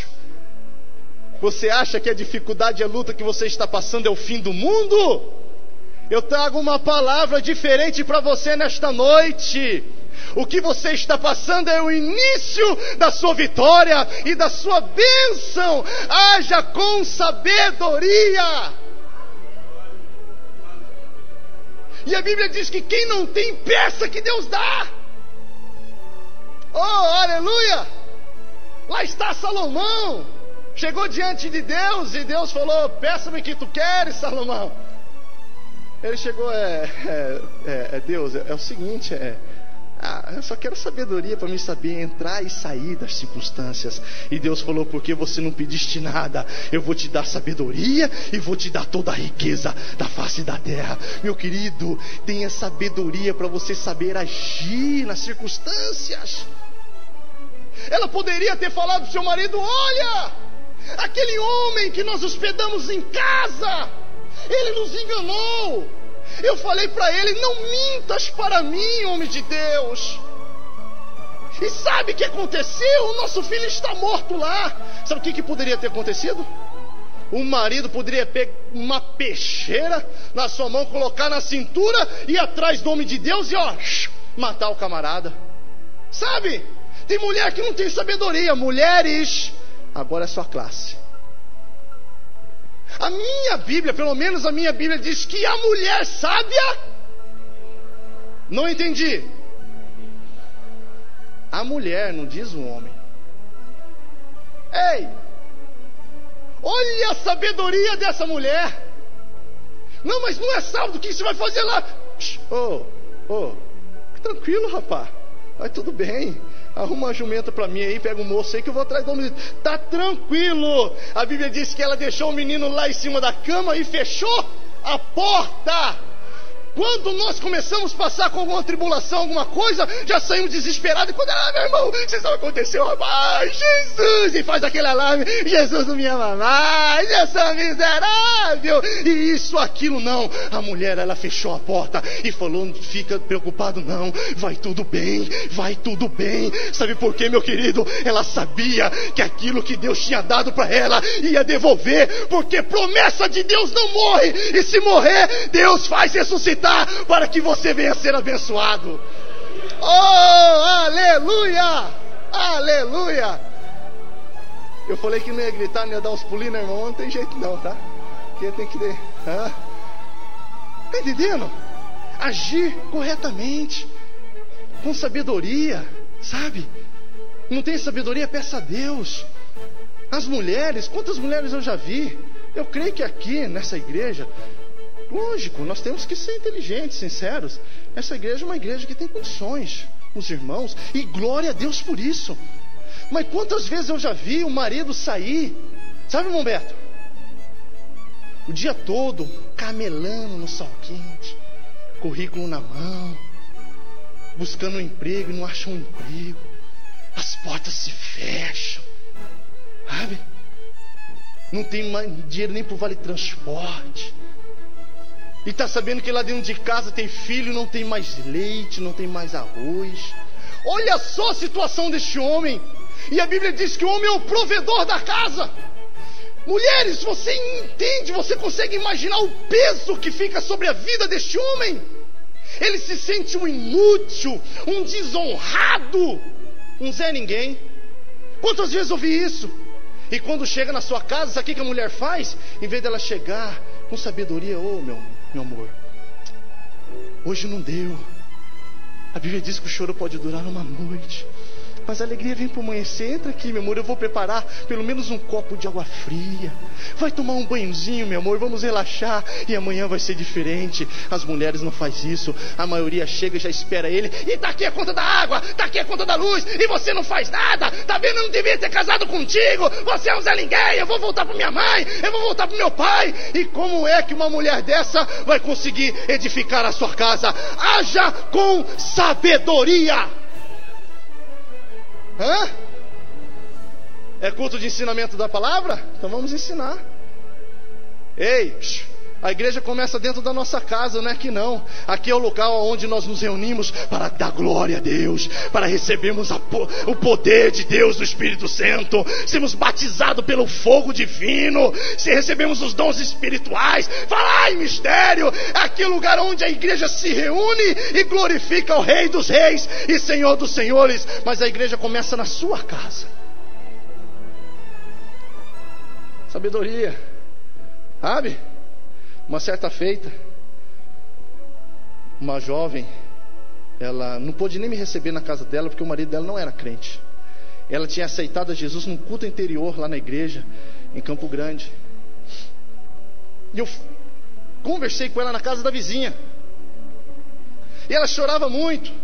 você acha que a dificuldade e a luta que você está passando é o fim do mundo? Eu trago uma palavra diferente para você nesta noite. O que você está passando é o início da sua vitória e da sua bênção. Haja com sabedoria. E a Bíblia diz que quem não tem, peça que Deus dá. Oh, aleluia! Lá está Salomão. Chegou diante de Deus e Deus falou: peça-me o que tu queres, Salomão. Ele chegou: Deus, é o seguinte, eu só quero sabedoria para me saber entrar e sair das circunstâncias. E Deus falou: porque você não pediste nada, eu vou te dar sabedoria e vou te dar toda a riqueza da face da terra. Meu querido, tenha sabedoria para você saber agir nas circunstâncias. Ela poderia ter falado para o seu marido: olha, aquele homem que nós hospedamos em casa, ele nos enganou. Eu falei para ele: não mintas para mim, homem de Deus. E sabe o que aconteceu? O nosso filho está morto lá. Sabe o que poderia ter acontecido? O marido poderia pegar uma peixeira na sua mão, colocar na cintura, ir atrás do homem de Deus e matar o camarada. Sabe? Tem mulher que não tem sabedoria. Mulheres, agora é sua classe. A minha Bíblia, pelo menos a minha Bíblia, diz que a mulher sábia... Não entendi. A mulher, não diz o homem. Ei, olha a sabedoria dessa mulher. Não, mas não é sábado, o que você vai fazer lá? Tranquilo, rapaz. Vai tudo bem. Arruma uma jumenta para mim aí, pega um moço aí que eu vou atrás do menino. Tá tranquilo. A Bíblia diz que ela deixou o menino lá em cima da cama e fechou a porta. Quando nós começamos a passar com alguma tribulação, alguma coisa, já saímos desesperados. E quando ela, meu irmão, você sabe o que aconteceu? Rapaz, Jesus! E faz aquele alarme: Jesus não me ama mais, eu sou miserável. E isso, aquilo, não. A mulher, ela fechou a porta e falou: não fica preocupado não, vai tudo bem, vai tudo bem. Sabe por quê, meu querido? Ela sabia que aquilo que Deus tinha dado para ela ia devolver, porque promessa de Deus não morre. E se morrer, Deus faz ressuscitar para que você venha a ser abençoado. Oh, aleluia, aleluia. Eu falei que não ia gritar, não ia dar uns pulinhos, irmão. Não tem jeito não, tá? Porque tem que ter, tá entendendo? Agir corretamente, com sabedoria, sabe? Não tem sabedoria, peça a Deus. As mulheres, quantas mulheres eu já vi? Eu creio que aqui nessa igreja, lógico, nós temos que ser inteligentes, sinceros. Essa igreja é uma igreja que tem condições, os irmãos, e glória a Deus por isso. Mas quantas vezes eu já vi o marido sair, sabe, irmão Beto? O dia todo camelando no sol quente, currículo na mão, buscando um emprego e não acha um emprego. As portas se fecham, sabe? Não tem mais dinheiro nem para o vale transporte. E está sabendo que lá dentro de casa tem filho, não tem mais leite, não tem mais arroz. Olha só a situação deste homem. E a Bíblia diz que o homem é o provedor da casa. Mulheres, você entende, você consegue imaginar o peso que fica sobre a vida deste homem? Ele se sente um inútil, um desonrado, um Zé Ninguém. Quantas vezes eu vi isso? E quando chega na sua casa, sabe o que a mulher faz? Em vez dela chegar com sabedoria: ô meu amor, hoje não deu. A Bíblia diz que o choro pode durar uma noite, mas a alegria vem para o amanhecer. Entra aqui, meu amor, eu vou preparar pelo menos um copo de água fria. Vai tomar um banhozinho, meu amor, vamos relaxar. E amanhã vai ser diferente. As mulheres não fazem isso. A maioria chega e já espera ele: e tá aqui a conta da água, tá aqui a conta da luz, e você não faz nada. Tá vendo? Eu não devia ter casado contigo. Você é um Zé Ninguém. Eu vou voltar para minha mãe, eu vou voltar para meu pai. E como é que uma mulher dessa vai conseguir edificar a sua casa? Haja com sabedoria. É culto de ensinamento da palavra? Então vamos ensinar. Ei, a igreja começa dentro da nossa casa, não é que não. Aqui é o local onde nós nos reunimos para dar glória a Deus, para recebermos o poder de Deus, do Espírito Santo, sermos batizados pelo fogo divino, se recebemos os dons espirituais, falar em mistério. Aqui é o lugar onde a igreja se reúne e glorifica o Rei dos Reis e Senhor dos Senhores. Mas a igreja começa na sua casa. Sabedoria, sabe? Uma certa feita, uma jovem, ela não pôde nem me receber na casa dela, porque o marido dela não era crente. Ela tinha aceitado a Jesus num culto interior lá na igreja, em Campo Grande. E eu conversei com ela na casa da vizinha, e ela chorava muito.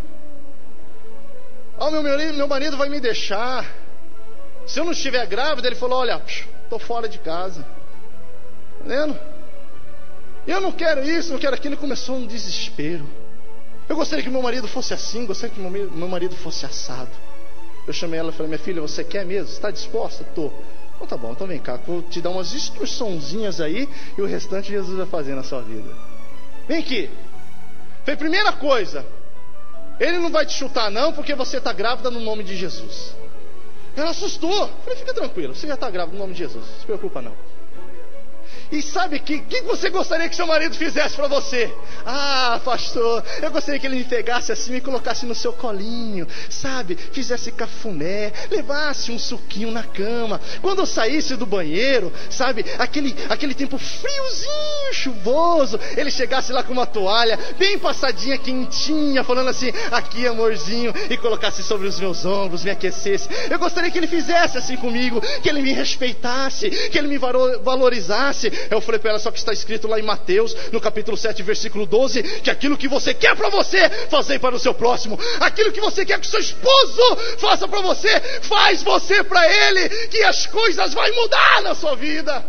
Meu marido vai me deixar. Se eu não estiver grávida, ele falou: olha, estou fora de casa. Tá vendo? Eu não quero isso, não quero aquilo. E começou um desespero. Eu gostaria que meu marido fosse assim, gostaria que meu marido fosse assado. Eu chamei ela e falei: minha filha, você quer mesmo? Você está disposta? Estou. Então tá bom, então vem cá, vou te dar umas instruçãozinhas aí, e o restante Jesus vai fazer na sua vida. Vem aqui. Falei: primeira coisa, ele não vai te chutar não, porque você está grávida no nome de Jesus. Ela assustou. Falei: fica tranquilo, você já está grávida no nome de Jesus, não se preocupa não. E sabe o que você gostaria que seu marido fizesse para você? Ah, pastor, eu gostaria que ele me pegasse assim, me colocasse no seu colinho, sabe? Fizesse cafuné, levasse um suquinho na cama. Quando eu saísse do banheiro, sabe? Aquele tempo friozinho, chuvoso, ele chegasse lá com uma toalha bem passadinha, quentinha, falando assim: aqui, amorzinho, e colocasse sobre os meus ombros, me aquecesse. Eu gostaria que ele fizesse assim comigo, que ele me respeitasse, que ele me valorizasse. Eu falei para ela, só que está escrito lá em Mateus, no capítulo 7, versículo 12, que aquilo que você quer para você, fazei para o seu próximo. Aquilo que você quer que o seu esposo faça para você, faz você para ele, que as coisas vão mudar na sua vida.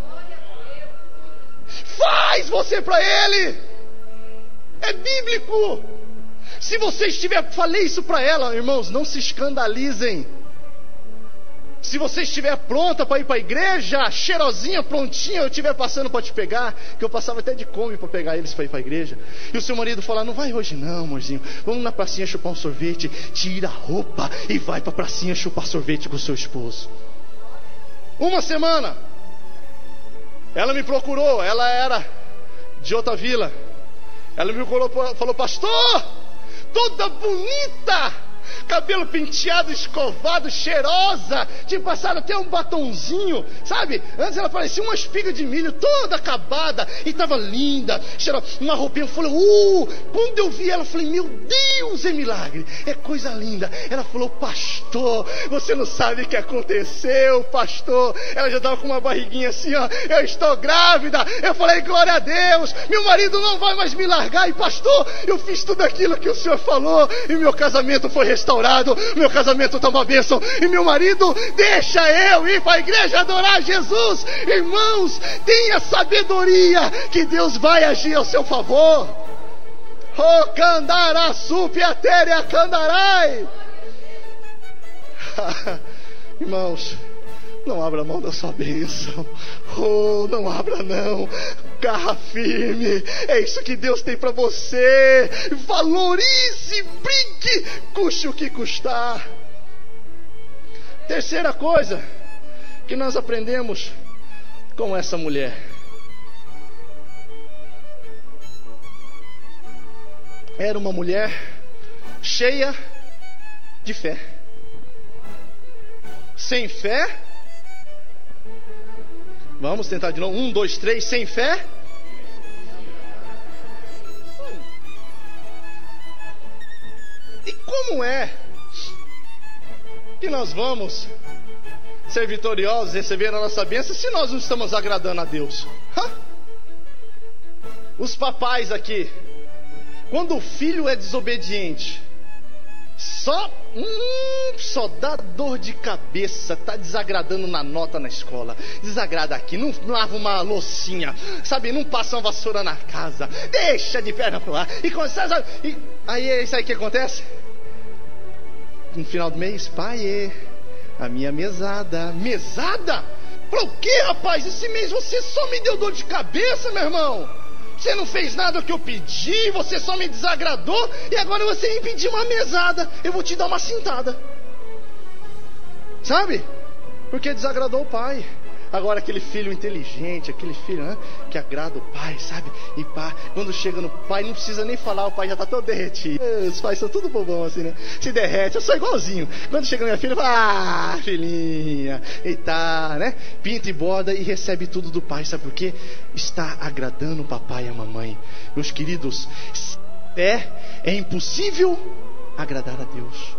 Faz você para ele. É bíblico. Se você estiver, falei isso para ela, irmãos, não se escandalizem. Se você estiver pronta para ir para a igreja, cheirosinha, prontinha, eu estiver passando para te pegar, que eu passava até de Kombi para pegar eles para ir para a igreja, e o seu marido falar, não vai hoje não, amorzinho, vamos na pracinha chupar um sorvete, tira a roupa e vai para a pracinha chupar sorvete com o seu esposo. Uma semana, ela me procurou, ela era de outra vila, ela me procurou, falou, pastor, toda bonita, cabelo penteado, escovado, cheirosa, tinha passado até um batonzinho, sabe? Antes ela parecia uma espiga de milho, toda acabada, e estava linda, cheirosa, uma roupinha. Eu falei, quando eu vi ela, eu falei, meu Deus, é milagre, é coisa linda. Ela falou, pastor, você não sabe o que aconteceu, pastor. Ela já estava com uma barriguinha assim, ó, eu estou grávida. Eu falei, glória a Deus, meu marido não vai mais me largar. E pastor, eu fiz tudo aquilo que o senhor falou, e meu casamento foi restaurado, meu casamento está uma bênção, e meu marido deixa eu ir para a igreja adorar Jesus. Irmãos, tenha sabedoria que Deus vai agir ao seu favor. O candará supiatéria candarai. Irmãos, não abra mão da sua bênção. Não abra não. Garra firme. É isso que Deus tem para você. Valorize, brinque, custe o que custar. Terceira coisa que nós aprendemos com essa mulher. Era uma mulher cheia de fé. Sem fé. Vamos tentar de novo. 1, 2, 3. Sem fé. E como é que nós vamos ser vitoriosos, receber a nossa bênção, se nós não estamos agradando a Deus? Os papais aqui, quando o filho é desobediente, só dá dor de cabeça, tá desagradando na nota na escola, desagrada aqui, não lava uma loucinha, sabe, não passa uma vassoura na casa, deixa de perna pro ar, e aí é isso aí que acontece? No final do mês, pai, a minha mesada. Mesada? Pra o que, rapaz? Esse mês você só me deu dor de cabeça, meu irmão. Você não fez nada que eu pedi, você só me desagradou, e agora você me pediu uma mesada. Eu vou te dar uma cintada. Sabe? Porque desagradou o pai. Agora aquele filho inteligente, aquele filho que agrada o pai, sabe? E pá, quando chega no pai, não precisa nem falar, o pai já está todo derretido. Os pais são tudo bobão assim, né? Se derrete, eu sou igualzinho. Quando chega minha filha, fala, filhinha, e tá, né? Pinta e borda e recebe tudo do pai, sabe por quê? Está agradando o papai e a mamãe. Meus queridos, é impossível agradar a Deus.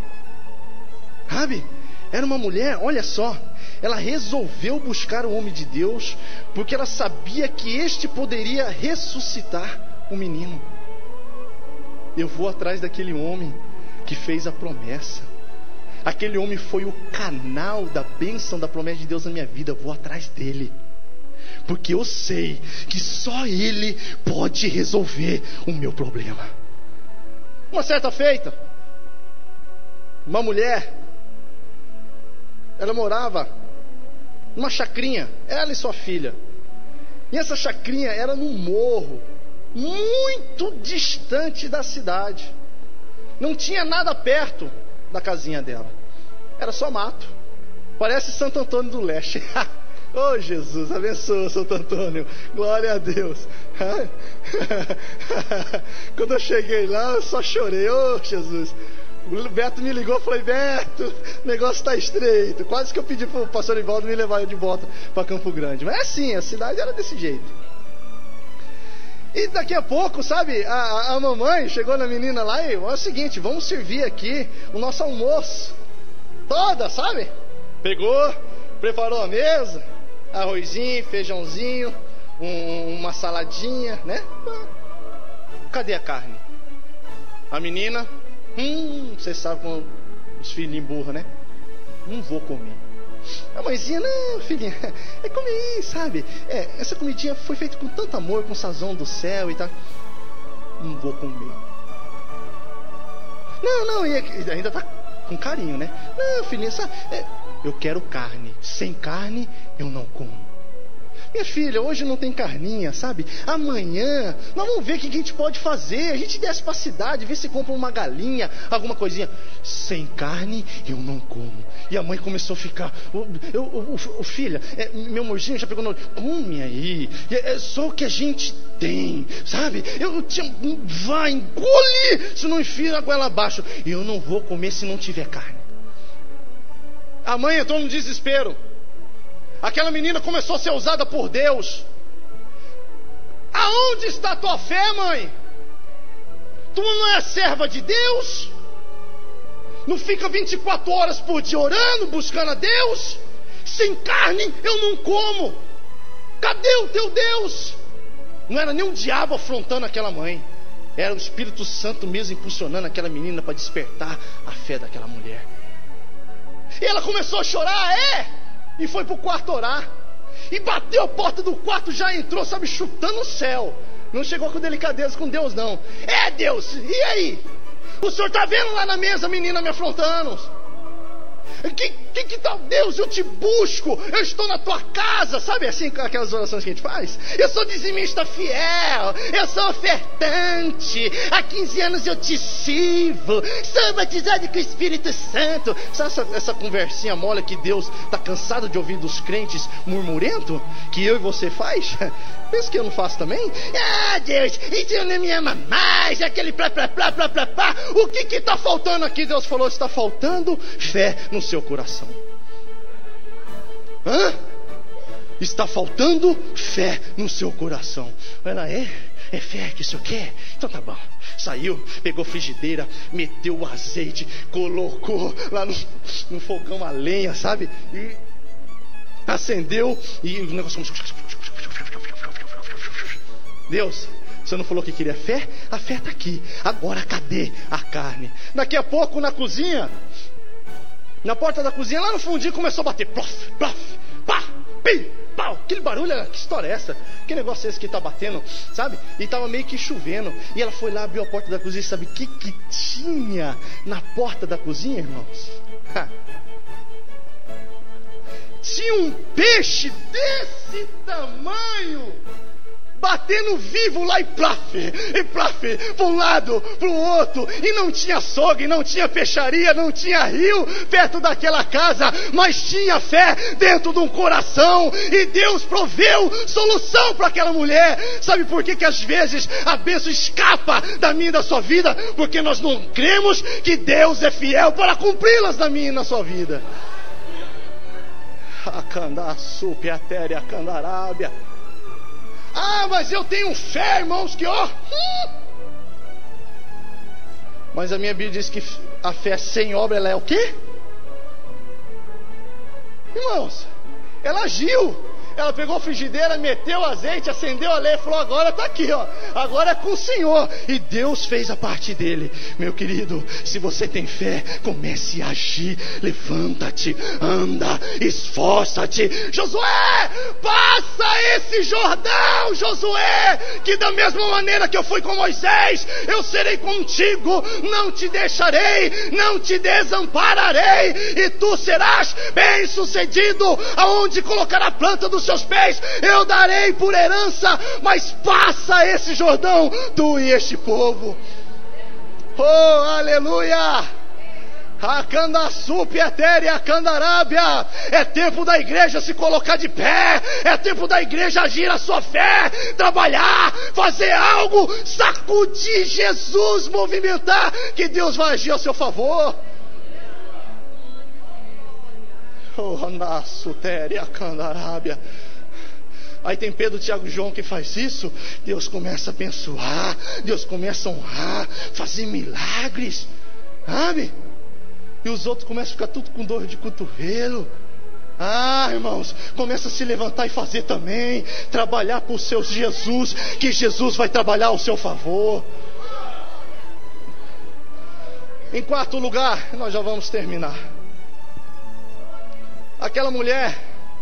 Sabe? Era uma mulher, olha só, ela resolveu buscar o homem de Deus, porque ela sabia que este poderia ressuscitar o menino. Eu vou atrás daquele homem que fez a promessa. Aquele homem foi o canal da bênção da promessa de Deus na minha vida. Eu vou atrás dele, porque eu sei que só ele pode resolver o meu problema. Uma certa feita, uma mulher, ela morava numa chacrinha, ela e sua filha. E essa chacrinha era num morro, muito distante da cidade. Não tinha nada perto da casinha dela. Era só mato. Parece Santo Antônio do Leste. Oh Jesus, abençoa Santo Antônio. Glória a Deus. Quando eu cheguei lá, eu só chorei. Oh Jesus. O Beto me ligou e falei, Beto, o negócio está estreito. Quase que eu pedi para o pastor Ivaldo me levar de volta para Campo Grande. Mas é assim, a cidade era desse jeito. E daqui a pouco, sabe, a mamãe chegou na menina lá e é o seguinte, vamos servir aqui o nosso almoço. Toda, sabe? Pegou, preparou a mesa, arrozinho, feijãozinho, uma saladinha, né? Cadê a carne? A menina, você sabe como os filhinhos burros, né? Não vou comer. A mãezinha, não, filhinha, come aí, sabe? Essa comidinha foi feita com tanto amor, com sazão do céu e tal. Não vou comer. Não, e ainda tá com carinho, né? Não, filhinha, sabe? Eu quero carne. Sem carne, eu não como. Minha filha, hoje não tem carninha, sabe? Amanhã, nós vamos ver o que a gente pode fazer. A gente desce pra cidade, vê se compra uma galinha, alguma coisinha. Sem carne, eu não como. E a mãe começou a ficar... filha, meu amorzinho já pegou no... Come aí. É só o que a gente tem, sabe? Vai, engole, se não enfia a goela abaixo. E eu não vou comer se não tiver carne. A mãe entrou no desespero. Aquela menina começou a ser usada por Deus. Aonde está a tua fé, mãe? Tu não é serva de Deus? Não fica 24 horas por dia orando, buscando a Deus? Sem carne eu não como. Cadê o teu Deus? Não era nem um diabo afrontando aquela mãe. Era o Espírito Santo mesmo impulsionando aquela menina para despertar a fé daquela mulher. E ela começou a chorar, e foi pro quarto orar. E bateu a porta do quarto, já entrou, sabe, chutando o céu. Não chegou com delicadeza com Deus, não. Deus, e aí? O senhor tá vendo lá na mesa a menina me afrontando? Que tal, Deus? Eu te busco, eu estou na tua casa. Sabe assim, aquelas orações que a gente faz? Eu sou dizimista fiel, eu sou ofertante, há 15 anos eu te sirvo, sou batizado com o Espírito Santo. Sabe essa conversinha mole que Deus está cansado de ouvir dos crentes murmurento? Que eu e você faz? Pensa que eu não faço também? Deus, e tu não me ama mais? Aquele plá. O que está faltando aqui? Deus falou, está faltando fé no seu coração. Está faltando fé no seu coração. Ela é fé que o senhor quer? Então tá bom. Saiu, pegou frigideira, meteu o azeite, colocou lá no fogão a lenha, sabe? E acendeu e o negócio começou. Deus, você não falou que queria fé? A fé está aqui. Agora cadê a carne? Daqui a pouco na cozinha, na porta da cozinha, lá no fundinho começou a bater. Plof, plof, pá, pim, pau. Aquele barulho, que história é essa? Que negócio é esse que está batendo, sabe? E estava meio que chovendo. E ela foi lá, abriu a porta da cozinha e sabe o que tinha na porta da cozinha, irmãos? Tinha um peixe desse tamanho batendo vivo lá e plaf, para um lado, para o outro, e não tinha açougue, não tinha peixaria, não tinha rio perto daquela casa, mas tinha fé dentro de um coração, e Deus proveu solução para aquela mulher. Sabe por que às vezes a bênção escapa da minha e da sua vida? Porque nós não cremos que Deus é fiel para cumpri-las na minha e na sua vida. Mas eu tenho fé, irmãos, que Mas a minha Bíblia diz que a fé sem obra, ela é o quê? Irmãos, ela agiu. Ela pegou a frigideira, meteu o azeite, acendeu a lenha e falou, agora está aqui, agora é com o Senhor. E Deus fez a parte dele. Meu querido, se você tem fé, comece a agir. Levanta-te, anda, esforça-te. Josué, passa esse Jordão, Josué, que da mesma maneira que eu fui com Moisés, eu serei contigo, não te deixarei, não te desampararei, e tu serás bem sucedido aonde colocar a planta dos seus pés, eu darei por herança. Mas passa esse Jordão, tu e este povo. Aleluia. É tempo da igreja se colocar de pé. É tempo da igreja agir a sua fé, trabalhar, fazer algo, sacudir Jesus, movimentar, que Deus vai agir a seu favor. Aí tem Pedro, Tiago e João que faz isso. Deus começa a abençoar, Deus começa a honrar, fazer milagres, sabe? E os outros começam a ficar tudo com dor de cotovelo. Irmãos, começa a se levantar e fazer também. Trabalhar por seu Jesus, que Jesus vai trabalhar ao seu favor. Em quarto lugar, nós já vamos terminar. Aquela mulher,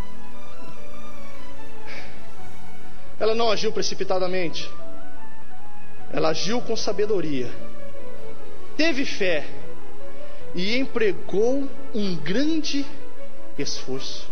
ela não agiu precipitadamente. Ela agiu com sabedoria. Teve fé. E empregou um grande esforço.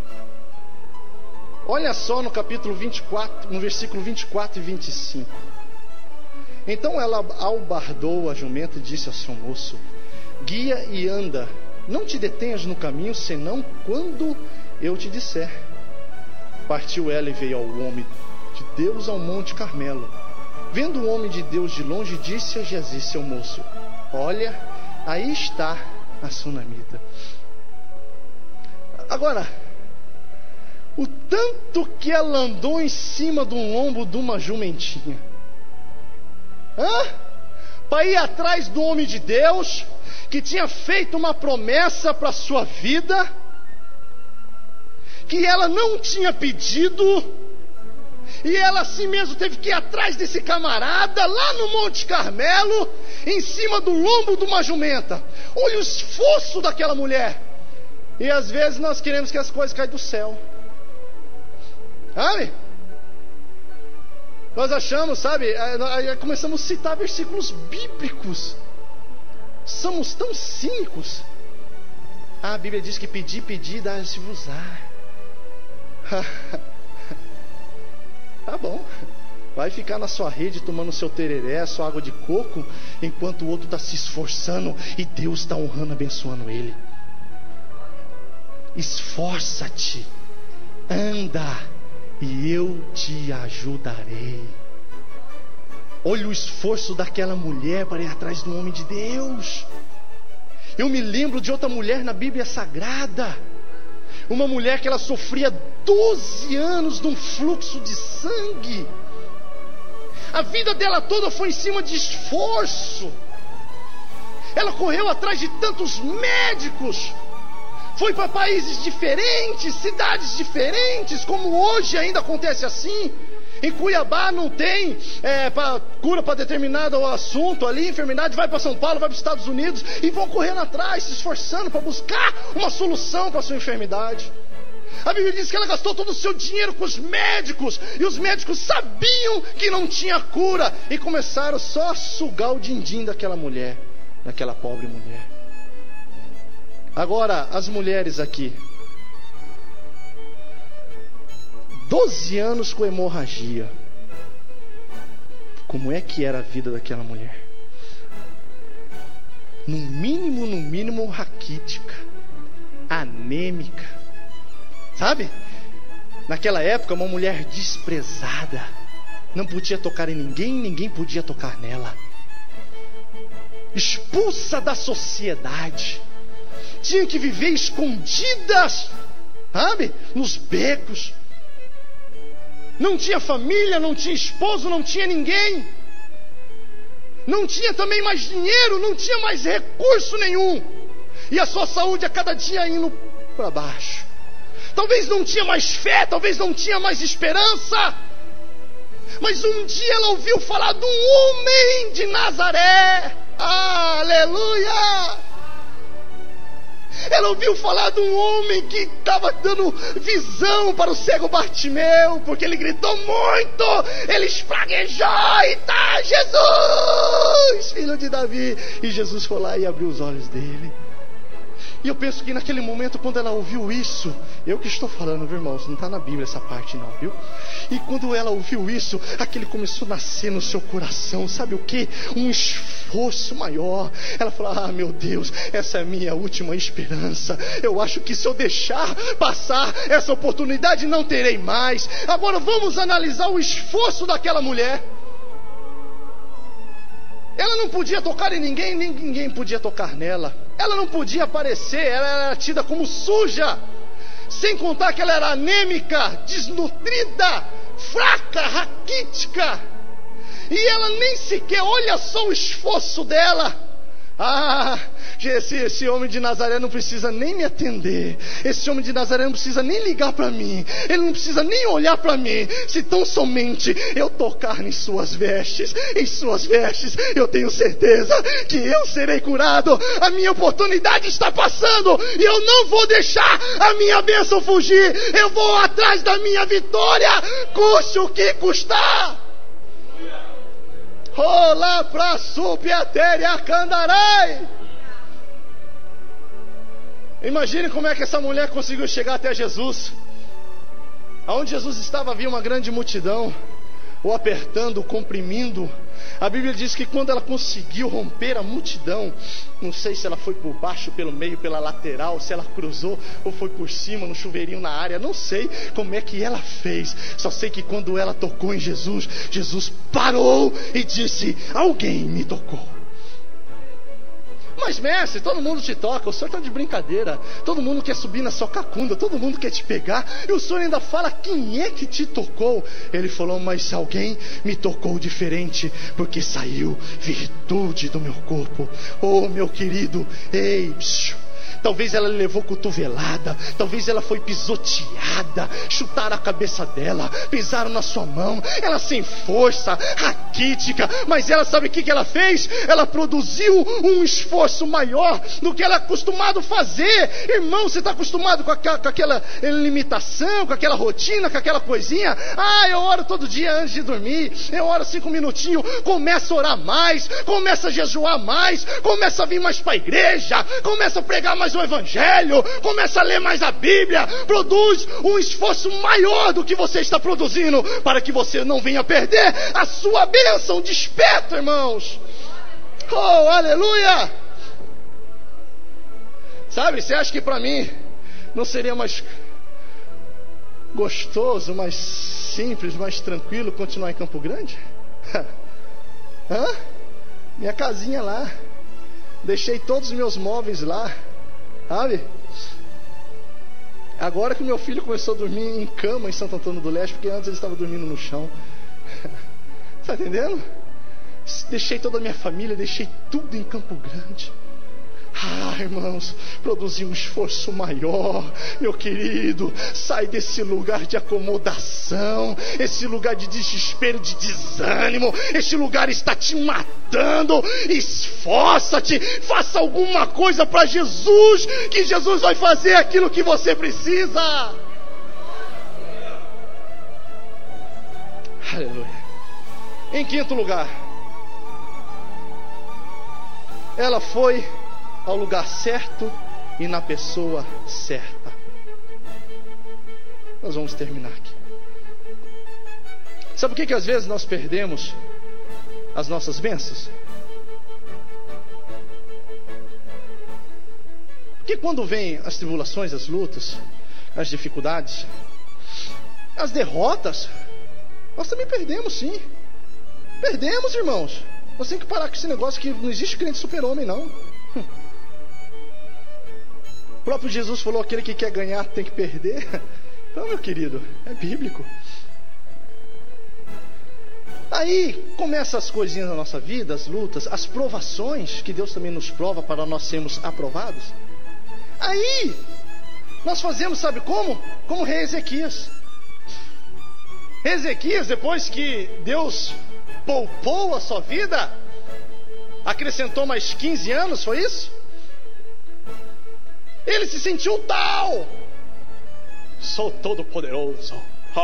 Olha só no capítulo 24, no versículo 24 e 25. Então ela albardou a jumenta e disse ao seu moço: guia e anda, não te detenhas no caminho, senão quando eu te disser. Partiu ela e veio ao homem de Deus ao monte Carmelo. Vendo o homem de Deus de longe, disse a Geazi, seu moço: olha, aí está a sunamita. Agora, o tanto que ela andou em cima do lombo de uma jumentinha, para ir atrás do homem de Deus, que tinha feito uma promessa para a sua vida, que ela não tinha pedido, e ela assim mesmo teve que ir atrás desse camarada, lá no Monte Carmelo, em cima do lombo de uma jumenta. Olha o esforço daquela mulher. E às vezes nós queremos que as coisas caiam do céu. Sabe? Nós achamos, sabe? Começamos a citar versículos bíblicos. Somos tão cínicos. A Bíblia diz que pedir, dá-se-vos-á. Tá bom. Vai ficar na sua rede tomando seu tereré, sua água de coco, enquanto o outro está se esforçando e Deus está honrando, abençoando ele. Esforça-te, anda, e eu te ajudarei. Olha o esforço daquela mulher para ir atrás do homem de Deus. Eu me lembro de outra mulher na Bíblia Sagrada, uma mulher que ela sofria 12 anos de um fluxo de sangue. A vida dela toda foi em cima de esforço. Ela correu atrás de tantos médicos, foi para países diferentes, cidades diferentes, como hoje ainda acontece assim. Em Cuiabá não tem cura para determinado assunto ali, enfermidade, vai para São Paulo, vai para os Estados Unidos, e vão correndo atrás, se esforçando para buscar uma solução para a sua enfermidade. A Bíblia diz que ela gastou todo o seu dinheiro com os médicos, e os médicos sabiam que não tinha cura, e começaram só a sugar o din-din daquela mulher, daquela pobre mulher. Agora, as mulheres aqui, 12 anos com hemorragia. Como é que era a vida daquela mulher? No mínimo raquítica, anêmica. Sabe? Naquela época, uma mulher desprezada, não podia tocar em ninguém, ninguém podia tocar nela. Expulsa da sociedade, tinha que viver escondidas, sabe? Nos becos. Não tinha família, não tinha esposo, não tinha ninguém. Não tinha também mais dinheiro, não tinha mais recurso nenhum. E a sua saúde a cada dia indo para baixo. Talvez não tinha mais fé, talvez não tinha mais esperança. Mas um dia ela ouviu falar de um homem de Nazaré. Aleluia! Ela ouviu falar de um homem que estava dando visão para o cego Bartimeu, porque ele gritou muito, ele espraguejou e tá, Jesus, filho de Davi. E Jesus foi lá e abriu os olhos dele. E eu penso que naquele momento, quando ela ouviu isso, eu que estou falando, viu, irmãos, não está na Bíblia essa parte não, viu? E quando ela ouviu isso, aquele começou a nascer no seu coração, sabe o que? Um esforço maior. Ela falou: meu Deus, essa é a minha última esperança. Eu acho que se eu deixar passar essa oportunidade, não terei mais. Agora vamos analisar o esforço daquela mulher. Ela não podia tocar em ninguém, nem ninguém podia tocar nela. Ela não podia aparecer, ela era tida como suja. Sem contar que ela era anêmica, desnutrida, fraca, raquítica. E ela nem sequer, olha só o esforço dela. Esse homem de Nazaré não precisa nem me atender. Esse homem de Nazaré não precisa nem ligar para mim. Ele não precisa nem olhar para mim. Se tão somente eu tocar em suas vestes, eu tenho certeza que eu serei curado. A minha oportunidade está passando e eu não vou deixar a minha bênção fugir. Eu vou atrás da minha vitória, custe o que custar. Olá pra supiatéria candarai. Imagine como é que essa mulher conseguiu chegar até Jesus. Aonde Jesus estava havia uma grande multidão, o apertando, o comprimindo. A Bíblia diz que quando ela conseguiu romper a multidão, não sei se ela foi por baixo, pelo meio, pela lateral, se ela cruzou ou foi por cima, no chuveirinho na área, não sei como é que ela fez. Só sei que quando ela tocou em Jesus, Jesus parou e disse: alguém me tocou. Mas mestre, todo mundo te toca, o senhor está de brincadeira. Todo mundo quer subir na sua cacunda, todo mundo quer te pegar, e o senhor ainda fala: quem é que te tocou? Ele falou: mas alguém me tocou diferente, porque saiu virtude do meu corpo. Oh, meu querido, ei, talvez ela levou cotovelada, talvez ela foi pisoteada, chutaram a cabeça dela, pisaram na sua mão, ela sem força, raquítica, mas ela sabe o que ela fez? Ela produziu um esforço maior do que ela é acostumado a fazer. Irmão, você está acostumado com aquela limitação, com aquela rotina, com aquela coisinha? Eu oro todo dia antes de dormir, eu oro 5 minutinhos, começa a orar mais, começa a jejuar mais, começa a vir mais para a igreja, começa a pregar mais o evangelho, começa a ler mais a Bíblia, produz um esforço maior do que você está produzindo, para que você não venha perder a sua bênção. Desperta, irmãos. Oh, aleluia. Sabe, você acha que para mim não seria mais gostoso, mais simples, mais tranquilo continuar em Campo Grande? Minha casinha lá, deixei todos os meus móveis lá, sabe? Agora que meu filho começou a dormir em cama em Santo Antônio do Leste, porque antes ele estava dormindo no chão. Está entendendo? Deixei toda a minha família, deixei tudo em Campo Grande. Irmãos, produzi um esforço maior, meu querido. Sai desse lugar de acomodação, esse lugar de desespero, de desânimo. Este lugar está te matando. Esforça-te, faça alguma coisa para Jesus, que Jesus vai fazer aquilo que você precisa. Aleluia. Em quinto lugar, ela foi ao lugar certo e na pessoa certa. Nós vamos terminar aqui. Sabe por que às vezes nós perdemos as nossas bênçãos? Porque quando vêm as tribulações, as lutas, as dificuldades, as derrotas, nós também perdemos, sim. Perdemos, irmãos. Nós temos que parar com esse negócio que não existe crente super-homem, não. O próprio Jesus falou: aquele que quer ganhar tem que perder. Então, meu querido, é bíblico. Aí começam as coisinhas da nossa vida, as lutas, as provações, que Deus também nos prova para nós sermos aprovados. Aí nós fazemos, sabe como? Como rei Ezequias. Ezequias, depois que Deus poupou a sua vida, acrescentou mais 15 anos, foi isso? Ele se sentiu tal: sou todo poderoso.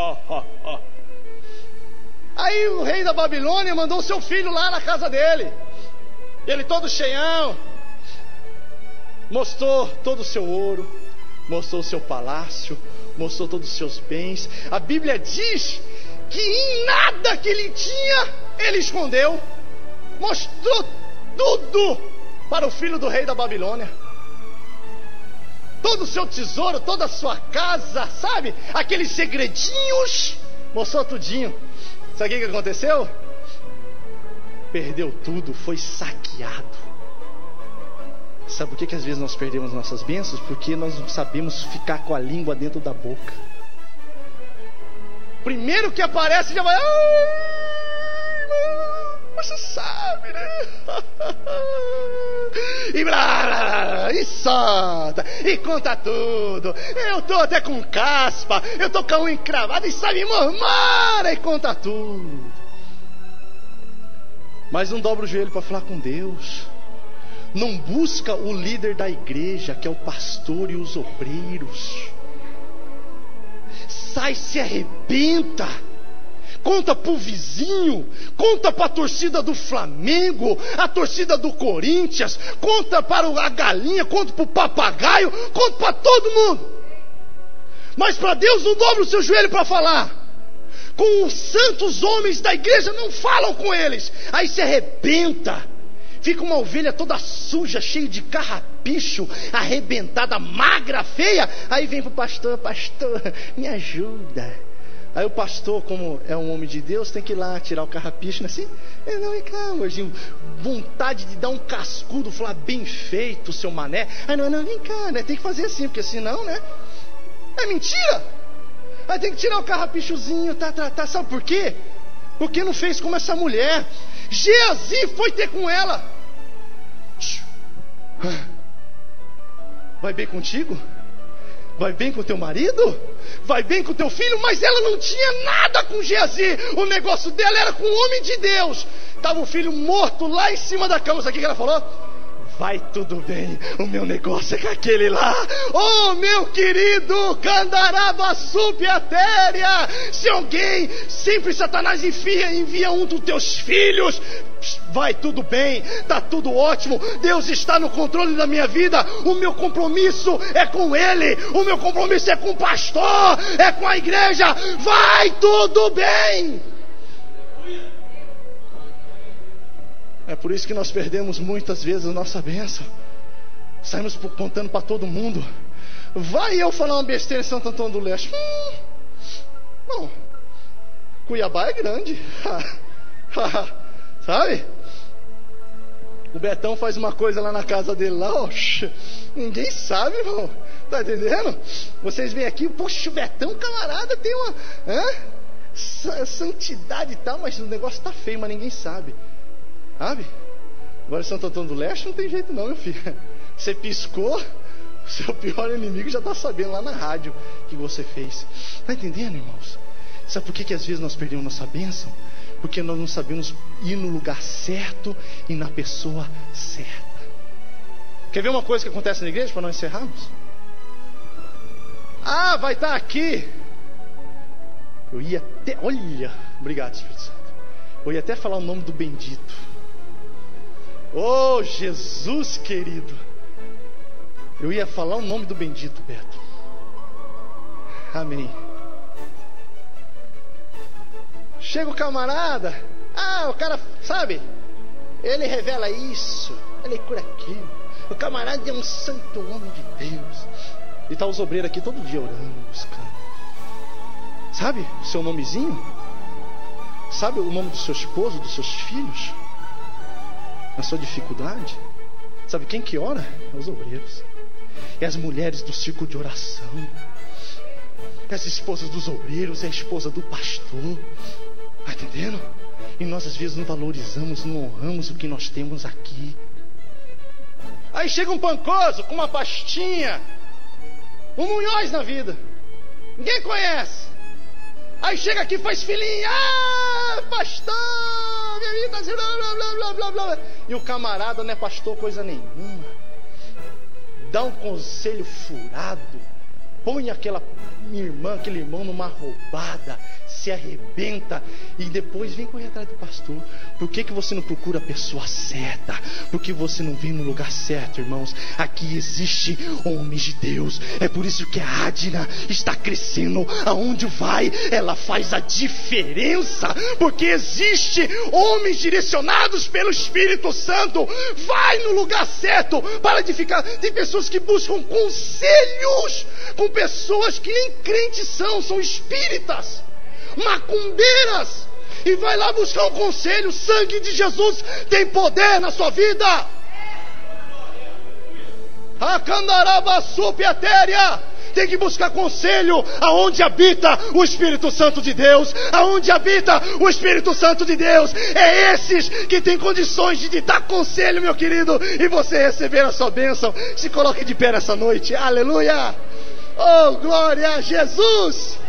Aí o rei da Babilônia mandou seu filho lá na casa dele. Ele todo cheião, mostrou todo o seu ouro, mostrou o seu palácio, mostrou todos os seus bens. A Bíblia diz que em nada que ele tinha ele escondeu. Mostrou tudo para o filho do rei da Babilônia. Todo o seu tesouro, toda a sua casa, sabe? Aqueles segredinhos, mostrou tudinho. Sabe o que aconteceu? Perdeu tudo, foi saqueado. Sabe por que às vezes nós perdemos nossas bênçãos? Porque nós não sabemos ficar com a língua dentro da boca. Primeiro que aparece já vai: você sabe, né? E blá, blá, e solta, e conta tudo. Eu tô até com caspa, eu tô com a unha encravada e sabe murmura e conta tudo. Mas não dobra o joelho para falar com Deus. Não busca o líder da igreja, que é o pastor e os obreiros. Sai, se arrebenta. Conta pro vizinho, conta para a torcida do Flamengo, a torcida do Corinthians, conta para a galinha, conta para o papagaio, conta para todo mundo. Mas para Deus não dobra o seu joelho para falar. Com os santos homens da igreja não falam com eles. Aí se arrebenta. Fica uma ovelha toda suja, cheia de carrapicho, arrebentada, magra, feia. Aí vem pro pastor, pastor, me ajuda. Aí o pastor, como é um homem de Deus, tem que ir lá tirar o carrapicho, né? Assim, não, vem cá, hoje, vontade de dar um cascudo, falar bem feito, seu mané. Aí não, vem cá, né? Tem que fazer assim, porque senão, né? É mentira. Aí tem que tirar o carrapichozinho, tá. Sabe por quê? Porque não fez como essa mulher. Geazi foi ter com ela. Vai bem contigo? Vai bem com teu marido? Vai bem com teu filho? Mas ela não tinha nada com Geazi. O negócio dela era com o homem de Deus. Estava o filho morto lá em cima da cama. Sabe o que ela falou? Vai tudo bem, o meu negócio é com aquele lá. Oh, meu querido, Candarabassupiatéria. Se alguém, sempre Satanás envia um dos teus filhos. Vai tudo bem, está tudo ótimo. Deus está no controle da minha vida. O meu compromisso é com Ele. O meu compromisso é com o pastor, é com a igreja. Vai tudo bem. É por isso que nós perdemos muitas vezes a nossa bênção. Saímos contando para todo mundo. Vai eu falar uma besteira em Santo Antônio do Leste. Não. Cuiabá é grande. Sabe? O Betão faz uma coisa lá na casa dele lá, ó. Ninguém sabe, irmão. Tá entendendo? Vocês vêm aqui, poxa, o Betão, camarada, tem uma santidade e tal, mas o negócio tá feio, mas ninguém sabe. Sabe? Agora em Santo Antônio do Leste não tem jeito não, meu filho. Você piscou, o seu pior inimigo já está sabendo lá na rádio o que você fez. Está entendendo, irmãos? Sabe por que às vezes nós perdemos nossa bênção? Porque nós não sabemos ir no lugar certo e na pessoa certa. Quer ver uma coisa que acontece na igreja para nós encerrarmos? Vai estar aqui. Eu ia até... Olha, obrigado, Espírito Santo. Eu ia até falar o nome do bendito. Oh, Jesus querido. Eu ia falar o nome do bendito, Beto. Amém. Chega o camarada. O cara, sabe? Ele revela isso, ele cura aquilo. O camarada é um santo homem de Deus. E tá os obreiros aqui todo dia orando, buscando. Sabe o seu nomezinho? Sabe o nome do seu esposo, dos seus filhos? Na sua dificuldade? Sabe quem que ora? É os obreiros. É as mulheres do círculo de oração. É as esposas dos obreiros. É a esposa do pastor. Está entendendo? E nós às vezes não valorizamos, não honramos o que nós temos aqui. Aí chega um pancoso com uma pastinha, um Munhoz na vida. Ninguém conhece. Aí chega aqui e faz filhinha. Pastor, minha vida, blá, blá, blá, blá, blá. E o camarada não é pastor coisa nenhuma. Dá um conselho furado. Põe aquela irmã, aquele irmão numa roubada. Se arrebenta e depois vem correr atrás do pastor. Por que você não procura a pessoa certa? Porque você não vem no lugar certo, irmãos. Aqui existe homens de Deus. É por isso que a Adna está crescendo. Aonde vai, ela faz a diferença. Porque existe homens direcionados pelo Espírito Santo. Vai no lugar certo para edificar. Tem pessoas que buscam conselhos com pessoas que nem crentes são espíritas, macumbeiras, e vai lá buscar um conselho. O sangue de Jesus tem poder na sua vida. A Candarabassupiatéria. tem que buscar conselho aonde habita o Espírito Santo de Deus. Aonde habita o Espírito Santo de Deus, é esses que tem condições de te dar conselho, meu querido, e você receber a sua bênção. Se coloque de pé nessa noite, aleluia, oh glória a Jesus.